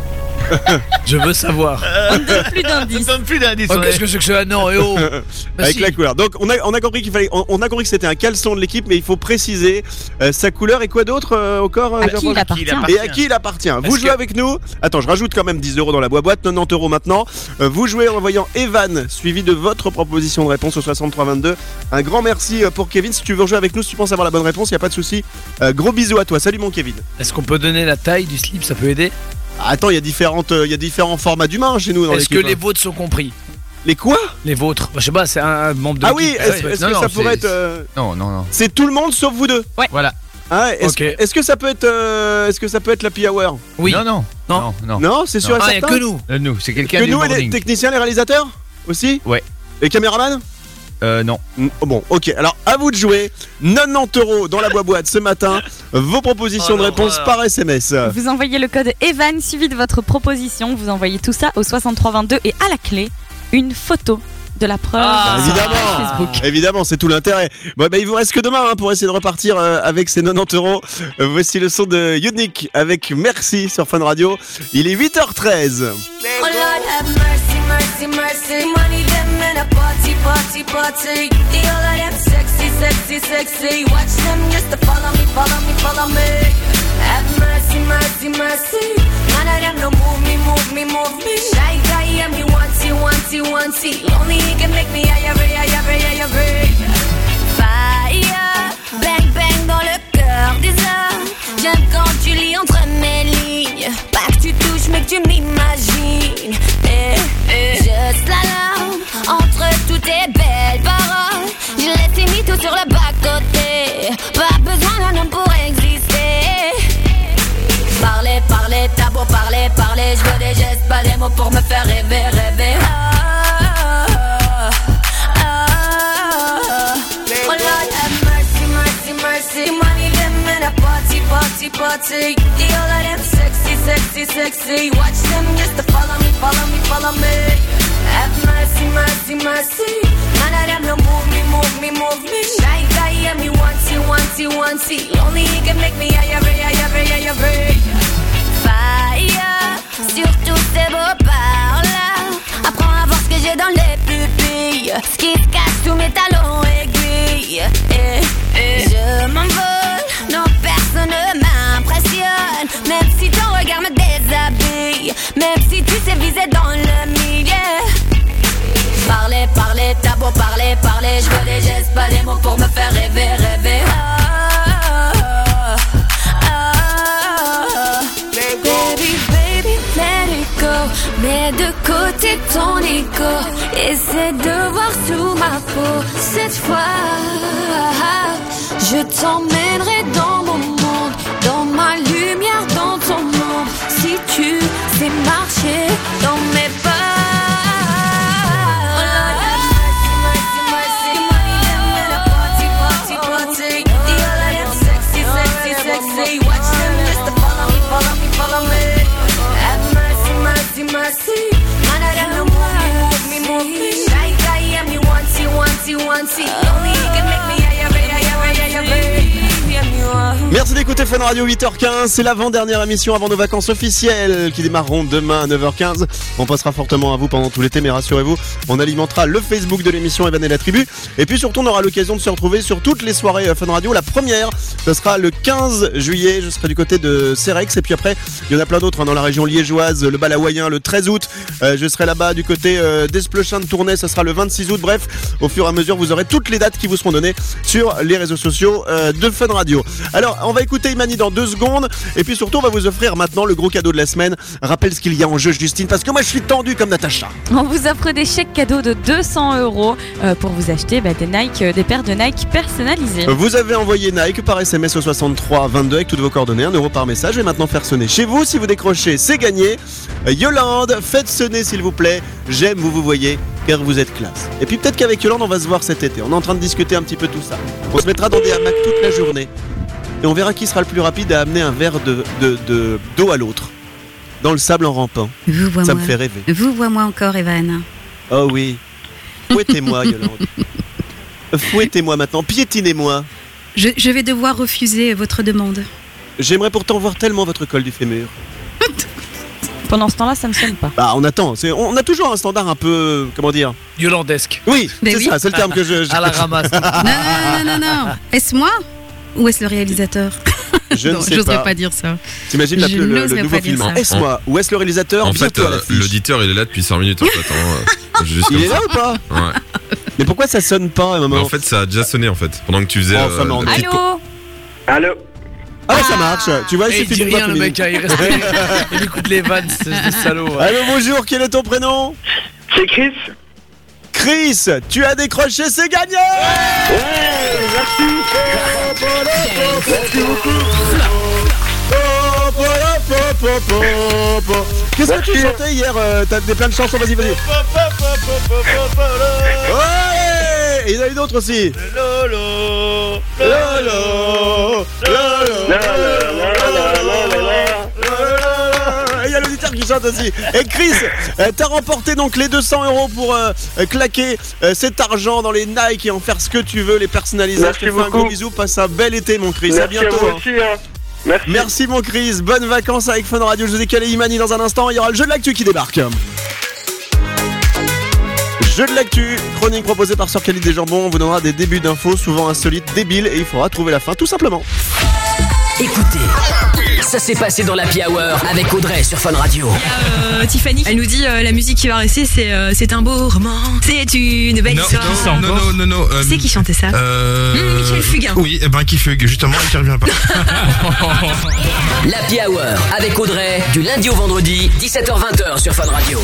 Je veux savoir. On ne donne plus d'indices. On ne donne plus d'indices. Oh, qu'est-ce que c'est que ça? Non, eh oh. Bah, Avec si. la couleur. Donc on a, on a compris qu'il fallait, on, on a compris que c'était un caleçon de l'équipe, mais il faut préciser euh, sa couleur et quoi d'autre euh, encore euh, À Jean-Paul qui il appartient. Et à qui il appartient. Vous Est-ce jouez que- avec nous. Attends, je rajoute quand même dix euros dans la boîte, quatre-vingt-dix euros maintenant. Euh, vous jouez en envoyant Evan, suivi de votre proposition de réponse au soixante-trois vingt-deux. Un grand merci euh, pour Kevin. Si tu veux jouer avec nous, si tu penses avoir la bonne réponse, il n'y a pas de souci. Euh, gros bisous à toi. Salut mon Kevin. Est-ce qu'on peut donner la taille du slip? Ça peut aider? Attends, il y a différentes, euh, il y a différents formats d'humains chez nous dans Est-ce que l'équipe. les vôtres sont compris? Les quoi? Les vôtres. Bah, je sais pas, c'est un membre de Ah oui, l'équipe. est-ce Ouais. est-ce Non, que non, ça pourrait c'est- être... euh, Non, non, non. C'est tout le monde sauf vous deux. Voilà. Ah, est-ce Ok. est-ce que ça peut être euh, est-ce que ça peut être la P-Hour? Oui. Non, non. Non. Non, non. Non, c'est sûr et Ah, il y a certain. que nous. Euh, nous, c'est quelqu'un Que du nous et les morning. techniciens, les réalisateurs aussi? Ouais. Les caméramans? Euh, non. Mm, Bon, ok. Alors, à vous de jouer. quatre-vingt-dix euros dans la boîte ce matin. Vos propositions Oh, de réponse l'horreur. par S M S. Vous envoyez le code Evan suivi de votre proposition. Vous envoyez tout ça au soixante-trois vingt-deux et à la clé, une photo de la preuve. Ah, sur évidemment. Facebook. Évidemment, c'est tout l'intérêt. Bon, bah, il vous reste que demain hein, pour essayer de repartir euh, avec ces quatre-vingt-dix euros. Euh, voici le son de Unique avec Merci sur Fun Radio. Il est huit heures treize. Oh Lord have mercy, mercy, mercy. Money them in a party, party, party. The all of them sexy, sexy, sexy. Watch them just to follow me, follow me, follow me. Have mercy, mercy, mercy. None of them no move me, move me, move me. Shy guy, yeah, me once, you once, you once. Only he can make me higher, higher, higher, higher. Fire, bang, bang dans le cœur des hommes. J'aime quand tu lis entre mes lignes. Pas que tu touches, mais que tu m'imagines. Eh, eh. Je slalom entre toutes tes belles paroles. Je laisse tes mythos sur le bas-côté. Pas besoin d'un homme pour exister. Parler, parler, t'as beau parler, parler. Je veux des gestes, pas des mots pour me faire rêver, rêver. Ah, ah, ah. Oh Lord have mercy, mercy, mercy. Money them in a party, party, party. The all of them sexy, sexy, sexy. Watch them just to follow me, follow me, follow me. Have mercy, mercy, mercy. None of them no move me, move me, move me. Shy guy, yeah, me once, you once, you once. Only he can make me higher, higher, higher, higher. Fire, sur tous ces beaux par-là. Apprends à voir ce que j'ai dans les pupilles. Ce qui se cache sous mes talons aiguilles. Eh, eh. Je m'envole, non personne ne m'impressionne. Même si ton regard me déshabille. Même si tu sais viser dans le milieu. Parler, parler, t'as beau parler, parler. Je veux des gestes, pas des mots pour me faire rêver, rêver. Ah, ah, ah. Baby, baby, let it go. Mets de côté ton ego. Essaie de voir sous ma peau. Cette fois, je t'emmènerai dans mon monde. Dans ma lumière, dans ton monde. Si tu sais marcher dans mes pas. Mercy, none of them no move me, move me, move me. Shy guy, yeah, me once, you once, you once. Only he can make me higher, higher, higher, higher. Merci d'écouter Fun Radio. Huit heures quinze, c'est l'avant-dernière émission avant nos vacances officielles qui démarreront demain à neuf heures quinze. On passera fortement à vous pendant tout l'été, mais rassurez-vous, on alimentera le Facebook de l'émission Evan et la Tribu. Et puis surtout, on aura l'occasion de se retrouver sur toutes les soirées Fun Radio. La première, ce sera le quinze juillet, je serai du côté de Cerex. Et puis après, il y en a plein d'autres hein, dans la région liégeoise, le bal hawaïen le treize août. Euh, je serai là-bas du côté euh, d'Esplechin de Tournai, ça sera le vingt-six août. Bref, au fur et à mesure, vous aurez toutes les dates qui vous seront données sur les réseaux sociaux euh, de Fun Radio. Alors, on va écouter Imani dans deux secondes. Et puis surtout, on va vous offrir maintenant le gros cadeau de la semaine. Rappelle ce qu'il y a en jeu, Justine, parce que moi, je suis tendu comme Natacha. On vous offre des chèques cadeaux de deux cents euros euh, pour vous acheter bah, des Nike, euh, des paires de Nike personnalisées. Vous avez envoyé Nike par S M S au soixante-trois vingt-deux avec toutes vos coordonnées, un euro par message. Je vais maintenant faire sonner chez vous. Si vous décrochez, c'est gagné. Euh, Yolande, faites sonner s'il vous plaît. J'aime, vous vous voyez, car vous êtes classe. Et puis peut-être qu'avec Yolande, on va se voir cet été. On est en train de discuter un petit peu tout ça. On se mettra dans des hamacs toute la journée. Et on verra qui sera le plus rapide à amener un verre de, de, de, d'eau à l'autre. Dans le sable en rampant. Vous vois ça moi. me fait rêver. Vous vois moi encore, Evan. Oh oui. Fouettez-moi, Yolande. Fouettez-moi maintenant. Piétinez-moi. Je, je vais devoir refuser votre demande. J'aimerais pourtant voir tellement votre col du fémur. Pendant ce temps-là, ça ne sonne pas. Bah, on attend. C'est, on a toujours un standard un peu, comment dire, Yolandesque. Oui, Mais c'est oui. ça, c'est le terme que je. je- À la ramasse. Non, non, non, non, non. Est-ce moi ou est-ce le réalisateur? Je ne Non, sais j'oserais pas. pas dire ça. T'imagines Je le, le- le n'oserais nouveau pas dire film ça. Est-ce moi ou est-ce le réalisateur En fait, bientôt à euh, l'affiche. l'auditeur il est là depuis cinq minutes en fait. hein, euh, juste Il comme est ça. là ou pas? Ouais. Mais pourquoi ça sonne pas à un Mais moment? en fait, ça a déjà sonné en fait pendant que tu faisais. Oh, ça euh, m'en la dit. petite- Allô? Allô. Ah, ça marche. Tu vois, il Et il suffit dit d'une voix rien, le féminine. mec, hein, il reste. Il écoute les vannes, c'est des salauds. ouais. Allô, bonjour. Quel est ton prénom? C'est Chris. Chris, tu as décroché, c'est gagné. Qu'est-ce que tu chantais hier? euh, T'as des plein de chansons, vas-y, vas-y. Ouais. Et il y en a une autre aussi. Lolo, Lolo, il y a l'auditeur qui chante aussi. Et Chris, euh, t'as remporté donc les deux cents euros pour euh, euh, claquer euh, cet argent dans les Nike et en faire ce que tu veux, les personnaliser. Merci Je te fais un beaucoup. gros bisou, passe un bel été mon Chris, Merci à bientôt. à vous hein. aussi, hein. Merci. Merci mon Chris, bonnes vacances avec Fun Radio. Je vous décale Imani dans un instant, il y aura le jeu de l'actu qui débarque. Jeu de l'actu, chronique proposée par Sœur Khalid des Jambons. On vous donnera des débuts d'infos, souvent insolites, débiles, et il faudra trouver la fin, tout simplement. Écoutez, ça s'est passé dans l'Happy Hour avec Audrey sur Fun Radio. Euh, Tiffany, elle nous dit euh, la musique qui va rester, c'est euh, c'est un beau roman, c'est une belle Non, histoire. non, non, non, non. euh, C'est qui chantait ça euh, Mmh, Michel Fugain. Oui, et ben qui fugue, justement, il ne revient pas. L'Happy Hour avec Audrey, du lundi au vendredi, dix-sept heures vingt sur Fun Radio.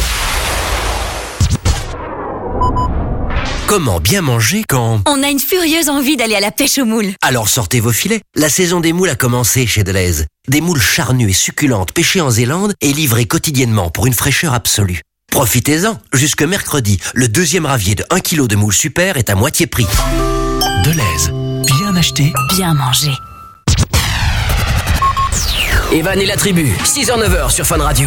Comment bien manger quand... On a une furieuse envie d'aller à la pêche aux moules. Alors sortez vos filets. La saison des moules a commencé chez Deleuze. Des moules charnues et succulentes pêchées en Zélande et livrées quotidiennement pour une fraîcheur absolue. Profitez-en. Jusque mercredi, le deuxième ravier de un kilo de moules super est à moitié prix. Deleuze. Bien acheté. Bien mangé. Evan et la tribu, six heures neuf sur Fun Radio.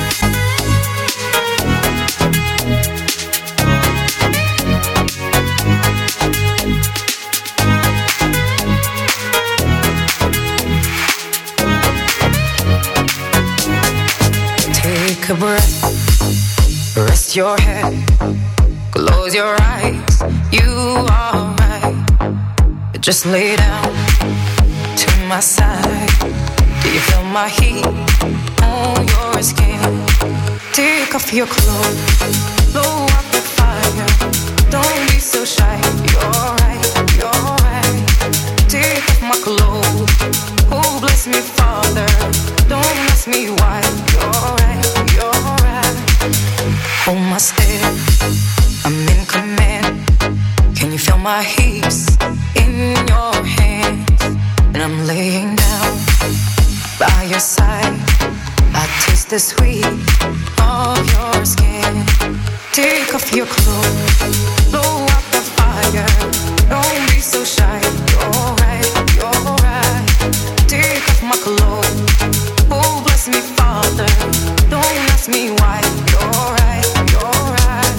Take a breath, rest your head, close your eyes, you are right. Just lay down to my side. Do you feel my heat on your skin? Take off your clothes, blow up the fire. Don't be so shy, you're right, you're right. Take off my clothes, oh bless me Father. Don't ask me why, you're right, you're right. Hold my step, I'm in command. Can you feel my hips in your hands? And I'm laying down by your side. I taste the sweet of your skin. Take off your clothes, blow up the fire. Don't be so shy, you're right, you're right. Take off my clothes, oh bless me Father. Don't ask me why, you're right, you're right.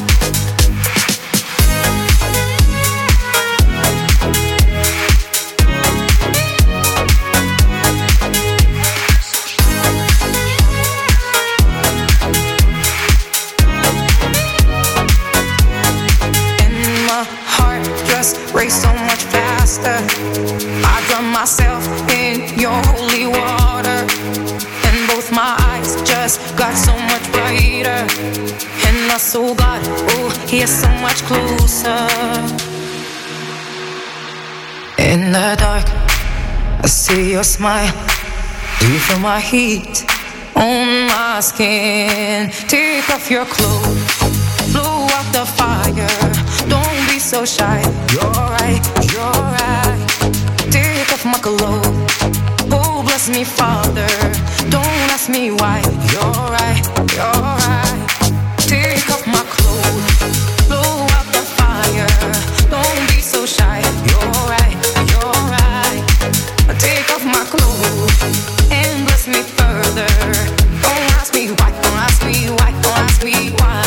And my heart just raced so much faster. I drown myself in your holy water. And both my eyes just got so much brighter. And my soul got, oh, here so much closer. In the dark, I see your smile. Do you feel my heat on my skin? Take off your clothes, blow out the fire. Don't be so shy. You're right, you're right. Take off my clothes. Oh, bless me, Father. Don't ask me why. You're right, you're right. Take off my clothes, blow out the fire. Don't be so shy. You're right, you're right. Take off my clothes and bless me further. Don't ask me why, don't ask me why, don't ask me why.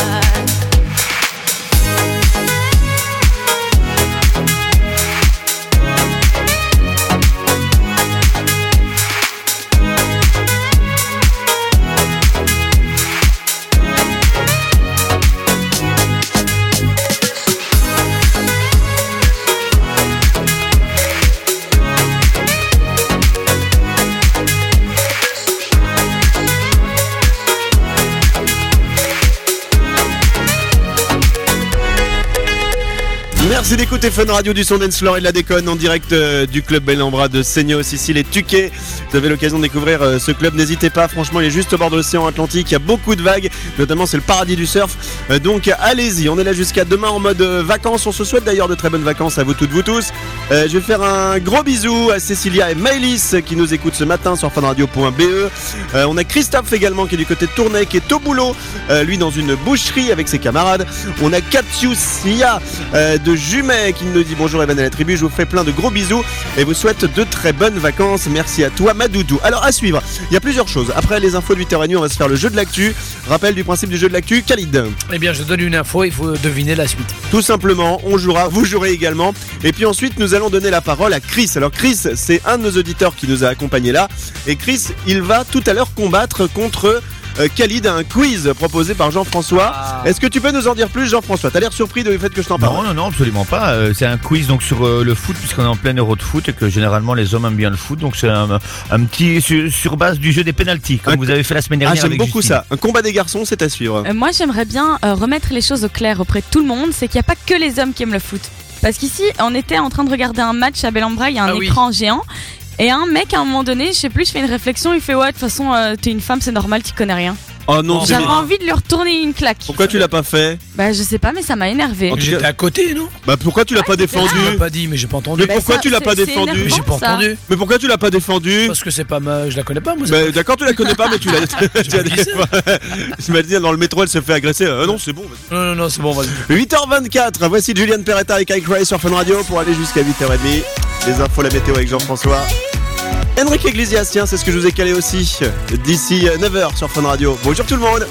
Merci d'écouter Fun Radio du son dance floor et de la déconne en direct euh, du club Bel-en-Bras de Seignos, Sicile et Tuquet. Vous avez l'occasion de découvrir euh, ce club, n'hésitez pas, franchement il est juste au bord de l'océan Atlantique, il y a beaucoup de vagues, notamment c'est le paradis du surf, euh, donc allez-y, on est là jusqu'à demain en mode euh, vacances, on se souhaite d'ailleurs de très bonnes vacances à vous toutes, vous tous. Euh, je vais faire un gros bisou à Cécilia et Maëlys qui nous écoutent ce matin sur funradio point b e. Euh, on a Christophe également qui est du côté de Tournai, qui est au boulot, euh, lui dans une boucherie avec ses camarades. On a Katsiusia euh, de Jumet qui nous dit bonjour Evan et la tribu, je vous fais plein de gros bisous et vous souhaite de très bonnes vacances. Merci à toi Madoudou. Alors à suivre, il y a plusieurs choses. Après les infos de huit heures trente, on va se faire le jeu de l'actu. Rappel du principe du jeu de l'actu, Khalid. Eh bien je donne une info, il faut deviner la suite. Tout simplement, on jouera, vous jouerez également. Et puis ensuite nous allons donner la parole à Chris. Alors Chris, c'est un de nos auditeurs qui nous a accompagnés là. Et Chris, il va tout à l'heure combattre contre... Euh, Khalid a un quiz proposé par Jean-François. Ah. Est-ce que tu peux nous en dire plus, Jean-François? T'as l'air surpris du fait que je t'en parle. Non, non, non, absolument pas. Euh, c'est un quiz donc sur euh, le foot, puisqu'on est en plein euro de foot et que généralement les hommes aiment bien le foot. Donc c'est un, un petit sur, sur base du jeu des pénaltys, comme un... vous avez fait la semaine dernière. Ah, j'aime avec beaucoup Justine. Ça. Un combat des garçons, c'est à suivre. Euh, moi, j'aimerais bien euh, remettre les choses au clair auprès de tout le monde. C'est qu'il n'y a pas que les hommes qui aiment le foot. Parce qu'ici, on était en train de regarder un match à Bel-en-Bras. Il y a un ah, écran oui. géant. Et un mec, à un moment donné, je sais plus, je fais une réflexion. Il fait ouais, de toute façon, euh, t'es une femme, c'est normal, tu connais rien. Oh non, j'avais envie de lui retourner une claque. Pourquoi tu l'as pas fait? Bah je sais pas, mais ça m'a énervé. J'étais à côté, non? Bah pourquoi tu l'as ah, pas défendu? Je l'ai pas dit, mais j'ai pas entendu. Mais bah, pourquoi ça, tu l'as pas défendu? Mais j'ai pas entendu. Mais pourquoi tu l'as pas défendu? Parce que c'est pas ma... je la connais pas moi. Bah, d'accord, tu la connais pas, mais tu l'as. Tu m'as dit dans le métro, elle se fait agresser. Euh, non, c'est bon. Vas-y. Non, non, non, c'est bon, vas-y. huit heures vingt-quatre. Voici Julian Peretta et Kai Cry sur Fun Radio pour aller jusqu'à huit heures trente. Les infos, la météo avec Jean-François. Enrique Iglesias, tiens, c'est ce que je vous ai calé aussi d'ici neuf heures sur Fun Radio. Bonjour tout le monde.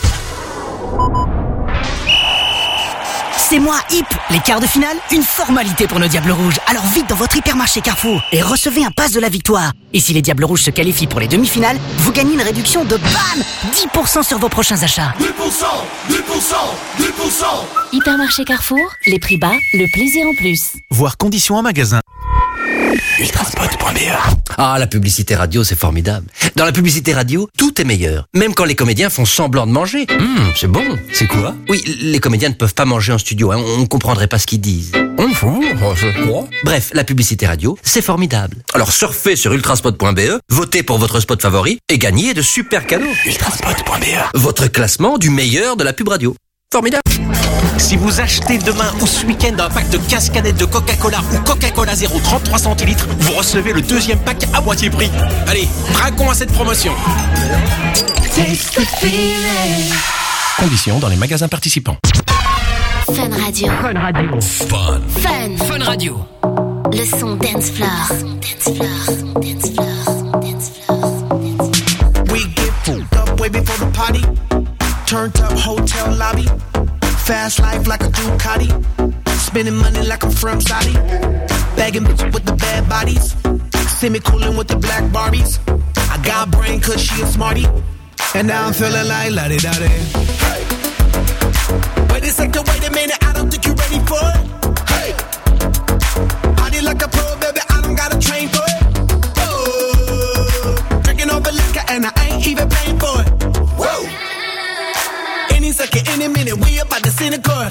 C'est moi, Hip. Les quarts de finale, une formalité pour nos Diables Rouges. Alors vite dans votre hypermarché Carrefour et recevez un pass de la victoire. Et si les Diables Rouges se qualifient pour les demi-finales, vous gagnez une réduction de bam dix pour cent sur vos prochains achats. dix pour cent, dix pour cent, dix pour cent. Hypermarché Carrefour, les prix bas, le plaisir en plus. Voir conditions en magasin. ultraspot point b e. Ah, la publicité radio, c'est formidable. Dans la publicité radio, tout est meilleur. Même quand les comédiens font semblant de manger. Hum, c'est bon. C'est quoi? Oui, les comédiens ne peuvent pas manger en studio, hein. On ne comprendrait pas ce qu'ils disent. Bref, la publicité radio, c'est formidable. Alors surfez sur ultraspot point b e, votez pour votre spot favori et gagnez de super cadeaux. ultraspot point b e. Votre classement du meilleur de la pub radio. Formidable. Si vous achetez demain ou ce week-end un pack de quinze canettes de Coca-Cola ou Coca-Cola zéro trente-trois centilitres, vous recevez le deuxième pack à moitié prix. Allez, trinquons à cette promotion. Conditions dans les magasins participants. Fun Radio. Fun Radio. Fun. Fun. Fun Radio. Le son dance floor. Dance floor. Dance floor. Dance floor. We get fucked up way before the party. Turned up hotel lobby. Fast life like a Ducati. Spending money like I'm from Saudi. Bagging bitches with the bad bodies. See me coolin' with the black Barbies. I got brain cause she a smarty. And now I'm feeling like la-di-da-di. Hey. Wait a second, wait a minute, I don't think you're ready for it. Hey. Party like a pro, baby, I don't gotta train for it. Oh. Drinking over liquor and I ain't even paying for it. Whoa. Any second, any minute, we about to see the chorus.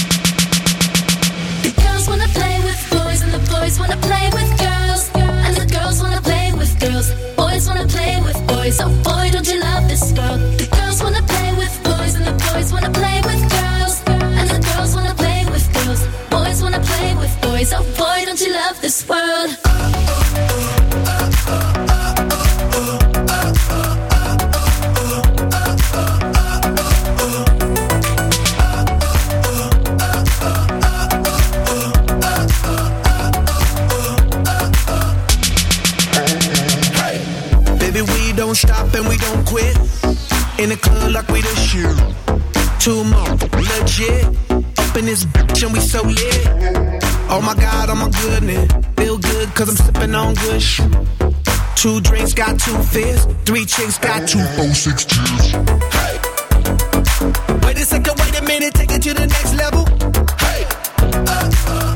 The girls wanna play with boys and the boys wanna play with girls. And the girls wanna play with girls. Boys wanna play with boys. Oh boy, don't you love this world? The girls wanna play with boys and the boys wanna play with girls. And the girls wanna play with girls. Boys wanna play with boys. Oh boy, don't you love this world? Don't stop and we don't quit. In the club like we the shit. Two more legit. Up in this bitch and we so lit. Oh my God, oh my goodness. Feel good cause I'm sipping on good shit. Two drinks got two fists. Three chicks got two, four, six cheers. Hey. Wait a second, wait a minute. Take it to the next level. Hey. Uh, uh.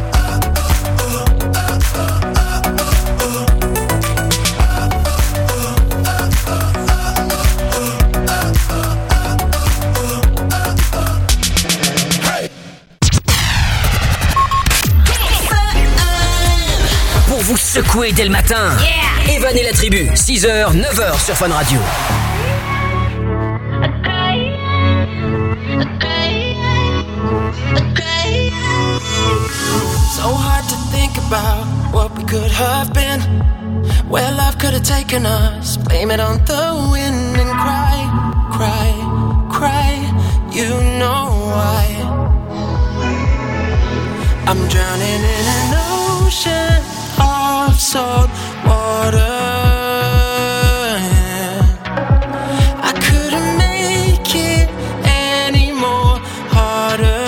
secouer dès le matin. Yeah. Evan et la tribu, six heures, neuf heures sur Fun Radio. So hard to think about what we could have been, where love could have taken us. Blame it on the wind and cry, cry, cry. You know why. I'm drowning in an ocean of salt water. I couldn't make it any more harder.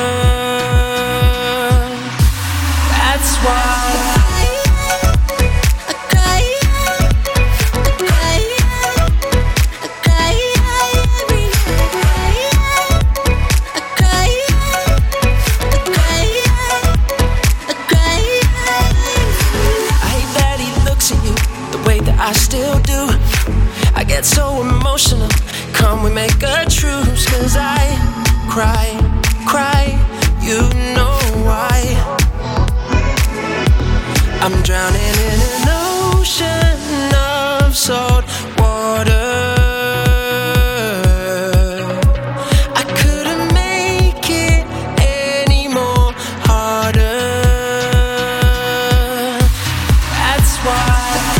That's why I still do. I get so emotional. Come we make a truce. Cause I cry, cry. You know why. I'm drowning in an ocean of salt water. I couldn't make it any more harder. That's why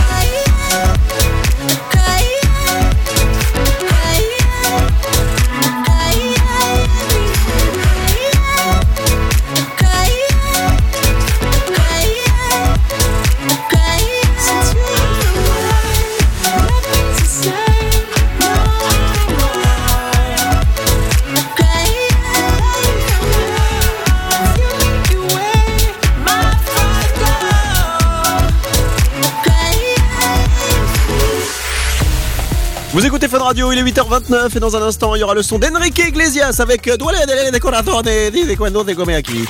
Vous écoutez Fun Radio, il est huit heures vingt-neuf et dans un instant il y aura le son d'Enrique Iglesias avec Duele de Decoratore de Cuando te come aquí.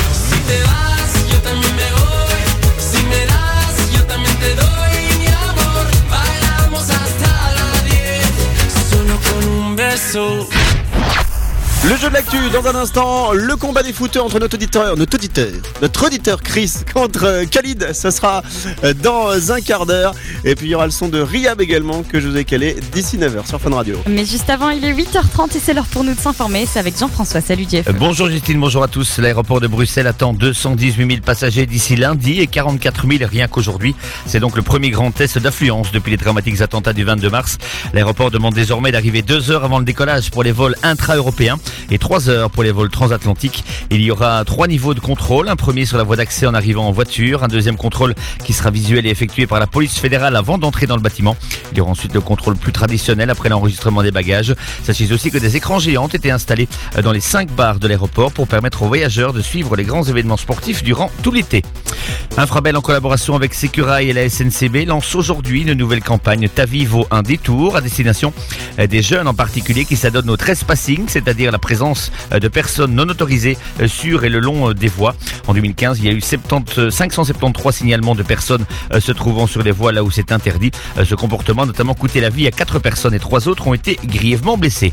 Le jeu de l'actu, dans un instant, le combat des footeux entre notre auditeur, notre auditeur, notre auditeur Chris contre Khalid, ça sera dans un quart d'heure. Et puis il y aura le son de Riyab également que je vous ai calé d'ici neuf heures sur Fun Radio. Mais juste avant, il est huit heures trente et c'est l'heure pour nous de s'informer. C'est avec Jean-François. Salut Jeff. Bonjour Justine, bonjour à tous. L'aéroport de Bruxelles attend deux cent dix-huit mille passagers d'ici lundi et quarante-quatre mille rien qu'aujourd'hui. C'est donc le premier grand test d'affluence depuis les dramatiques attentats du vingt-deux mars. L'aéroport demande désormais d'arriver deux heures avant le décollage pour les vols intra-européens et trois heures pour les vols transatlantiques. Il y aura trois niveaux de contrôle. Un premier sur la voie d'accès en arrivant en voiture. Un deuxième contrôle qui sera visuel et effectué par la police fédérale avant d'entrer dans le bâtiment. Il y aura ensuite le contrôle plus traditionnel après l'enregistrement des bagages. Sachez aussi que des écrans géants ont été installés dans les cinq bars de l'aéroport pour permettre aux voyageurs de suivre les grands événements sportifs durant tout l'été. Infrabel en collaboration avec Sécurail et la S N C B lance aujourd'hui une nouvelle campagne Ta vie vaut un détour à destination des jeunes en particulier qui s'adonnent au trespassing, c'est-à-dire la présence de personnes non autorisées sur et le long des voies. En deux mille quinze, il y a eu cinq cent soixante-treize signalements de personnes se trouvant sur les voies là où c'est interdit. Ce comportement a notamment coûté la vie à quatre personnes et trois autres ont été grièvement blessés.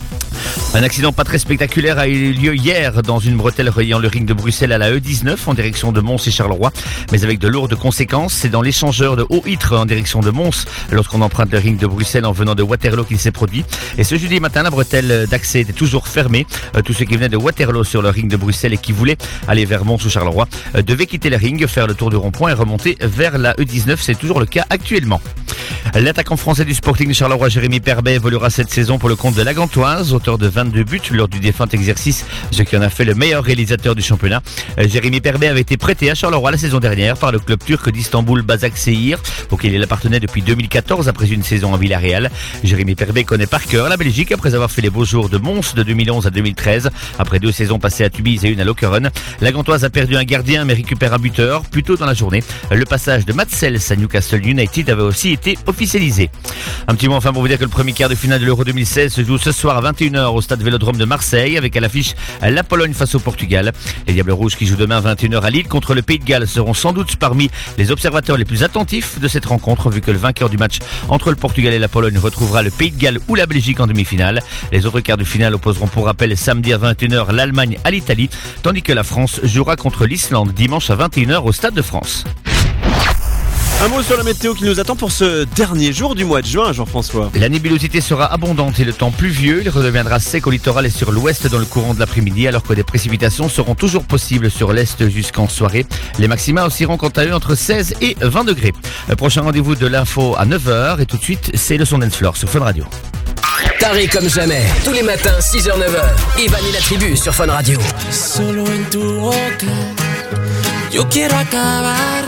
Un accident pas très spectaculaire a eu lieu hier dans une bretelle reliant le ring de Bruxelles à la E dix-neuf en direction de Mons et Charleroi, mais avec de lourdes conséquences. C'est dans l'échangeur de Haut-Ytre en direction de Mons lorsqu'on emprunte le ring de Bruxelles en venant de Waterloo qu'il s'est produit. Et ce jeudi matin, la bretelle d'accès était toujours fermée. Tous ceux qui venaient de Waterloo sur le ring de Bruxelles et qui voulaient aller vers Mons ou Charleroi devaient quitter le ring, faire le tour du rond-point et remonter vers la E dix-neuf. C'est toujours le cas actuellement. L'attaquant français du Sporting de Charleroi, Jérémy Perbet, évoluera cette saison pour le compte de la Gantoise, auteur de vingt-deux buts lors du défunt exercice, ce qui en a fait le meilleur réalisateur du championnat. Jérémy Perbet avait été prêté à Charleroi la saison dernière par le club turc d'Istanbul Başakşehir, auquel il appartenait depuis deux mille quatorze après une saison en Villarreal. Jérémy Perbet connaît par cœur la Belgique après avoir fait les beaux jours de Mons de deux mille onze à deux mille treize. Après deux saisons passées à Tubize et une à Lokeren, la Gantoise a perdu un gardien mais récupère un buteur plus tôt dans la journée. Le passage de Mats Sels à Newcastle United avait aussi été officialisé. Un petit mot enfin pour vous dire que le premier quart de finale de l'Euro deux mille seize se joue ce soir à vingt et une heures au stade Vélodrome de Marseille avec à l'affiche la Pologne face au Portugal. Les Diables Rouges qui jouent demain à vingt et une heures à Lille contre le Pays de Galles seront sans doute parmi les observateurs les plus attentifs de cette rencontre vu que le vainqueur du match entre le Portugal et la Pologne retrouvera le Pays de Galles ou la Belgique en demi-finale. Les autres quarts de finale opposeront pour rappel samedi à vingt et une heures l'Allemagne à l'Italie tandis que la France jouera contre l'Islande dimanche à vingt et une heures au Stade de France. Un mot sur la météo qui nous attend pour ce dernier jour du mois de juin, Jean-François. La nébulosité sera abondante et le temps pluvieux. Il redeviendra sec au littoral et sur l'ouest dans le courant de l'après-midi, alors que des précipitations seront toujours possibles sur l'est jusqu'en soirée. Les maxima oscilleront quant à eux entre seize et vingt degrés. Le prochain rendez-vous de l'info à neuf heures et tout de suite, c'est le son Dance Floor sur Fun Radio. Taré comme jamais, tous les matins six heures neuf heures. Ivan et la tribu sur Fun Radio. Solo en tu boca, yo quiero acabar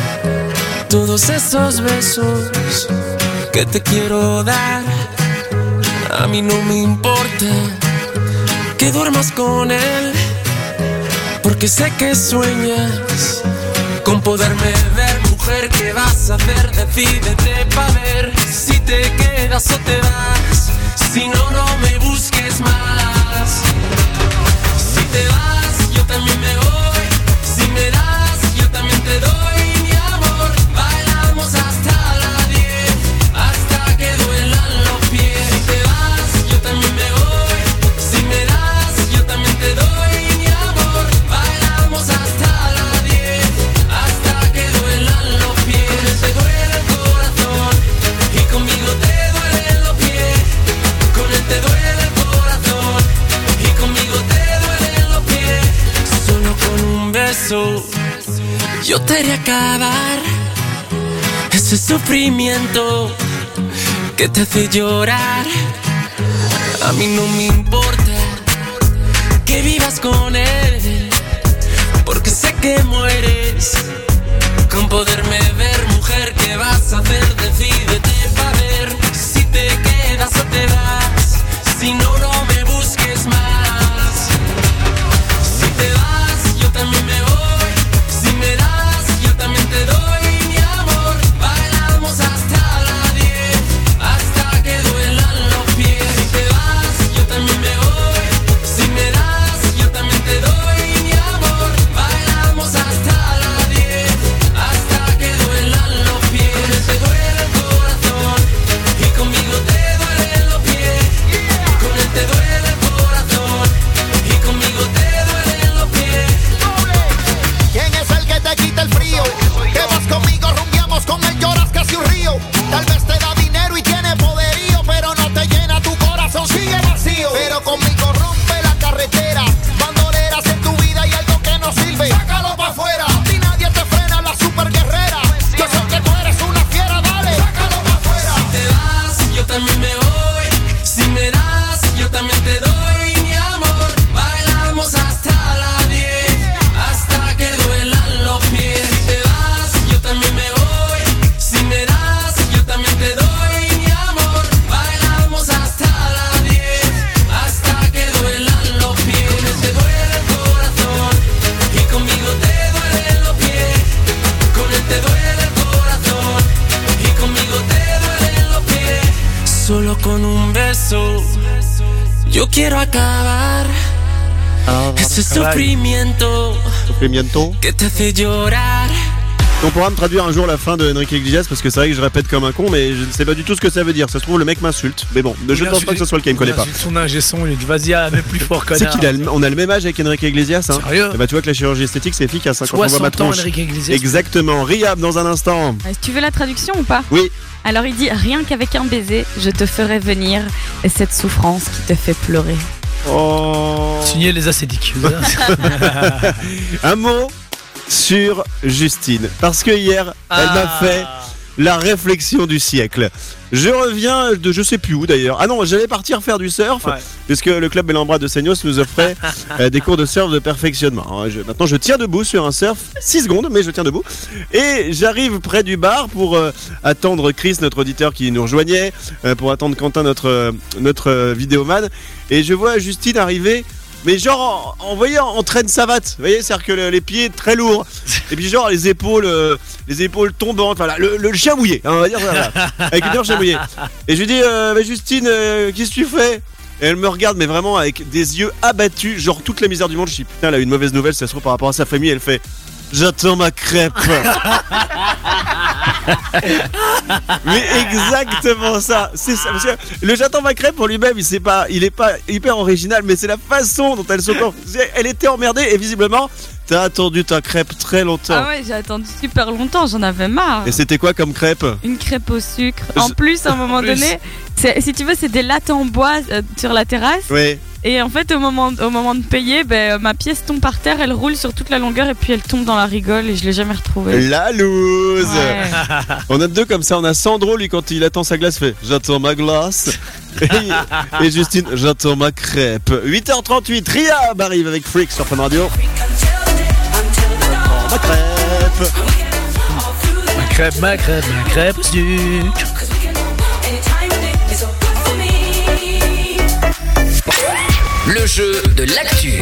todos esos besos que te quiero dar. A mí no me importa que duermas con él, porque sé que sueñas con poderme ver. Mujer, ¿qué vas a hacer? Decídete pa' ver si te quedas o te vas. Si no, no me busques más. Si te vas, yo también me voy. Si me das, yo también te doy. Mi amor, bailamos hasta las diez, hasta que duelan los pies. Si te vas, yo también me voy. Si me das, yo también te doy. Mi amor, bailamos hasta las diez, hasta que duelan los pies. Te duele el corazón y conmigo te duelen los pies. Con él te duele el corazón y conmigo te duelen los pies. Solo con un beso yo te haré acabar ese sufrimiento que te hace llorar. A mí no me importa que vivas con él, porque sé que mueres con poderme ver. Mujer, ¿qué vas a hacer? Decídete pa' ver si te quedas o te vas. Si no, no me busques más. Si te vas, yo también me voy. Si me das, yo también te doy. Mi amor, bailamos hasta las diez, hasta que duelan los pies. Si te vas, yo también me voy. Si me das, yo también te doy. Mi amor, bailamos hasta las diez, hasta que duelan los pies. Te duele el corazón y conmigo te duelen los pies. Con él te duele el corazón y conmigo te duelen los pies. ¿Quién es el que te quita el frío? Que vas conmigo, rumbiamos, con él lloras casi un río. Tal vez te da dinero y tiene poderío, pero no te llena, tu corazón sigue vacío. Pero conmigo rompe la carretera, bandoleras en tu vida y algo que no sirve, sácalo pa' afuera. Y nadie te frena, la super guerrera. Yo sé que tú eres una fiera, dale, sácalo pa' afuera. Si te vas, yo también me voy. Si me das, yo también te doy. Mi amor, bailamos hasta las diez, hasta que duelan los pies. Si te vas, yo también me voy. Si me das, yo también te doy. Mi amor, bailamos hasta las diez, hasta que duelan los pies. Te duele el corazón y conmigo te duelen los pies. Con él te duele el corazón y conmigo te duelen los pies. Solo con un beso yo quiero acabar ese sufrimiento Sufrimiento. que te hace llorar. On pourra me traduire un jour la fin de Enrique Iglesias, parce que c'est vrai que je répète comme un con, mais je ne sais pas du tout ce que ça veut dire. Ça se trouve, le mec m'insulte. Mais bon, je ne pense pas que ce soit le cas, il me connaît pas. Son ingé son, il dit vas-y, ah, mais plus fort, C'est connard. qu'il a, le- on a le même âge avec Enrique Iglesias, hein. Sérieux? Et bah tu vois que la chirurgie esthétique c'est efficace, hein, quand on voit ma soixante ans, tronche. Enrique Iglesias. Exactement. Riyab dans un instant. Euh, Tu veux la traduction ou pas? Oui. Alors il dit rien qu'avec un baiser, je te ferai venir et cette souffrance qui te fait pleurer. Oh. Signé les ascétiques. Un mot sur Justine, parce que hier elle m'a fait la réflexion du siècle. Je reviens de je sais plus où d'ailleurs. Ah non, j'allais partir faire du surf, Ouais. puisque le club Bellambra de Seignos nous offrait euh, des cours de surf de perfectionnement. Alors, je- maintenant je tiens debout sur un surf, six secondes, mais je tiens debout. Et j'arrive près du bar pour euh, attendre Chris, notre auditeur qui nous rejoignait, euh, pour attendre Quentin, notre, euh, notre euh, vidéoman. Et je vois Justine arriver, mais genre en, en voyant en traîne savate, vous voyez, c'est-à-dire que le- les pieds très lourds, et puis genre les épaules, euh, les épaules tombantes, voilà, le, le chien mouillé, hein, on va dire ça, voilà, avec une heure chien mouillé. Et je lui dis, euh, bah, Justine, euh, qu'est-ce que tu fais? Et elle me regarde, mais vraiment avec des yeux abattus, genre toute la misère du monde. Je dis, putain, elle a une mauvaise nouvelle, ça se trouve par rapport à sa famille. Elle fait, j'attends ma crêpe. Mais exactement ça, c'est ça. Parce que le j'attends ma crêpe pour lui-même, il sait pas, il est pas hyper original, mais c'est la façon dont elle se comporte. Elle était emmerdée et visiblement, T'as attendu ta crêpe très longtemps. Ah ouais, j'ai attendu super longtemps, j'en avais marre. Et c'était quoi comme crêpe? Une crêpe au sucre. En Je- plus, à un moment En plus. donné, c'est- si tu veux, c'est des lattes en bois euh, sur la terrasse. Oui. Et en fait, au moment, au moment de payer, ben, ma pièce tombe par terre, elle roule sur toute la longueur et puis elle tombe dans la rigole et je l'ai jamais retrouvée. La loose. Ouais. On a deux comme ça, on a Sandro, lui quand il attend sa glace fait j'attends ma glace. et, et Justine, j'attends ma crêpe. huit heures trente-huit, Ria arrive avec Freak sur Fun Radio. Ma crêpe. Ma crêpe, ma crêpe, ma crêpe au sucre. Le jeu de l'actu.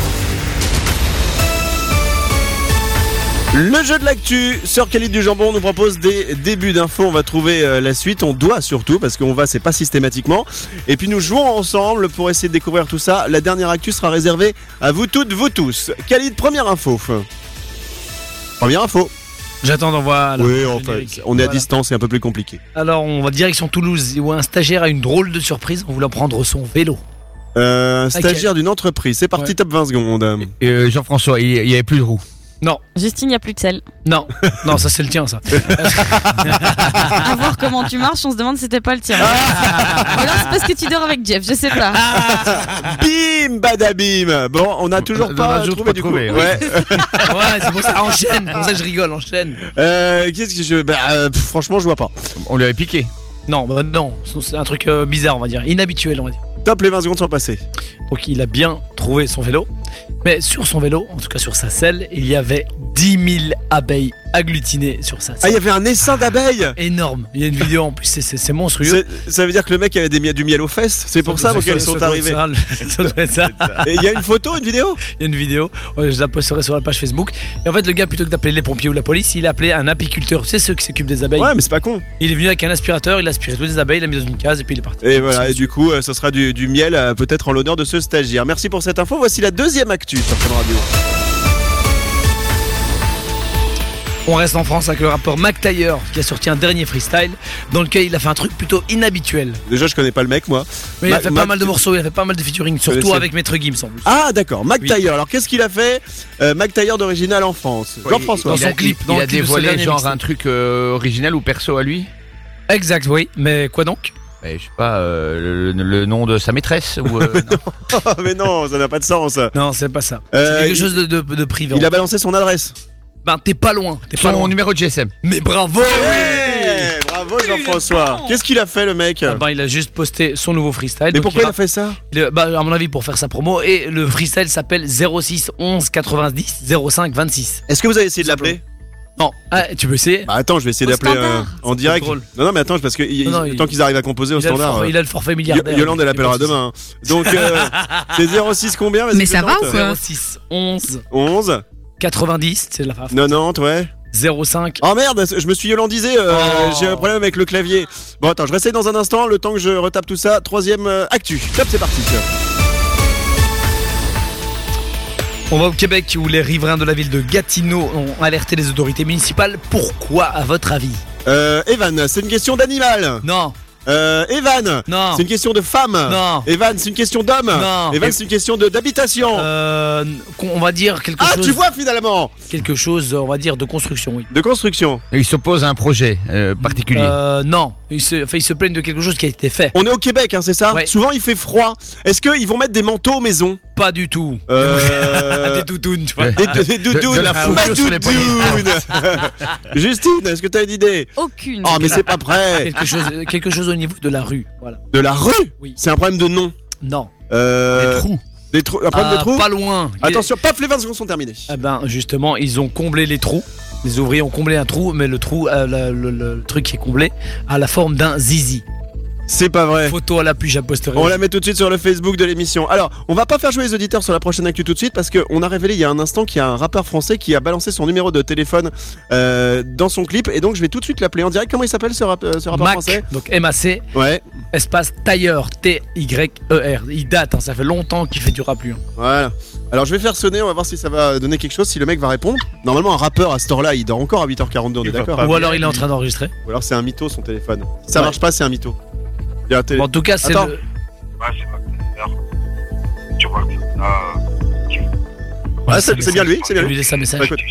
Le jeu de l'actu, Sœur Khalid du Jambon nous propose des débuts d'infos. On va trouver euh, la suite, on doit surtout, parce qu'on va, c'est pas systématiquement. Et puis nous jouons ensemble pour essayer de découvrir tout ça. La dernière actu sera réservée à vous toutes, vous tous. Khalid, première info. Première info. J'attends d'envoyer. Oui, enfin, on est à distance, c'est un peu plus compliqué. Alors, on va direction Toulouse, où un stagiaire a une drôle de surprise en voulant prendre son vélo. Euh, un stagiaire d'une entreprise, c'est parti, Ouais. top vingt secondes. Euh, Jean-François, il n'y avait plus de roues. Non. Justine, il n'y a plus de sel. Non, non, ça c'est le tien, ça. À voir comment tu marches, on se demande si c'était pas le tien. Ou alors c'est parce que tu dors avec Jeff, je sais pas. Bim, badabim. Bon, on a toujours On a pas toujours trouvé pas du trouvé, coup. ouais. Ouais. Ouais, c'est pour ça, enchaîne. C'est pour ça que je rigole, enchaîne. Euh, qu'est-ce que je. Bah, euh, pff, franchement, je vois pas. On lui avait piqué. Non, bah non, c'est un truc euh, bizarre, on va dire, inhabituel, on va dire. Top, les vingt secondes sont passées. Donc il a bien trouvé son vélo, mais sur son vélo, en tout cas sur sa selle, il y avait dix mille abeilles agglutinées sur sa selle. Ah, il y avait un essaim d'abeilles. Énorme. Il y a une vidéo en plus, c'est- c'est c'est monstrueux. C'est- Ça veut dire que le mec avait des, mie- du miel aux fesses. C'est pour ça, doit- qu'elles ça sont doit être arrivées. ça, le- ça doit être ça. Et il y a une photo, une vidéo. Il y a une vidéo, ouais, je la posterai sur la page Facebook. Et en fait, le gars, plutôt que d'appeler les pompiers ou la police, il a appelé un apiculteur. Tu sais, ceux qui s'occupent des abeilles. Ouais, mais c'est pas con. Il est venu avec un aspirateur, il a aspiré toutes les abeilles, il l'a mis dans une case et puis il est parti. Et voilà, et du coup, euh, ce sera du, du miel euh, peut-être en l'honneur de ce stagiaire. Merci pour cette info. Voici la deuxième actu sur Fun Radio. On reste en France avec le rappeur Mac Taylor qui a sorti un dernier freestyle dans lequel il a fait un truc plutôt inhabituel. Déjà, je connais pas le mec, moi. Mais il a Ma- fait Mac- pas mal de morceaux, il a fait pas mal de featuring, surtout c'est- avec Maître Gims en plus. Ah, d'accord. Mac Oui. Taylor. Alors, qu'est-ce qu'il a fait euh, Mac Taylor d'original en France. Jean-François. Dans il son a, clip, il dans a le clip de ce dévoilé dernier genre mixtape. un truc euh, original ou perso à lui. Exact, oui. Mais quoi donc? Mais je sais pas, euh, le, le nom de sa maîtresse ou. euh, non. Oh, mais non, ça n'a pas de sens. Non, c'est pas ça. Euh, c'est quelque il- chose de, de, de privé. Il a balancé son adresse. Ben, t'es pas loin. T'es pas Son loin. numéro de G S M. Mais bravo! Ouais, bravo Jean-François. Qu'est-ce qu'il a fait le mec? Ah ben, il a juste posté son nouveau freestyle. Mais donc pourquoi il a rappe- fait ça? le- bah, à mon avis, pour faire sa promo. Et le freestyle s'appelle zéro six onze quatre-vingt-dix zéro cinq vingt-six. Est-ce que vous avez essayé de l'appeler? Non. Ah, tu peux essayer? Bah attends, je vais essayer Au d'appeler euh, standard. en direct. drôle. Non, non, mais attends, parce que il- Non, non, il- il- tant qu'ils arrivent à composer au il, a le standard. forfait, euh, il a le forfait Yo- milliardaire. Yolande, elle Il y a appellera pas de souci. demain. hein. Donc, euh, c'est zéro six combien? Vas-y, Mais ça va plaisante. ou quoi zéro six onze onze quatre-vingt-dix, c'est la fin. quatre-vingt-dix, ouais. zéro cinq. Oh merde, je me suis yolandisé, euh, Oh. j'ai un problème avec le clavier. Bon, attends, je réessaye dans un instant, le temps que je retape tout ça. Troisième euh, actu. Top, c'est parti. On va au Québec où les riverains de la ville de Gatineau ont alerté les autorités municipales. Pourquoi, à votre avis? Euh, Evan, c'est une question d'animal. Non. Euh, Evan, Non. c'est une question de femme. Non. Evan, c'est une question d'homme. Non. Evan, Et- c'est une question de d'habitation. Euh, on va dire quelque ah, chose. tu vois finalement. Quelque chose, on va dire, de construction, oui. De construction. Il s'oppose à un projet euh, particulier. Euh, non. Ils se, enfin, ils se plaignent de quelque chose qui a été fait. On est au Québec, hein, c'est ça? Ouais. Souvent, il fait froid. Est-ce qu'ils vont mettre des manteaux aux maisons? Pas du tout. Euh... Des toutounes, tu vois. Des, des- des doudounes. de la Ma fourrure sur les poignets. doudoune. Justine, est-ce que tu as une idée? Aucune. Oh, mais c'est pas prêt. Quelque chose, quelque chose au niveau de la rue. Voilà. De la rue? Oui. C'est un problème de nom. Non. Euh... Des trous. Des trous. Un problème Ah, de trous? Pas loin. Attention, paf, les vingt secondes sont terminées. Eh ben, justement, ils ont comblé les trous. Les ouvriers ont comblé un trou, mais le trou, euh, le, le- le truc qui est comblé, a la forme d'un zizi. C'est pas vrai. Photo à l'appui, j'ai posté. On la met tout de suite sur le Facebook de l'émission. Alors, on va pas faire jouer les auditeurs sur la prochaine actu tout de suite parce qu'on a révélé il y a un instant qu'il y a un rappeur français qui a balancé son numéro de téléphone euh, dans son clip et donc je vais tout de suite l'appeler en direct. Comment il s'appelle ce, rap- euh, ce rappeur Mac, français? donc M A C, Ouais, espace Tailleur, T Y E R. Il date, hein, ça fait longtemps qu'il fait du rap lui. hein. voilà. Alors je vais faire sonner, on va voir si ça va donner quelque chose, si le mec va répondre. Normalement un rappeur à cette heure-là, il dort encore à huit heures quarante-deux, on est Il va d'accord? pas Ou alors il est en train d'enregistrer. Ou alors c'est un mytho son téléphone. Si ça Ouais. marche pas, c'est un mytho. Il y a un télé- Bon, en tout cas, c'est Attends. le... Ouais, c'est pas clair. Tu vois que là. Ah, c'est, c'est bien lui, c'est bien lui. lui laisse un message. Écoute.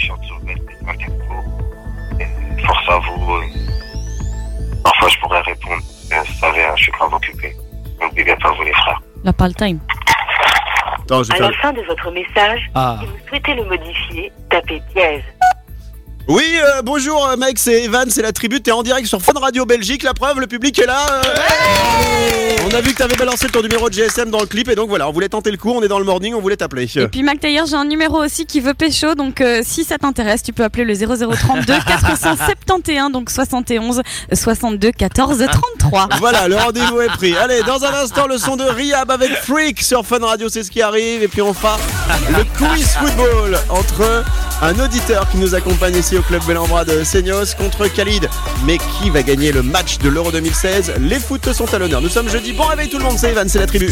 Force à vous. euh. Parfois, je pourrais répondre. Mais vous savez, hein, je suis grave occupé. N'oubliez pas vous les frères. Il a pas le time. Attends, je vais À faire... la fin de votre message, Ah. si vous souhaitez le modifier, tapez dièse. Oui, euh, bonjour euh, mec, c'est Evan, c'est la tribu, t'es en direct sur Fun Radio Belgique, la preuve, le public est là. euh. On a vu que t'avais balancé ton numéro de G S M dans le clip et donc voilà, on voulait tenter le coup, on est dans le morning, on voulait t'appeler. Et puis Mac Taylor, j'ai un numéro aussi qui veut pécho, donc euh, si ça t'intéresse, tu peux appeler le zéro zéro trente-deux quatre cent soixante et onze, donc soixante et onze soixante-deux quatorze trente-trois. Voilà, le rendez-vous est pris. Allez, dans un instant, le son de Rihab avec Freak sur Fun Radio, c'est ce qui arrive. Et puis on fera le quiz football entre un auditeur qui nous accompagne ici au Club Bel-en-Bras de Seignos contre Khalid. Mais qui va gagner le match de l'Euro deux mille seize? Les foot sont à l'honneur. Nous sommes jeudi. Bon réveil tout le monde, c'est Evan, c'est la tribu.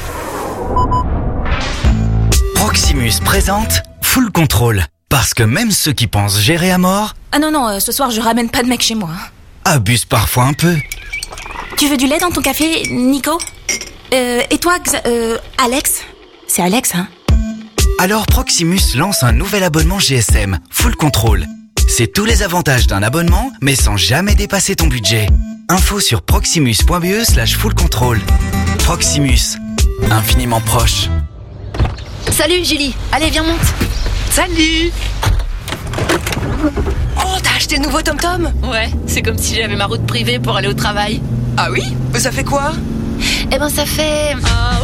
Proximus présente Full Control. Parce que même ceux qui pensent gérer à mort Ah non, non, euh, ce soir je ramène pas de mec chez moi. abusent parfois un peu. Tu veux du lait dans ton café, Nico? Euh, et toi, Xa- euh, Alex? C'est Alex, hein? Alors Proximus lance un nouvel abonnement G S M, Full Control. C'est tous les avantages d'un abonnement, mais sans jamais dépasser ton budget. Info sur proximus.be slash full control. Proximus, infiniment proche. Salut Julie, allez viens monte. Salut. Oh, t'as acheté le nouveau TomTom? Ouais, c'est comme si j'avais ma route privée pour aller au travail. Ah oui? Mais ça fait quoi? Eh ben ça fait... Ah,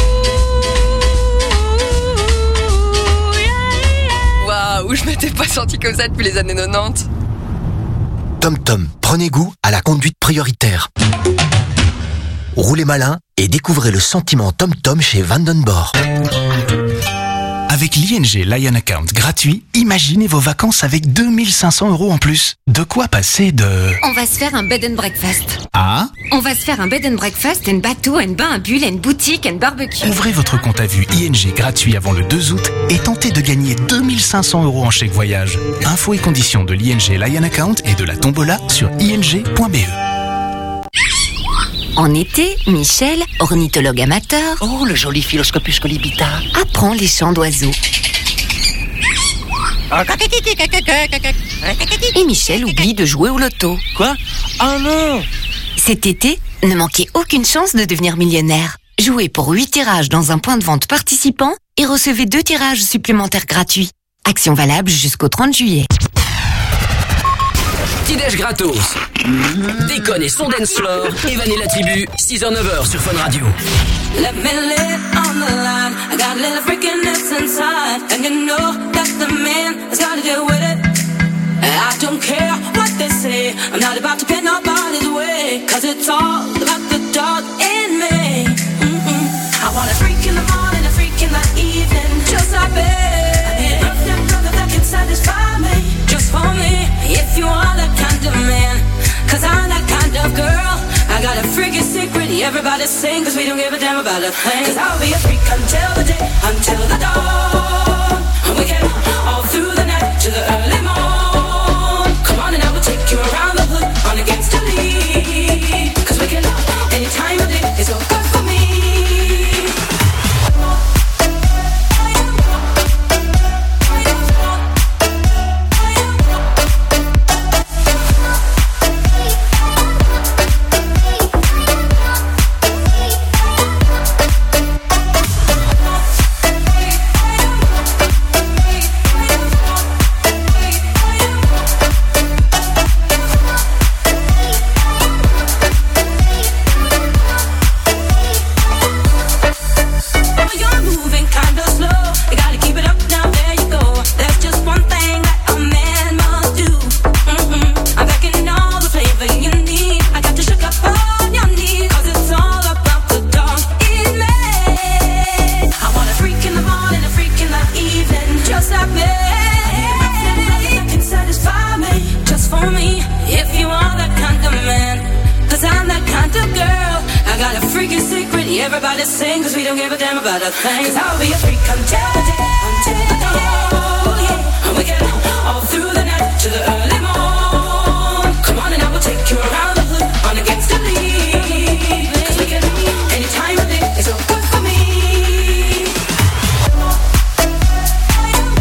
Waouh, je m'étais pas sentie comme ça depuis les années quatre-vingt-dix. TomTom, prenez goût à la conduite prioritaire. Roulez malin et découvrez le sentiment TomTom chez Vandenborg. Avec l'I N G Lion Account gratuit, imaginez vos vacances avec deux mille cinq cents euros en plus. De quoi passer de... On va se faire un bed and breakfast. Ah? On va se faire un bed and breakfast, un bateau, un bain, un bulle, une boutique, un barbecue. Ouvrez votre compte à vue I N G gratuit avant le deux août et tentez de gagner deux mille cinq cents euros en chèque voyage. Infos et conditions de l'I N G Lion Account et de la tombola sur I N G point B E. En été, Michel, ornithologue amateur... Oh, le joli Philoscopus colibita. ...apprend les chants d'oiseaux. Et Michel oublie de jouer au loto. Quoi? Oh non! Cet été, ne manquez aucune chance de devenir millionnaire. Jouez pour huit tirages dans un point de vente participant et recevez deux tirages supplémentaires gratuits. Action valable jusqu'au trente juillet. Petit-déj gratos. Déconne et son dance floor. Evan et la tribu, six heures neuf heures sur Fun Radio. Let me live on the line. I got a little freakiness inside. And you know that the man has got to deal with it. And I don't care what they say. I'm not about to pin nobody's way. Cause it's all about the dog in me. Mm-mm. I want a freak in the morning, a freak in the evening. Just like me. I need a perfect brother that can satisfy me. Just for me. If you are that kind of man. Cause I'm that kind of girl. I got a freaky secret, everybody sing. Cause we don't give a damn about a thing. Cause I'll be a freak until the day, until the dawn. And we get all through the night to the early morn. Come on and I will take you around the hood on against the lead. Cause we can any time of day is so good for me. Everybody sing, cause we don't give a damn about a thing. Cause I'll be a freak until the day, until the dawn, yeah. And we get all through the night to the early morn. Come on and I will take you around the hood on against the lead. Cause we can any time of day, it's so good for me.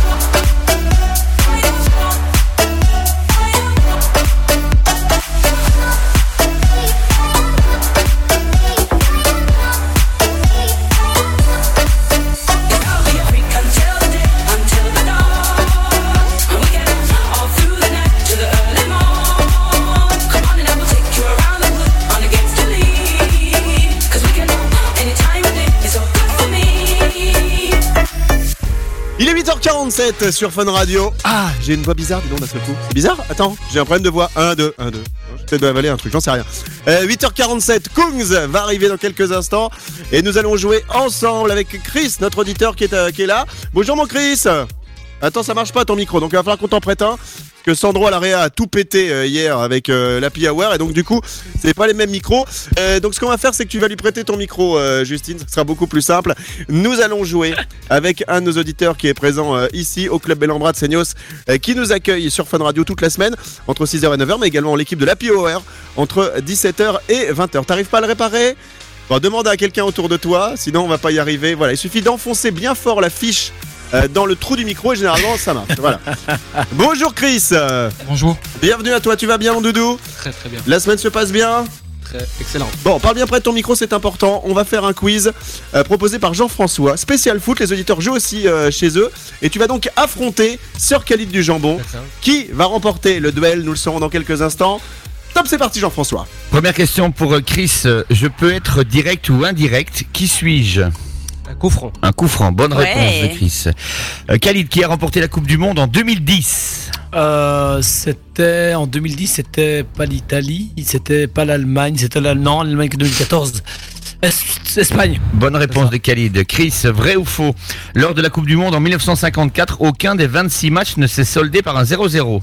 Il est huit heures quarante-sept sur Fun Radio. Ah, j'ai une voix bizarre, dis donc d'un seul coup. C'est bizarre? Attends, j'ai un problème de voix. un, deux, un, deux. Je vais peut-être avaler un truc, j'en sais rien. Euh, huit heures quarante-sept, Kungs va arriver dans quelques instants. Et nous allons jouer ensemble avec Chris, notre auditeur qui est, euh, qui est là. Bonjour mon Chris. Attends, ça marche pas ton micro, donc il va falloir qu'on t'en prête un. Que Sandro à l'Area a tout pété euh, hier avec euh, l'Happy Hour et donc du coup c'est pas les mêmes micros. Euh, donc ce qu'on va faire c'est que tu vas lui prêter ton micro, euh, Justine, ce sera beaucoup plus simple. Nous allons jouer avec un de nos auditeurs qui est présent euh, ici au Club Bellambra de Seignos, euh, qui nous accueille sur Fun Radio toute la semaine entre six heures et neuf heures, mais également l'équipe de l'Happy Hour entre dix-sept heures et vingt heures. T'arrives pas à le réparer? Bon, demande à quelqu'un autour de toi, sinon on va pas y arriver. Voilà, il suffit d'enfoncer bien fort la fiche Euh, dans le trou du micro et généralement ça marche. Voilà. Bonjour Chris. Bonjour. Bienvenue à toi, tu vas bien mon doudou? Très très bien. La semaine se passe bien? Très excellent. Bon, parle bien près de ton micro, c'est important. On va faire un quiz euh, proposé par Jean-François, spécial foot. Les auditeurs jouent aussi euh, chez eux. Et tu vas donc affronter Sœur Khalid du Jambon. Qui va remporter le duel? Nous le saurons dans quelques instants. Top, c'est parti Jean-François. Première question pour Chris. Je peux être direct ou indirect? Qui suis-je? Un coup franc. Un coup franc, bonne Ouais. réponse de Chris. Euh, Khalid, qui a remporté la Coupe du Monde en deux mille dix? Euh, c'était en deux mille dix, c'était pas l'Italie, c'était pas l'Allemagne, c'était l'Allemagne, l'Allemagne deux mille quatorze. Es- Espagne. Bonne réponse de Khalid. Chris, vrai ou faux? Lors de la Coupe du Monde en dix-neuf cent cinquante-quatre, aucun des vingt-six matchs ne s'est soldé par un zéro zéro.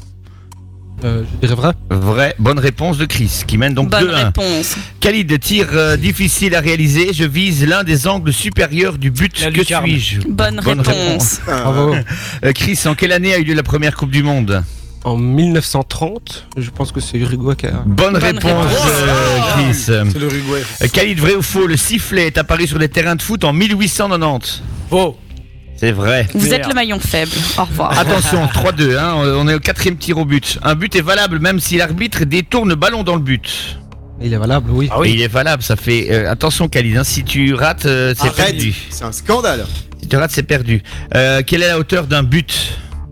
Euh, je dirais vrai. Vrai, bonne réponse de Chris, qui mène donc Bonne deux un. réponse. Khalid, tir euh, difficile à réaliser. Je vise l'un des angles supérieurs du but. La Que lucarne. suis-je? Bonne réponse. Bravo. Euh, Chris, en quelle année a eu lieu la première Coupe du Monde? En mille neuf cent trente, je pense que c'est Uruguay qui a... Bonne, Bonne réponse, réponse. euh, Chris. C'est l'Uruguay. Euh, Khalid, vrai ou faux? Le sifflet est apparu sur les terrains de foot en mille huit cent quatre-vingt-dix. Faux. C'est vrai. Vous êtes le maillon faible. Au revoir. Attention, trois deux, hein, on est au quatrième tir au but. Un but est valable même si l'arbitre détourne le ballon dans le but. Il est valable, oui. Ah oui. Et il est valable, ça fait... euh, attention Khalid, hein, si tu rates, euh, c'est Arrête, perdu. c'est un scandale. Si tu rates, c'est perdu. Euh, quelle est la hauteur d'un but?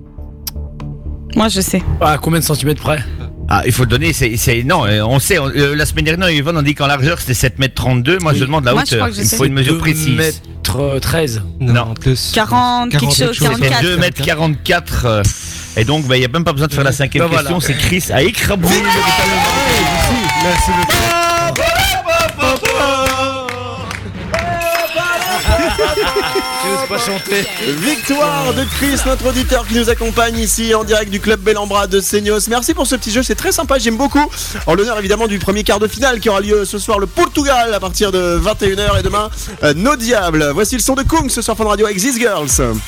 Moi je sais. À combien de centimètres près? Ah, il faut le donner, c'est... c'est- non, euh, on sait, on- euh, la semaine dernière, Yvonne a dit qu'en largeur, c'était sept mètres trente-deux. Moi, Oui. je demande la Moi, je hauteur. crois que je Il me sais. faut une mesure deux précise. mètres treize. Non. plus. quarante, quelque chose, quelque chose. C'est quarante-quatre. deux mètres quarante-quatre. euh, Et donc, il n'y a même pas besoin de faire la cinquième Ben question. voilà. C'est Chris à écrabouiller véritablement. Merci beaucoup. J'ose pas chanter. Victoire de Chris, notre auditeur qui nous accompagne ici en direct du Club Bellambra de Seignos. Merci pour ce petit jeu, c'est très sympa, j'aime beaucoup. En l'honneur évidemment du premier quart de finale qui aura lieu ce soir, le Portugal, à partir de vingt et une heures et demain, euh, nos diables. Voici le son de Kung ce soir Fun Radio avec These Girls.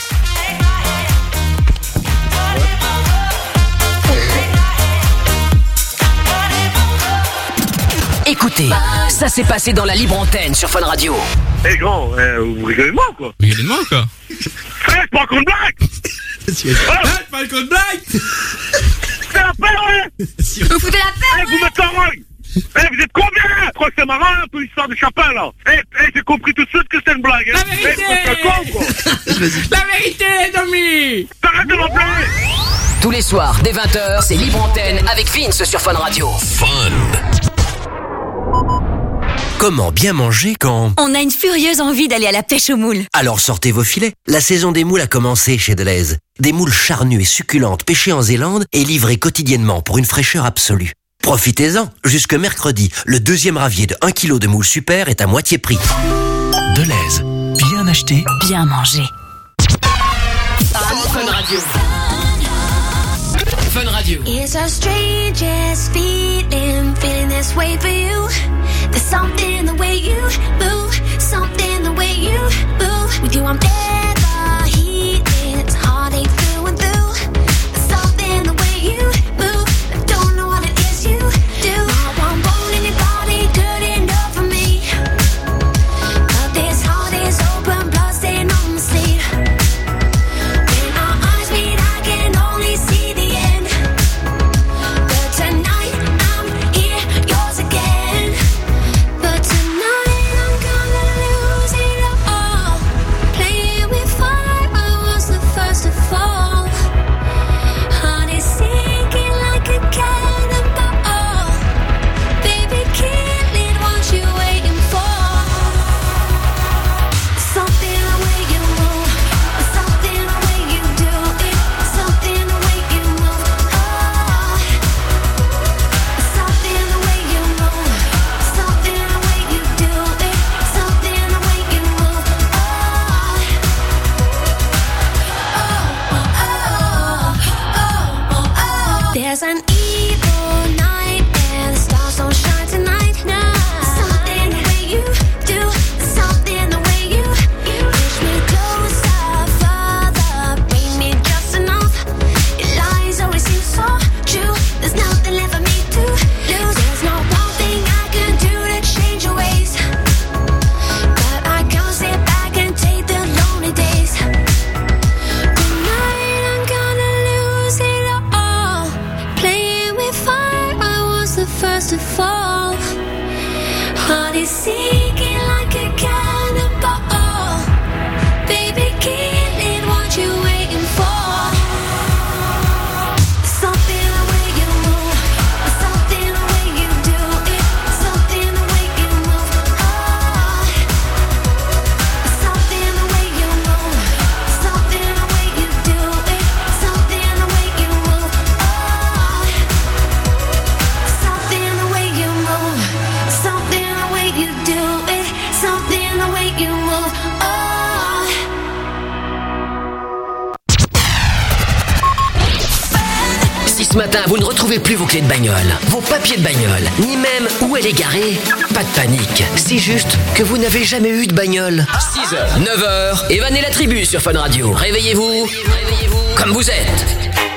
Écoutez, ça s'est passé dans la libre antenne sur Fun Radio. Eh hey, grand, euh, vous rigolez de moi quoi? Vous rigolez de moi ou quoi? Frère, c'est pas encore une blague. Arrête, pas une blague. C'est la paix, ouais. Vous foutez la paix, Eh, vous mettez en règle. Eh, vous êtes combien? Je crois que c'est marrant un peu l'histoire de Chapin là. Eh, eh, j'ai compris tout de suite que c'est une blague. Hein. La vérité. Eh, c'est un con quoi. La vérité, Domi. T'arrêtes de m'appeler. Tous les soirs, dès vingt heures, c'est libre antenne avec Vince sur Fun Radio. Comment bien manger quand... On a une furieuse envie d'aller à la pêche aux moules. Alors sortez vos filets. La saison des moules a commencé chez Deleuze. Des moules charnues et succulentes pêchées en Zélande et livrées quotidiennement pour une fraîcheur absolue. Profitez-en. Jusque mercredi, le deuxième ravier de un kilo de moules super est à moitié prix. Deleuze. Bien acheté. Bien manger. Fun Radio. Fun Radio. It's the strangest feeling, feeling this way for you. There's something the way you move, something the way you move. With you I'm never healing, it's heartache through and through. There's something the way you move, I don't know what it is you do. Not one bone in your body good enough for me. But this heart is open, blood stain on my sleeve. When our eyes meet, I can only see the end. But tonight I'm here, yours again. But tonight I'm gonna lose it all. Si ce matin vous ne retrouvez plus vos clés de bagnole, vos papiers de bagnole, ni même où elle est garée, pas de panique. C'est juste que vous n'avez jamais eu de bagnole. six heures, neuf heures, Evan et la tribu sur Fun Radio. Réveillez-vous, réveillez-vous comme vous êtes.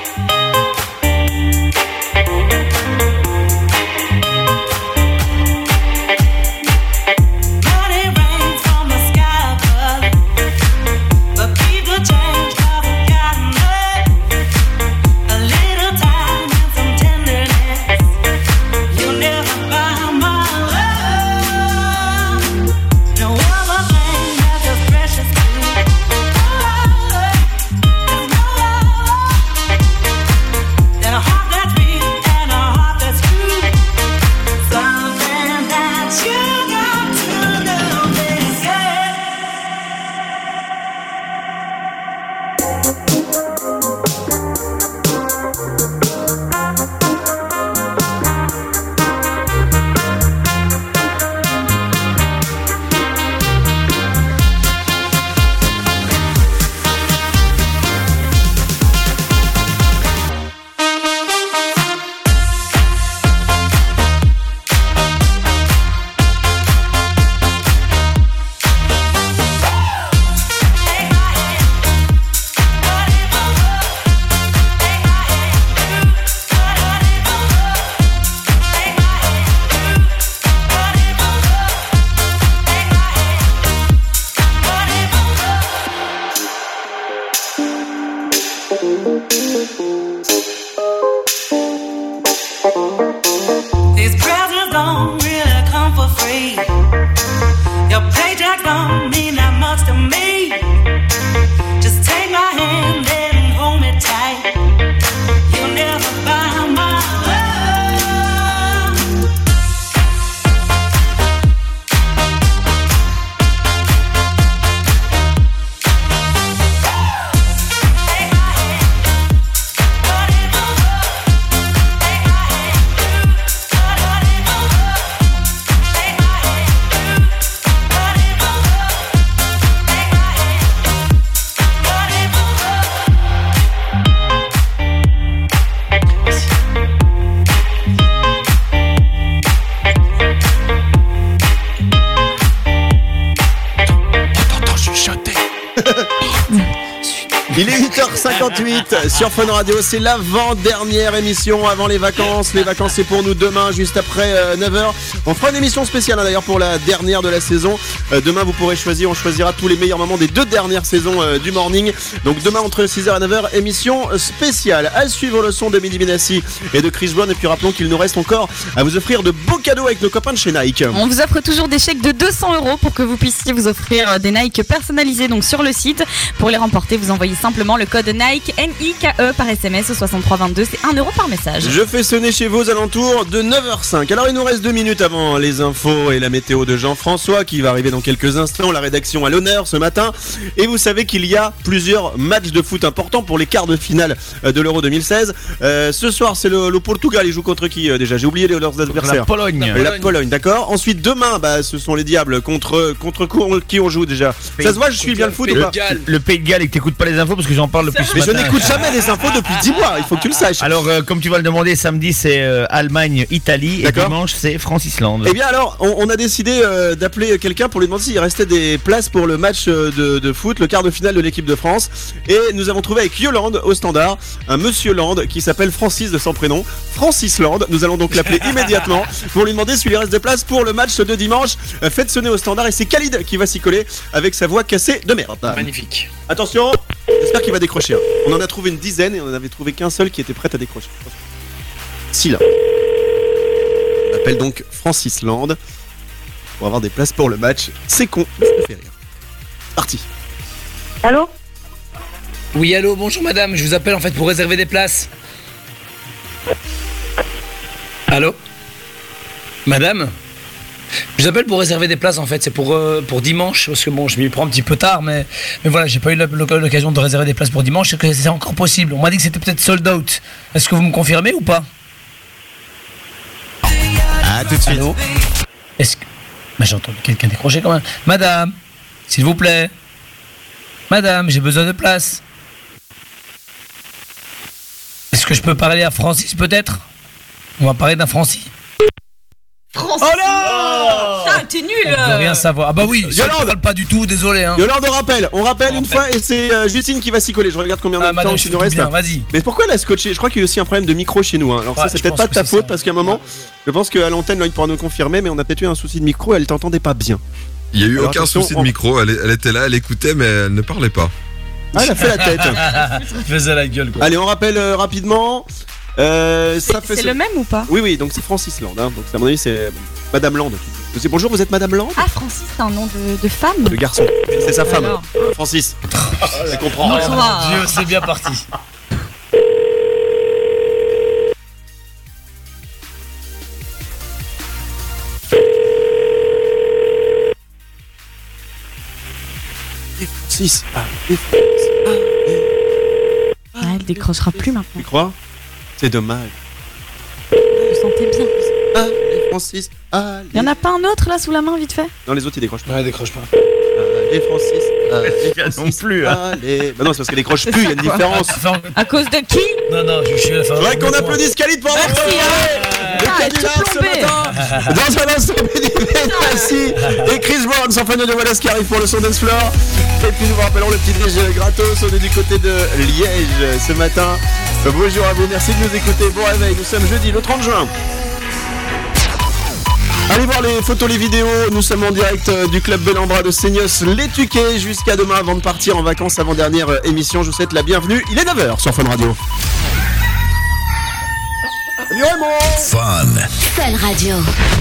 Il est huit heures cinquante-huit sur Fun Radio, c'est l'avant-dernière émission avant les vacances. Les vacances c'est pour nous demain, juste après euh, neuf heures. On fera une émission spéciale hein, d'ailleurs pour la dernière de la saison. Euh, demain vous pourrez choisir, on choisira tous les meilleurs moments des deux dernières saisons euh, du morning. Donc demain entre six heures et neuf heures, émission spéciale. À suivre le son de Midi Benassi et de Chris Brown. Et puis rappelons qu'il nous reste encore à vous offrir de beaux cadeaux avec nos copains de chez Nike. On vous offre toujours des chèques de deux cents euros pour que vous puissiez vous offrir des Nike personnalisés donc sur le site. Pour les remporter, vous envoyez simplement le code Nike N I K E par S M S au soixante-trois vingt-deux, c'est un euro par message. Je fais sonner chez vous aux alentours de neuf heures cinq. Alors il nous reste deux minutes avant les infos et la météo de Jean-François qui va arriver dans quelques instants. La rédaction à l'honneur ce matin. Et vous savez qu'il y a plusieurs matchs de foot importants pour les quarts de finale de l'Euro deux mille seize. Euh, ce soir c'est le, le Portugal, il joue contre qui euh, déjà? J'ai oublié les, leurs adversaires. La Pologne. La Pologne, Pologne d'accord. Ensuite demain, bah, ce sont les Diables contre, contre qui on joue déjà? Ça se voit, je suis bien le foot ou pas? Le Pays de Galles, et que t'écoutes pas les infos parce que j'en parle depuis ce Mais matin. je n'écoute jamais les infos depuis dix mois, il faut que tu le saches. Alors, euh, comme tu vas le demander, samedi c'est euh, Allemagne-Italie et dimanche c'est France-Islande. Eh bien alors, on, on a décidé euh, d'appeler quelqu'un pour lui demander s'il restait des places pour le match de, de foot, le quart de finale de l'équipe de France. Et nous avons trouvé avec Yolande au standard un monsieur Land qui s'appelle Francis de son prénom, Francis Land. Nous allons donc l'appeler immédiatement pour lui demander s'il lui reste des places pour le match de dimanche. Euh, faites sonner au standard et c'est Khalid qui va s'y coller avec sa voix cassée de merde. Magnifique. Attention, j'espère qu'il va décrocher. Hein. On en a trouvé une dizaine et on en avait trouvé qu'un seul qui était prêt à décrocher. Si là. On appelle donc Francis Land pour avoir des places pour le match. C'est con, mais ça me fait rire. Parti. Allô? Oui, allô, bonjour madame, je vous appelle en fait pour réserver des places. Allô? Madame? Je vous appelle pour réserver des places en fait, c'est pour, euh, pour dimanche, parce que bon, je m'y prends un petit peu tard, mais, mais voilà, j'ai pas eu l'occasion de réserver des places pour dimanche, c'est que c'est encore possible. On m'a dit que c'était peut-être sold out. Est-ce que vous me confirmez ou pas? Ah, tout de suite. Allô? Est-ce que... Mais j'ai entendu quelqu'un décrocher quand même. Madame, s'il vous plaît. Madame, j'ai besoin de place. Est-ce que je peux parler à Francis peut-être? On va parler d'un Francis. Francis. Oh non! Ah, t'es nul. Elle veut rien savoir. Ah bah oui, Yolande. je parle pas du tout, désolé. Hein. Yolande, on rappelle, on rappelle une fois et c'est euh, Justine qui va s'y coller. Je regarde combien de Ah, temps madame, il je nous fais reste. bien, vas-y. Mais pourquoi elle a scotché? Je crois qu'il y a aussi un problème de micro chez nous. Hein. Alors Ouais, ça, c'est je peut-être pense pas de ta que c'est faute ça. parce qu'à un moment, je pense qu'à l'antenne, là, il pourra nous confirmer, mais on a peut-être eu un souci de micro. Elle t'entendait pas bien. Il y a eu Alors, aucun attention, souci de on- micro, elle, elle était là, elle écoutait, mais elle ne parlait pas. Ah, elle a fait la tête. Faisait la gueule quoi. Allez, on rappelle euh, rapidement. Euh, ça fait C'est ce- le même ou pas? Oui, oui, donc c'est Francis Land. Hein. Donc à mon avis, c'est euh, Madame Land. Vous dites bonjour, vous êtes Madame Land? Ah, Francis, c'est un nom de, de femme. Le garçon, c'est sa femme. Alors. Francis. Je comprends. Oh, rien. mon Dieu, c'est bien parti. Et Francis. Ah, et Francis. Ah, et- Ah, elle décrochera plus maintenant. Tu crois? C'est dommage. Vous sentez bien. Ah, et Francis. Ah, Il y en a pas un autre là sous la main vite fait? Non, les autres ils décrochent pas. Ouais, décroche pas. Allez, Francis. Allez, non plus. Hein. Allez. Bah non, c'est parce qu'elle décroche plus, il y a une différence. À cause de qui? Non, non, je suis là. C'est vrai qu'on applaudit Scalit pour avoir Merci, trouvé hein. le Ah, canular tout ce plombé. matin. Dans un instant, Benny Benassi et Chris Brown, sans fan de Wallace qui arrive pour le son dance floor. Et puis nous vous rappelons le petit déj gratos. On est du côté de Liège ce matin. Bonjour à vous, merci de nous écouter. Bon réveil, nous sommes jeudi le trente juin. Allez voir les photos, les vidéos, nous sommes en direct euh, du club Bellambra de Seignos, les Tuquets, jusqu'à demain avant de partir en vacances, avant-dernière euh, émission, je vous souhaite la bienvenue, il est neuf heures sur Fun Radio. Salut Raymond. Fun. Fun Radio.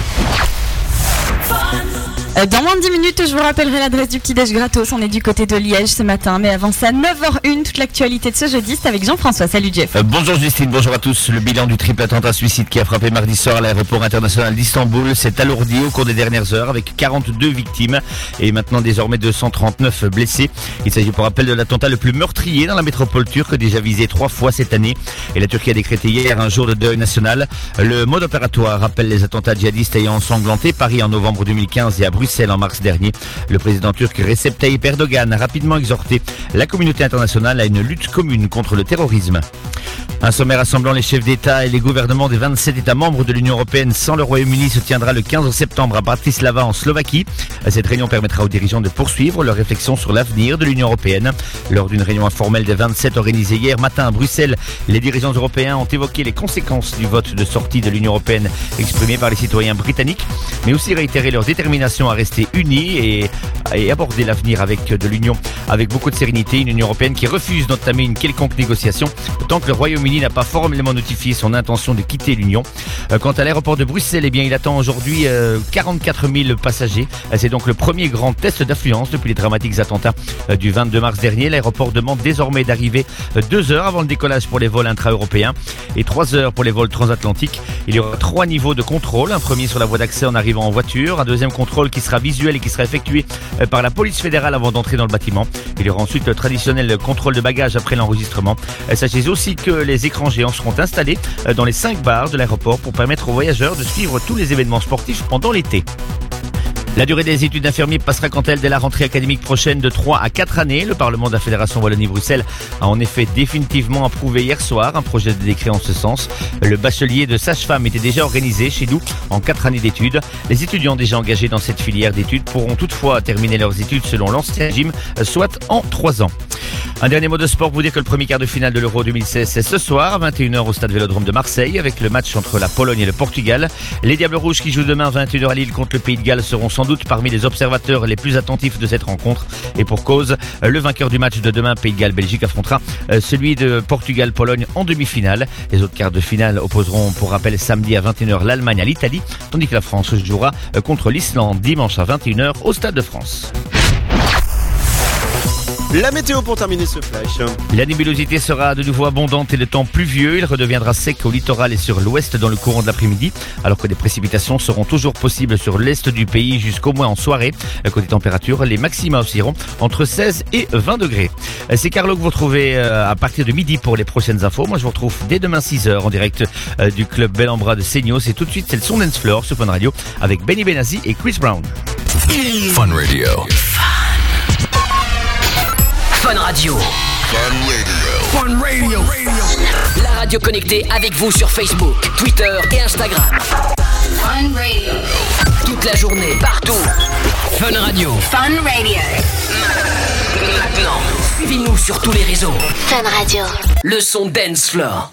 Euh, Dans moins de dix minutes, je vous rappellerai l'adresse du petit-déj gratos. On est du côté de Liège ce matin. Mais avant ça, neuf heures une, toute l'actualité de ce jeudi, c'est avec Jean-François. Salut Jeff. Euh, bonjour Justine, bonjour à tous. Le bilan du triple attentat suicide qui a frappé mardi soir à l'aéroport international d'Istanbul s'est alourdi au cours des dernières heures avec quarante-deux victimes et maintenant désormais deux cent trente-neuf blessés. Il s'agit pour rappel de l'attentat le plus meurtrier dans la métropole turque, déjà visé trois fois cette année. Et la Turquie a décrété hier un jour de deuil national. Le mode opératoire rappelle les attentats djihadistes ayant ensanglanté Paris en novembre deux mille quinze et à Bruxelles en mars dernier. Le président turc Recep Tayyip Erdogan a rapidement exhorté la communauté internationale à une lutte commune contre le terrorisme. Un sommet rassemblant les chefs d'État et les gouvernements des vingt-sept États membres de l'Union européenne sans le Royaume-Uni se tiendra le quinze septembre à Bratislava en Slovaquie. Cette réunion permettra aux dirigeants de poursuivre leur réflexion sur l'avenir de l'Union européenne. Lors d'une réunion informelle des vingt-sept organisée hier matin à Bruxelles, les dirigeants européens ont évoqué les conséquences du vote de sortie de l'Union européenne exprimé par les citoyens britanniques, mais aussi réitéré leur détermination à rester unis et, et aborder l'avenir avec de l'Union avec beaucoup de sérénité. Une Union européenne qui refuse d'entamer une quelconque négociation tant que le Royaume-Uni n'a pas formellement notifié son intention de quitter l'Union. Euh, quant à l'aéroport de Bruxelles, eh bien, il attend aujourd'hui euh, quarante-quatre mille passagers. Euh, C'est donc le premier grand test d'affluence depuis les dramatiques attentats euh, du vingt-deux mars dernier. L'aéroport demande désormais d'arriver euh, deux heures avant le décollage pour les vols intra-européens et trois heures pour les vols transatlantiques. Il y aura trois niveaux de contrôle. Un premier sur la voie d'accès en arrivant en voiture. Un deuxième contrôle qui sera visuel et qui sera effectué euh, par la police fédérale avant d'entrer dans le bâtiment. Il y aura ensuite le traditionnel contrôle de bagages après l'enregistrement. Euh, Sachez aussi que les écrans géants seront installés euh, dans les cinq bars de l'aéroport pour permettre aux voyageurs de suivre tous les événements sportifs pendant l'été. La durée des études d'infirmiers passera quant à elle dès la rentrée académique prochaine de trois à quatre années. Le Parlement de la Fédération Wallonie-Bruxelles a en effet définitivement approuvé hier soir un projet de décret en ce sens. Le bachelier de sage-femme était déjà organisé chez nous en quatre années d'études. Les étudiants déjà engagés dans cette filière d'études pourront toutefois terminer leurs études selon l'ancien régime, soit en trois ans. Un dernier mot de sport pour vous dire que le premier quart de finale de l'Euro deux mille seize c'est ce soir à vingt et une heures au stade Vélodrome de Marseille avec le match entre la Pologne et le Portugal. Les Diables Rouges qui jouent demain vingt et une heures à Lille contre le Pays de Galles seront sans doute parmi les observateurs les plus attentifs de cette rencontre et pour cause, le vainqueur du match de demain Pays de Galles-Belgique affrontera celui de Portugal-Pologne en demi-finale. Les autres quarts de finale opposeront pour rappel samedi à vingt et une heures l'Allemagne à l'Italie tandis que la France jouera contre l'Islande dimanche à vingt et une heures au Stade de France. La météo pour terminer ce flash. La nébulosité sera de nouveau abondante et le temps pluvieux. Il redeviendra sec au littoral et sur l'ouest dans le courant de l'après-midi, alors que des précipitations seront toujours possibles sur l'est du pays jusqu'au moins en soirée. Côté température, les maxima oscilleront entre seize et vingt degrés. C'est Carlo que vous retrouvez à partir de midi pour les prochaines infos. Moi, je vous retrouve dès demain six heures en direct du club Bellambra de Seignos. Et tout de suite, c'est le son dance floor sur Fun Radio avec Benny Benassi et Chris Brown. Fun Radio. Fun Radio. Fun Radio. La radio connectée avec vous sur Facebook, Twitter et Instagram. Fun Radio. Toute la journée, partout. Fun Radio. Fun Radio. Maintenant, suivez-nous sur tous les réseaux. Fun Radio. Le son Dance Floor.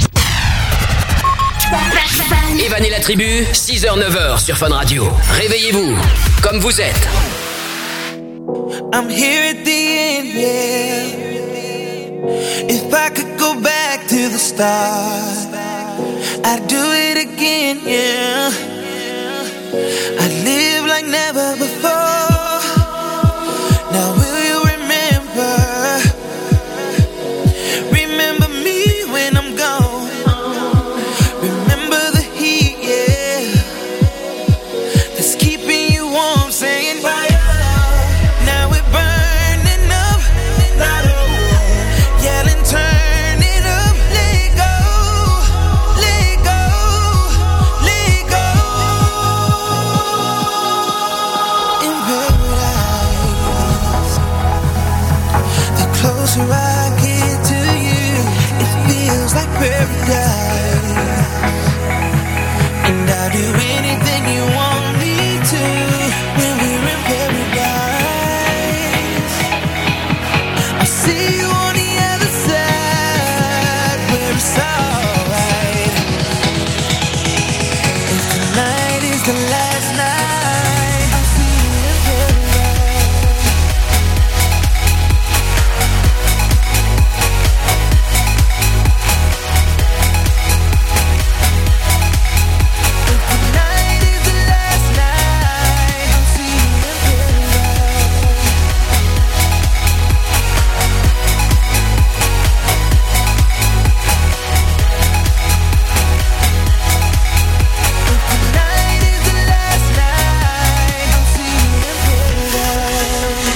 Evan et la tribu, six heures neuf heures sur Fun Radio. Réveillez-vous, comme vous êtes. I'm here at the end, yeah. If I could go back to the start, I'd do it again, yeah. I'd live like never before. Now will you remember? Remember me when I'm gone. Remember the heat, yeah, that's keeping you warm, saying bye. Now we're burning up, yelling, turn it up, let go, let go, let go. In paradise, the closer I get to you, it feels like paradise. And I'll do anything you want me to when we're in paradise. I'll see you on the other side where it's alright. If tonight is the last night, I'll see you in paradise. If tonight is the last night, I'll see you in paradise. Tonight is the last night, I'll see you in paradise.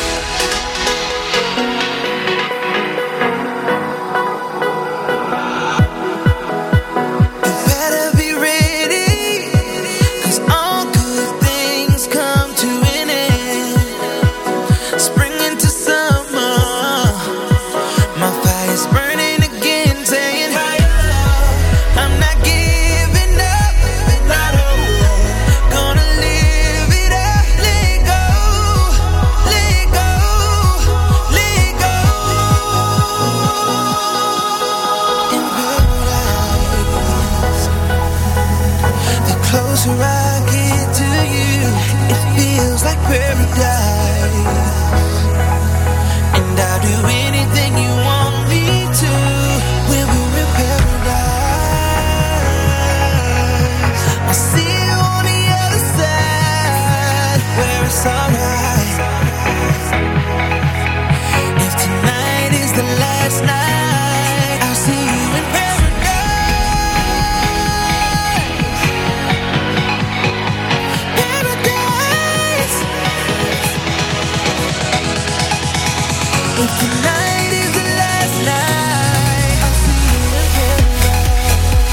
You better be ready, 'cause all good things come to an end. Spring into summer, my fire's burning again, saying I'm not giving up, gonna live it up, let go, let go, let go. In paradise, the closer I get to you, it feels like paradise. And I'll do anything you want me to when we're in paradise. I'll see you on the other side where it's alright. If tonight is the last night, I'll see you in paradise. Paradise. If tonight is the last night, I'll see you in paradise.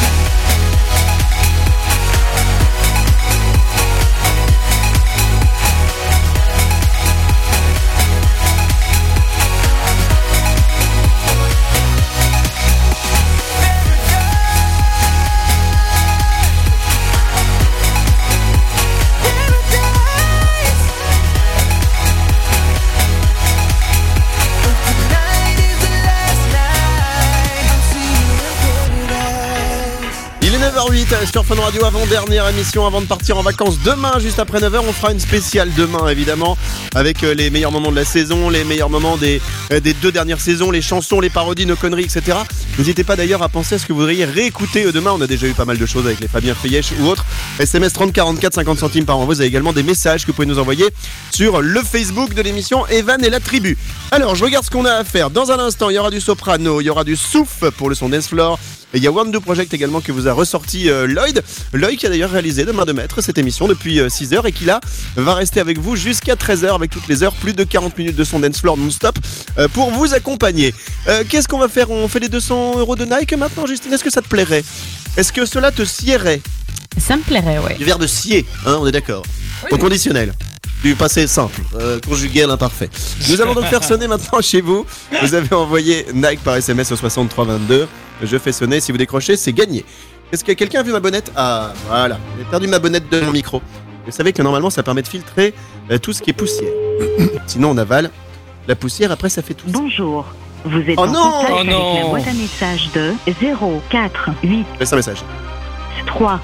neuf heures huit sur Fun Radio, avant-dernière émission avant de partir en vacances demain, juste après neuf heures. On fera une spéciale demain évidemment avec les meilleurs moments de la saison, les meilleurs moments des, des deux dernières saisons, les chansons, les parodies, nos conneries, et cetera. N'hésitez pas d'ailleurs à penser à ce que vous voudriez réécouter demain. On a déjà eu pas mal de choses avec les Fabien Fayèche ou autres. S M S trente quarante-quatre, cinquante centimes par envoi. Vous avez également des messages que vous pouvez nous envoyer sur le Facebook de l'émission Evan et la tribu. Alors je regarde ce qu'on a à faire. Dans un instant il y aura du soprano, il y aura du souffle pour le son Dance Floor. Et il y a One Do Project également que vous a ressorti euh, Lloyd. Lloyd qui a d'ailleurs réalisé de main de maître cette émission depuis euh, six heures et qui là va rester avec vous jusqu'à treize heures avec toutes les heures, plus de quarante minutes de son Dance Floor non-stop euh, pour vous accompagner. Euh, qu'est-ce qu'on va faire? On fait les deux cents euros de Nike maintenant, Justine? Est-ce que ça te plairait? Est-ce que cela te siérait? Ça me plairait, ouais. Du verbe de scier, hein, on est d'accord. Oui. Au conditionnel. Du passé simple, euh, conjugué à l'imparfait. Nous allons donc faire sonner maintenant chez vous. Vous avez envoyé Nike par S M S au soixante-trois vingt-deux. Je fais sonner, si vous décrochez, c'est gagné. Est-ce que quelqu'un a vu ma bonnette? Ah, voilà, j'ai perdu ma bonnette de mon micro. Vous savez que normalement ça permet de filtrer euh, tout ce qui est poussière. Sinon on avale la poussière, après ça fait tout. Bonjour, vous êtes Oh en non contact Oh avec non la boîte à messages de zéro quatre huit Laisse un message. trois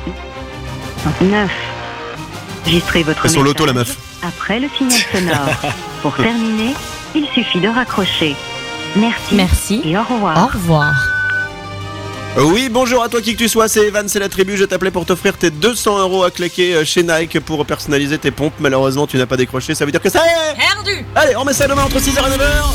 neuf. Enregistrez votre Elle est sur l'auto, la message meuf. après le signal sonore. Pour terminer, il suffit de raccrocher. Merci. Merci. Et au revoir. Au revoir. Euh, Oui, bonjour à toi qui que tu sois, c'est Evan, c'est la tribu. Je t'appelais pour t'offrir tes deux cents euros à claquer euh, chez Nike pour personnaliser tes pompes. Malheureusement, tu n'as pas décroché, ça veut dire que ça y est. Perdu. Allez, on met ça demain entre six heures et neuf heures.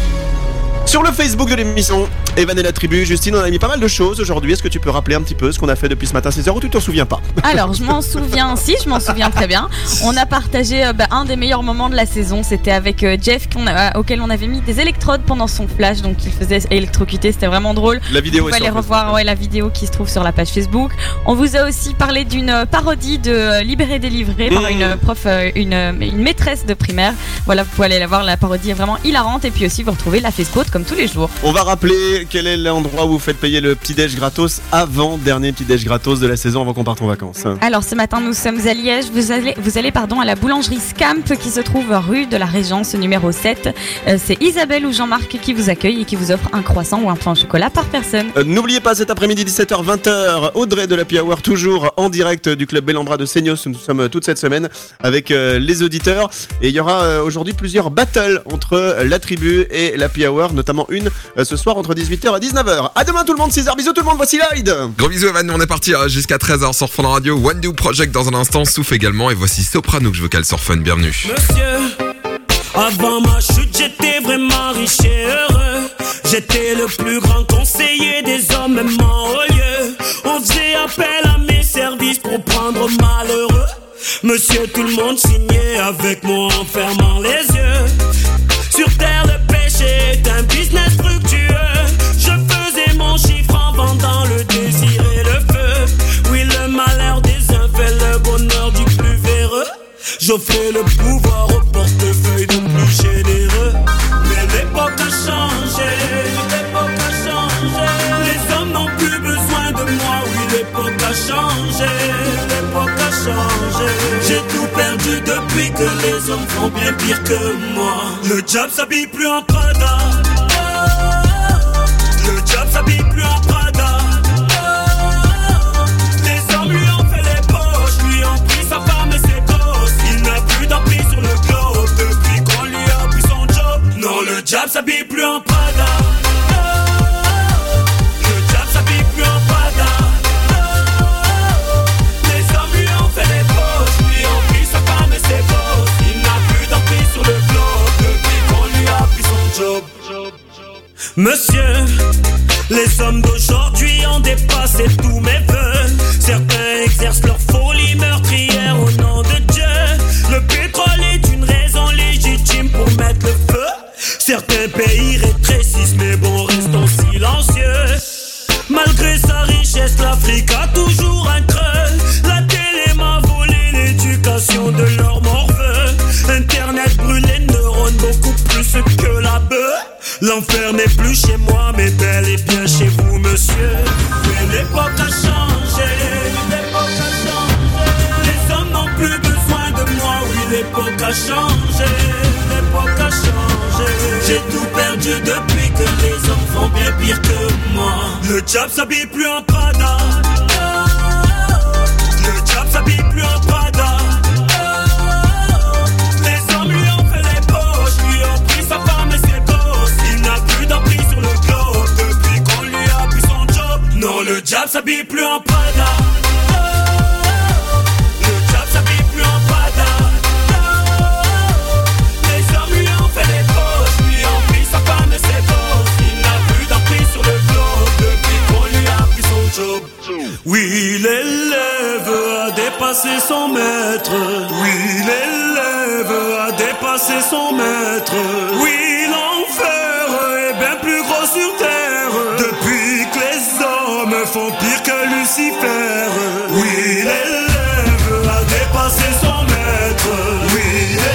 Sur le Facebook de l'émission, Evan et la tribu. Justine, on a mis pas mal de choses aujourd'hui. Est-ce que tu peux rappeler un petit peu ce qu'on a fait depuis ce matin six heures ou tu t'en souviens pas? Alors, je m'en souviens, si, je m'en souviens très bien. On a partagé euh, bah, un des meilleurs moments de la saison. C'était avec euh, Jeff, qu'on a, euh, auquel on avait mis des électrodes pendant son flash. Donc, il faisait électrocuter. C'était vraiment drôle. La vidéo Vous est pouvez sur aller revoir ouais, la vidéo qui se trouve sur la page Facebook. On vous a aussi parlé d'une euh, parodie de euh, Libéré délivré par Mmh. une prof, euh, une, euh, une maîtresse de primaire. Voilà, vous pouvez aller la voir. La parodie est vraiment hilarante. Et puis aussi, vous retrouvez la Facebook comme tous les jours. On va rappeler quel est l'endroit où vous faites payer le petit-déj gratos avant dernier petit-déj gratos de la saison avant qu'on parte en vacances. Alors ce matin nous sommes à Liège, vous allez, vous allez pardon, à la boulangerie Scamp qui se trouve rue de la Régence numéro sept. Euh, c'est Isabelle ou Jean-Marc qui vous accueille et qui vous offre un croissant ou un pain au chocolat par personne. Euh, N'oubliez pas cet après-midi dix-sept heures vingt heures, Audrey de l'Happy Hour toujours en direct du club Bellambra de Seignos. Nous sommes toute cette semaine avec euh, les auditeurs et il y aura euh, aujourd'hui plusieurs battles entre euh, la tribu et l'Happy Hour, notamment une euh, ce soir entre dix-huit heures et dix-neuf heures. À demain tout le monde, six heures, bisous tout le monde, voici Lloyd. Gros bisous Evan, nous on est parti euh, jusqu'à treize heures sur Fun Radio. One Do Project dans un instant, Souffle également. Et voici Soprano que je veux qu'elle sur Fun, bienvenue. Monsieur, avant ma chute, j'étais vraiment riche et heureux. J'étais le plus grand conseiller des hommes, même en haut lieu. On faisait appel à mes services pour prendre malheureux. Monsieur, tout le monde signait avec moi en fermant les yeux. Sur terre, le péché est un business fructueux. Je faisais mon chiffre en vendant le désir et le feu. Oui, le malheur des uns fait le bonheur du plus véreux. J'offrais le pouvoir au portefeuille de plus généreux. Mais l'époque a changé, l'époque a changé. Les hommes n'ont plus besoin de moi, oui, l'époque a changé, l'époque a changé. J'ai tout perdu depuis que les hommes font bien pire que moi. Le diable s'habille plus en Prada. Le diable s'habille plus en Prada. Les hommes lui ont fait les poches, lui ont pris sa femme et ses gosses. Il n'a plus d'emprise sur le globe depuis qu'on lui a pris son job. Non, le diable s'habille plus en Prada. Le diable s'habille plus en Prada. Les hommes lui ont fait les poches, lui ont pris sa femme et ses gosses. Il n'a plus d'emprise sur le globe depuis qu'on lui a pris son job. Monsieur, les hommes d'aujourd'hui ont dépassé tous mes vœux. Certains exercent leur folie meurtrière au nom de Dieu. Le pétrole est une raison légitime pour mettre le feu. Certains pays rétrécissent, mais bon, restons silencieux. Malgré sa richesse, l'Afrique a toujours un creux. La télé m'a volé l'éducation de leur morveux. Internet brûle les neurones beaucoup plus que la bœuf. L'enfer n'est plus chez moi, mais bel et bien chez vous, monsieur. Mais l'époque a changé, l'époque a changé. Les hommes n'ont plus besoin de moi, oui, l'époque a changé, l'époque a changé. J'ai tout perdu depuis que les hommes font bien pire que moi. Le diable s'habille plus en Prada. Le diable s'habille plus en Prada. Les hommes lui ont fait les poches, lui ont pris sa femme et ses gosses. Il n'a plus d'emprise sur le globe depuis qu'on lui a pris son job. Non, le diable s'habille plus en Prada. Le diable s'habille plus en Prada. Les hommes lui ont fait les poches, lui ont pris sa femme et ses gosses. Il n'a plus d'emprise sur le globe depuis qu'on lui a pris son job. Oui, l'élève a dépassé son maître. Oui, l'élève a dépassé son maître. Oui, l'enfer est bien plus gros sur terre depuis que les hommes font pire que Lucifer. Oui, l'élève a dépassé son maître. Oui,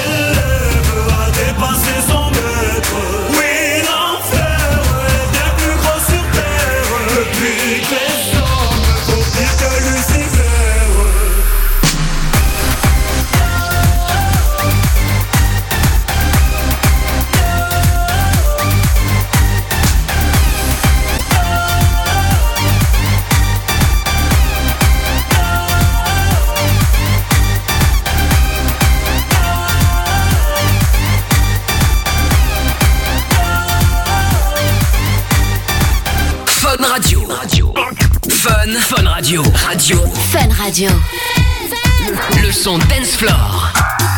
Fun, Fun Radio. Radio. Fun Radio. Le, le son Dance Floor.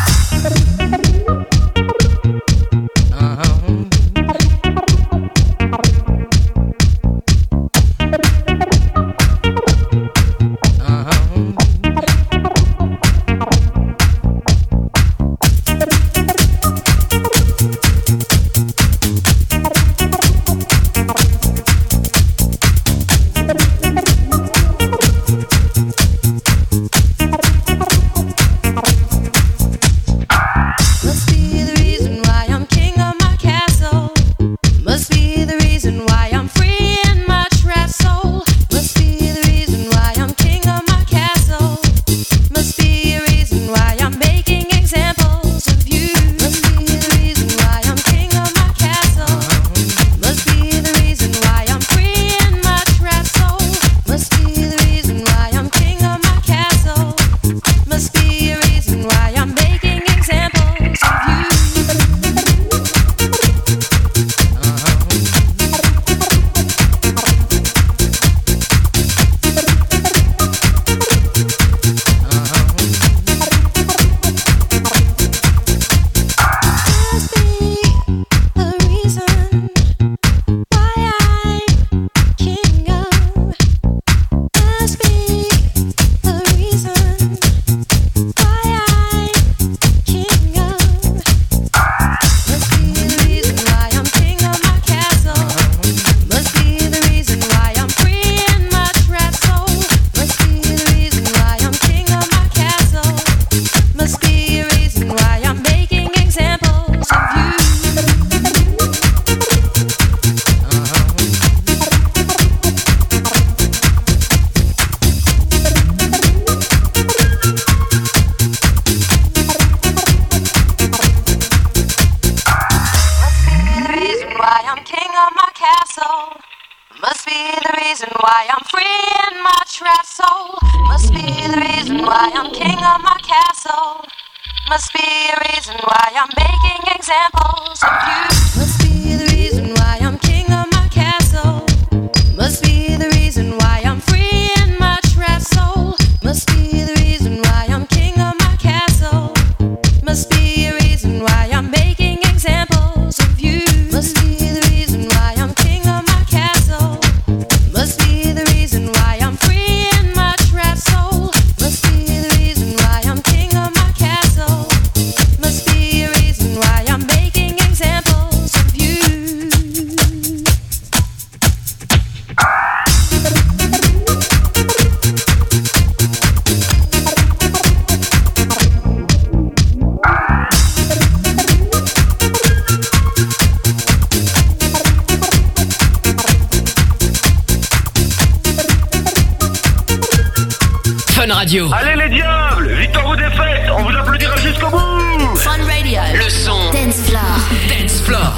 Radio. Allez les diables, victoire ou défaite, on vous applaudira jusqu'au bout. Fun Radio. Le son Dance Floor. Dance Floor.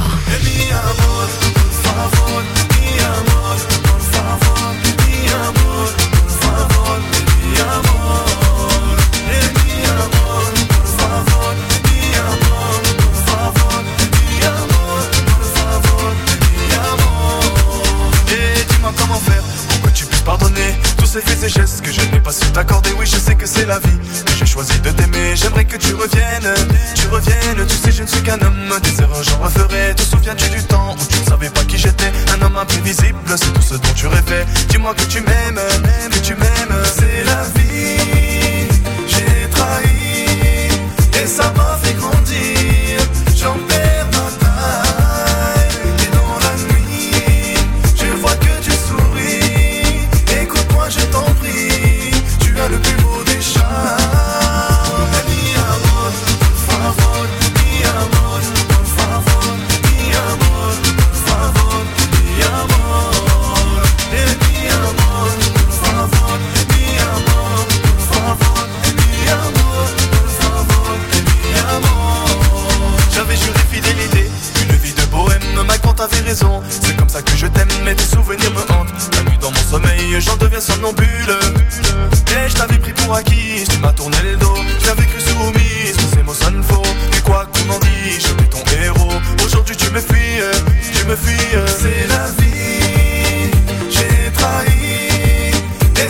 Et dis-moi comment faire pour que tu puisses pardonner tous ces faits et gestes que je n'ai pas su t'accorder. Oui, je sais que c'est la vie, que j'ai choisi de t'aimer. J'aimerais que tu reviennes, tu reviennes. Tu sais, je ne suis qu'un homme, des erreurs j'en referai. Te souviens-tu du temps où tu ne savais pas qui j'étais? Un homme imprévisible, c'est tout ce dont tu rêvais. Dis-moi que tu m'aimes, que tu m'aimes. C'est la vie, j'ai trahi et ça m'a fait grandir. J'en perds ma taille et dans la nuit, je vois que tu souris. Écoute-moi, je t'en prie, tu as le plus beau des chats. Mi amor, por favor, mi amor, por favor, mi amor, por favor, mi amor. Eh, mi amor, por favor, mi amor, por favor, mi amor, por favor, mi amor. J'avais juré fidélité, une vie de bohème. Mike, t'avais raison, c'est comme ça que je t'aime, mais tes souvenirs me hantent. La nuit dans mon sommeil, j'en deviens somnambule. Et je t'avais pris pour acquis, tu m'as tourné le dos. J'avais cru soumise, que ces mots sonnent faux. Mais quoi qu'on en dise, j'étais ton héros. Aujourd'hui tu me fuis, tu me fuis. C'est la vie, j'ai trahi et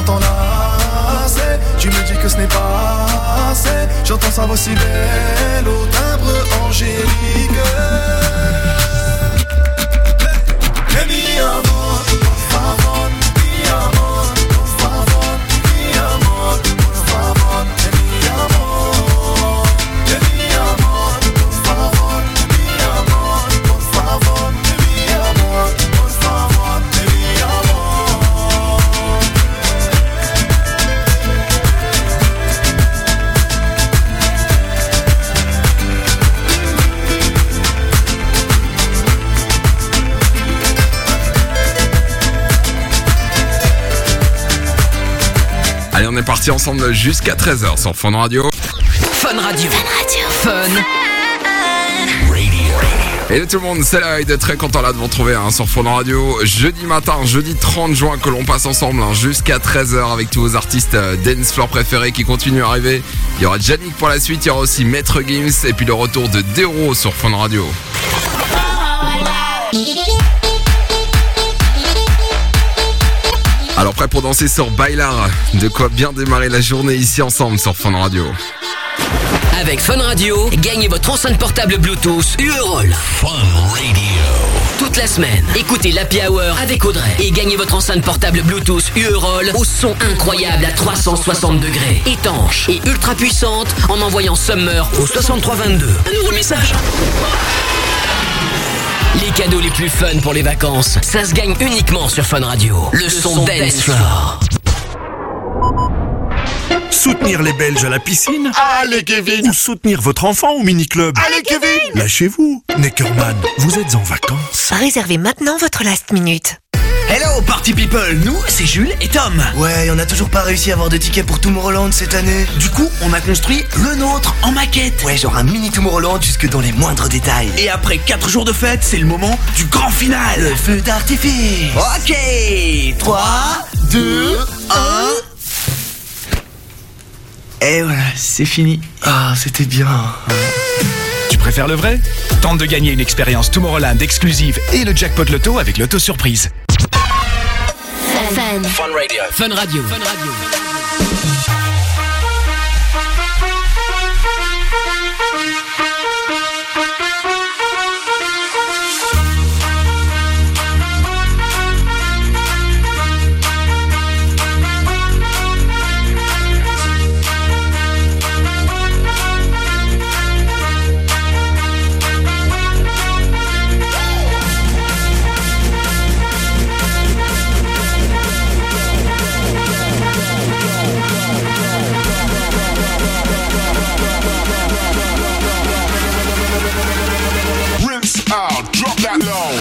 m'entends lasser. Tu me dis que ce n'est pas assez. J'entends sa voix si belle au timbre angélique. Hey, mi amor, por favor, mi amor, por favor, mi amor, por favor, mi amor, mi amor, por favor, mi amor, por favor, mi amor, por favor, mi amor. Allez, on est parti ensemble jusqu'à treize heures sur Fun Radio. Fun Radio. Fun Radio. Fun. Et tout le monde, c'est là, il est très content là de vous retrouver hein, sur Fun Radio. Jeudi matin, jeudi trente juin, que l'on passe ensemble hein, jusqu'à treize heures avec tous vos artistes euh, dance floor préférés qui continuent à arriver. Il y aura Yannick pour la suite, il y aura aussi Maître Gims et puis le retour de Dero sur Fun Radio. Alors prêt pour danser sur Bailar, de quoi bien démarrer la journée ici ensemble sur Fun Radio. Avec Fun Radio, gagnez votre enceinte portable Bluetooth U-Roll. Fun Radio. Toute la semaine, écoutez l'Happy Hour avec Audrey et gagnez votre enceinte portable Bluetooth U-Roll au son incroyable à trois cent soixante degrés, étanche et ultra puissante en envoyant Summer au soixante-trois vingt-deux. Un nouveau message. Les cadeaux les plus fun pour les vacances, ça se gagne uniquement sur Fun Radio. Le, Le son, son Dance Floor. Soutenir les Belges à la piscine? Allez Kevin! Ou soutenir votre enfant au mini-club? Allez Kevin! Lâchez-vous! Neckerman, vous êtes en vacances. Réservez maintenant votre last minute. Hello Party People, nous c'est Jules et Tom. Ouais, on a toujours pas réussi à avoir de tickets pour Tomorrowland cette année. Du coup, on a construit le nôtre en maquette. Ouais, genre un mini Tomorrowland jusque dans les moindres détails. Et après quatre jours de fête, c'est le moment du grand final. Le feu d'artifice. Ok, trois, deux, un... Et voilà, c'est fini. Ah, c'était bien. Tu préfères le vrai? Tente de gagner une expérience Tomorrowland exclusive et le jackpot loto avec l'auto surprise. Fun. Fun Radio. Fun Radio. Fun Radio. Out, drop that low.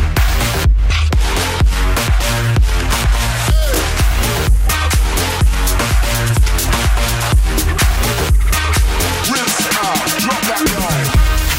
Rinse out, drop that low.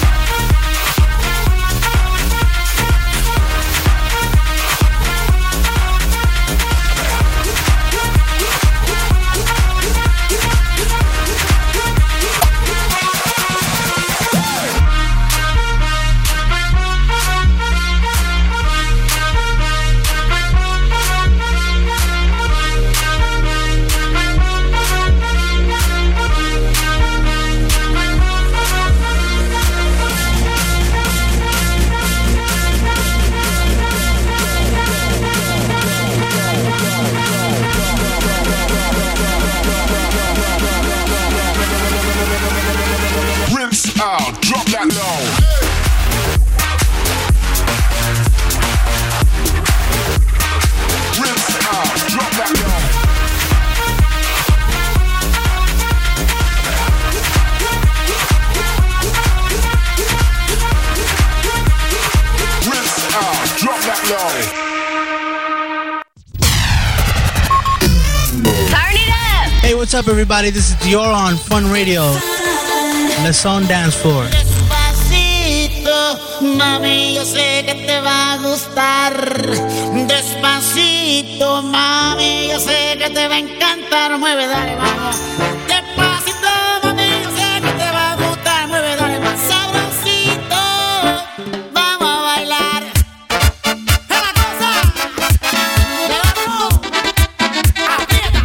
Out, drop that low. Rinse out, drop that low. Rinse out, drop that low. Turn it up! Hey, what's up, everybody? This is Dior on Fun Radio. Let's on dance floor. Despacito, mami, yo sé que te va a gustar. Despacito, mami, yo sé que te va a encantar. Mueve, dale, vamos. Despacito, mami, yo sé que te va a gustar. Mueve, dale, más sabrosito. Vamos a bailar. Es la cosa. Levantamos. Aprieta.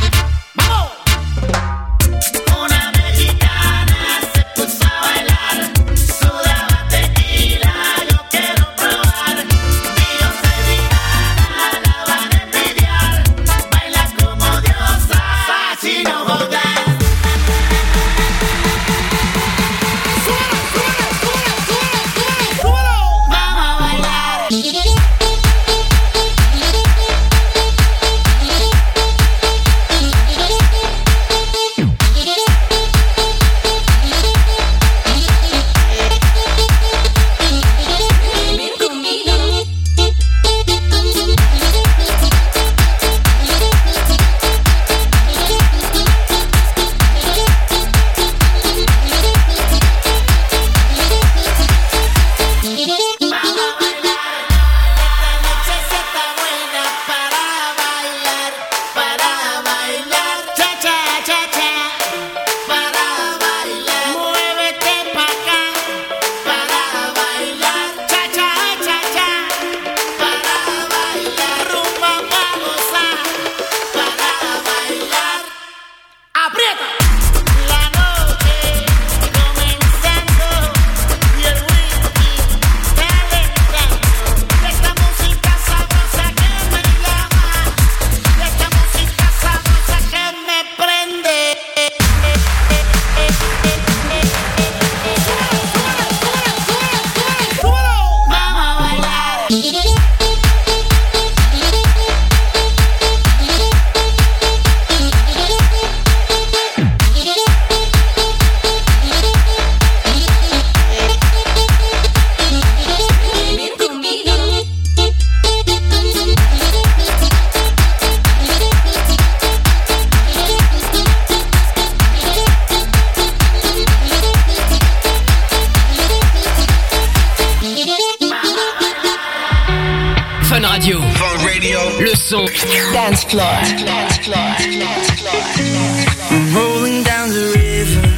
son. Dance floor. Dance floor. Dance floor. I'm rolling down the river.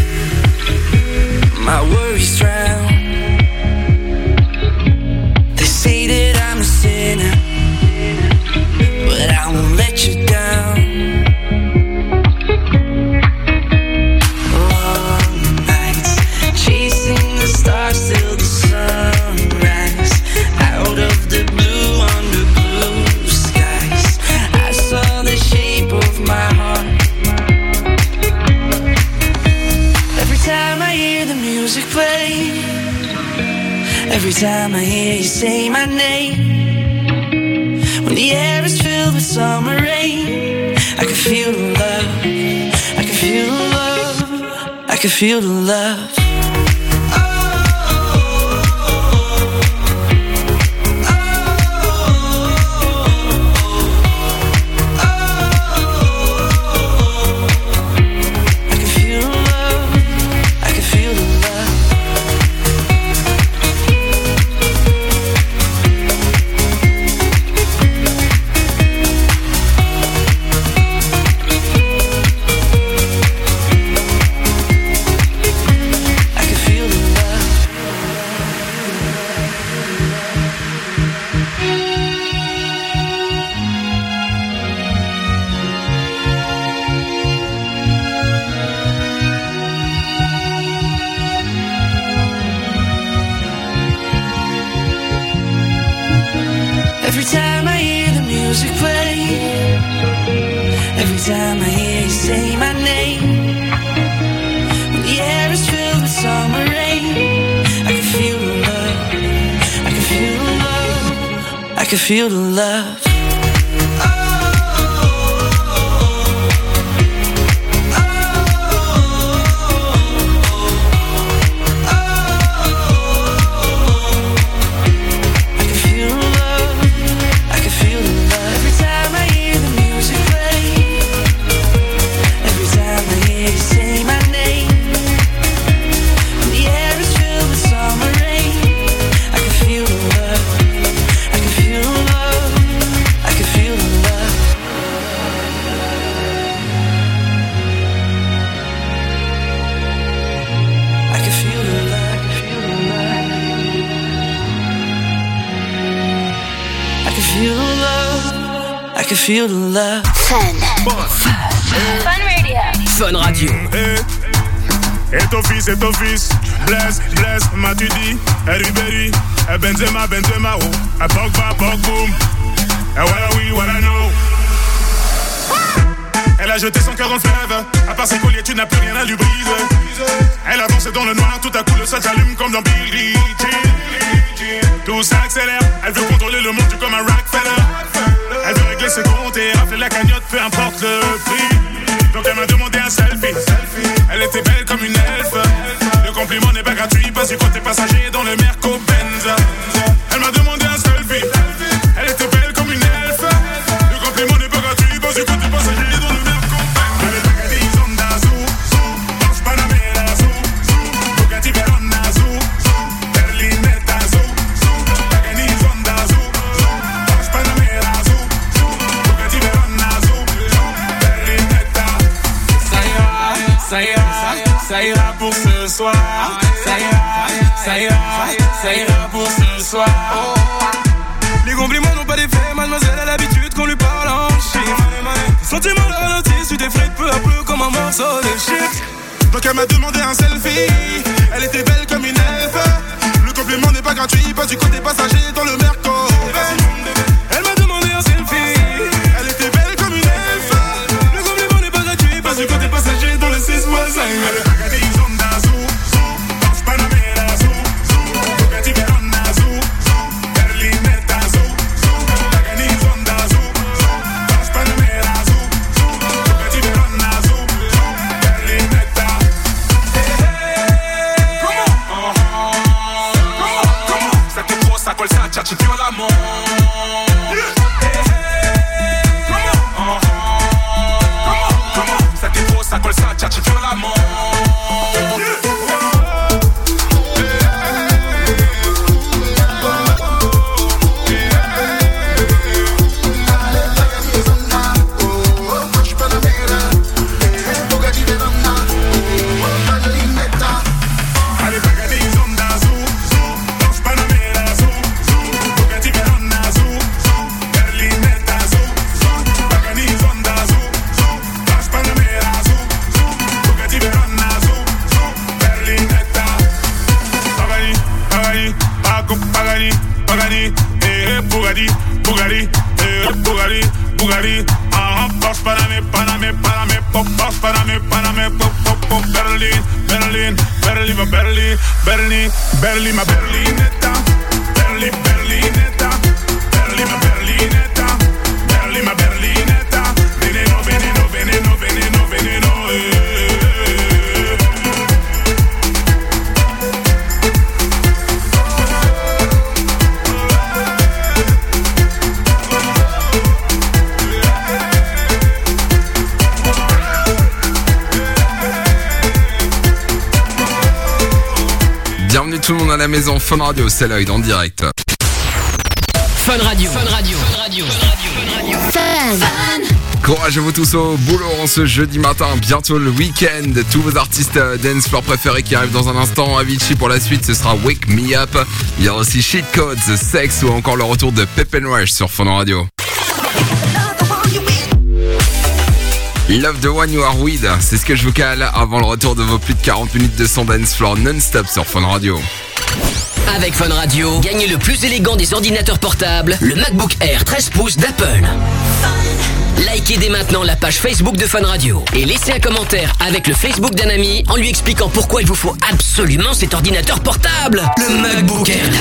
My worries drown. They say that I'm a sinner, but I won't let you down. Long nights chasing the stars till the sunrise. Out of the blue, under blue skies, I saw the shape of my heart. Every time I hear the music play, every time I hear you say my name, when the air is filled with summer rain, I can feel the love, I can feel the love, I can feel the love. Every time I hear the music play, every time I hear you say my name, when the air is filled with summer rain, I can feel the love, I can feel the love, I can feel the love. I can feel the love. Fun. Fun. Fun Radio. Fun Radio. Et, et ton fils, et ton fils. Bless, bless, m'as-tu dit? Ribéry, Benzema, Benzema, oh. Pogba, Pogboum. Voilà oui, voilà no. Elle a jeté son cœur en fleuve. À part ses colliers, tu n'as plus rien à lui briser. Elle avance dans le noir, tout à coup le sol s'allume comme dans Billie Jean. Tout s'accélère, elle veut contrôler le monde comme un Rockefeller. Elle veut régler ses comptes et rafler la cagnotte, peu importe le prix. Donc elle m'a demandé un selfie. Elle était belle comme une elfe. Le compliment n'est pas gratuit, pas du côté passager dans le Merco-Benz. Elle m'a demandé un selfie. Elle était belle comme une elfe. Le compliment n'est pas gratuit, pas du côté passager dans le Merco-Benz. Elle est Bugatti Zonda Zoo, Zoo, Porsche Panamera Zoo, Zoo, Bugatti Verona Zoo, Zoo, Berlinetta Zoo, Zoo, Bugatti Zonda Zoo, Zoo, Porsche Panamera Zoo, Zoo, Bugatti Verona Zoo, Zoo, Berlinetta. Ça ira, ça ira, ça ira pour ce soir. Ça ira, ça ira, ça ira pour ce soir. Les compliments n'ont pas d'effet, mademoiselle a l'habitude qu'on lui parle en chiffres. Sentiments de ralenti, tu t'effrites peu à peu comme un morceau de shit. Donc elle m'a demandé un selfie. Elle était belle comme une elfe. Le compliment n'est pas gratuit, pas du côté passager dans le Merco. Elle m'a demandé un selfie. Elle était belle comme une elfe. Le compliment n'est pas gratuit, pas du côté passager dans le six mois cinq. Ci violammo boss, Paname, Paname, Paname, pop, boss, Paname, Paname, pop, pop, pop, Berlin, Berlin, Berlin, ma Berlin, Berlin, Berlin, ma Berlinetta, Berlin, Berlinetta, Berlin, ma Berlinetta, Berlin, ma Berlinetta, veneno, veneno, veneno, veneno, veneno, eh. Bienvenue tout le monde à la maison, Fun Radio, c'est Lloyd en direct. Fun Radio, Fun Radio, Fun Radio, Fun. Courage à vous tous au boulot en ce jeudi matin, bientôt le week-end. Tous vos artistes dance floor préférés qui arrivent dans un instant. Avicii pour la suite, ce sera Wake Me Up. Il y a aussi Cheat Codes, Sex ou encore le retour de Pep and Rush sur Fun Radio. Love the One You Are With, c'est ce que je vous cale avant le retour de vos plus de quarante minutes de son dance floor non-stop sur Fun Radio. Avec Fun Radio, gagnez le plus élégant des ordinateurs portables, le MacBook Air treize pouces d'Apple. Likez dès maintenant la page Facebook de Fun Radio et laissez un commentaire avec le Facebook d'un ami en lui expliquant pourquoi il vous faut absolument cet ordinateur portable, le MacBook Air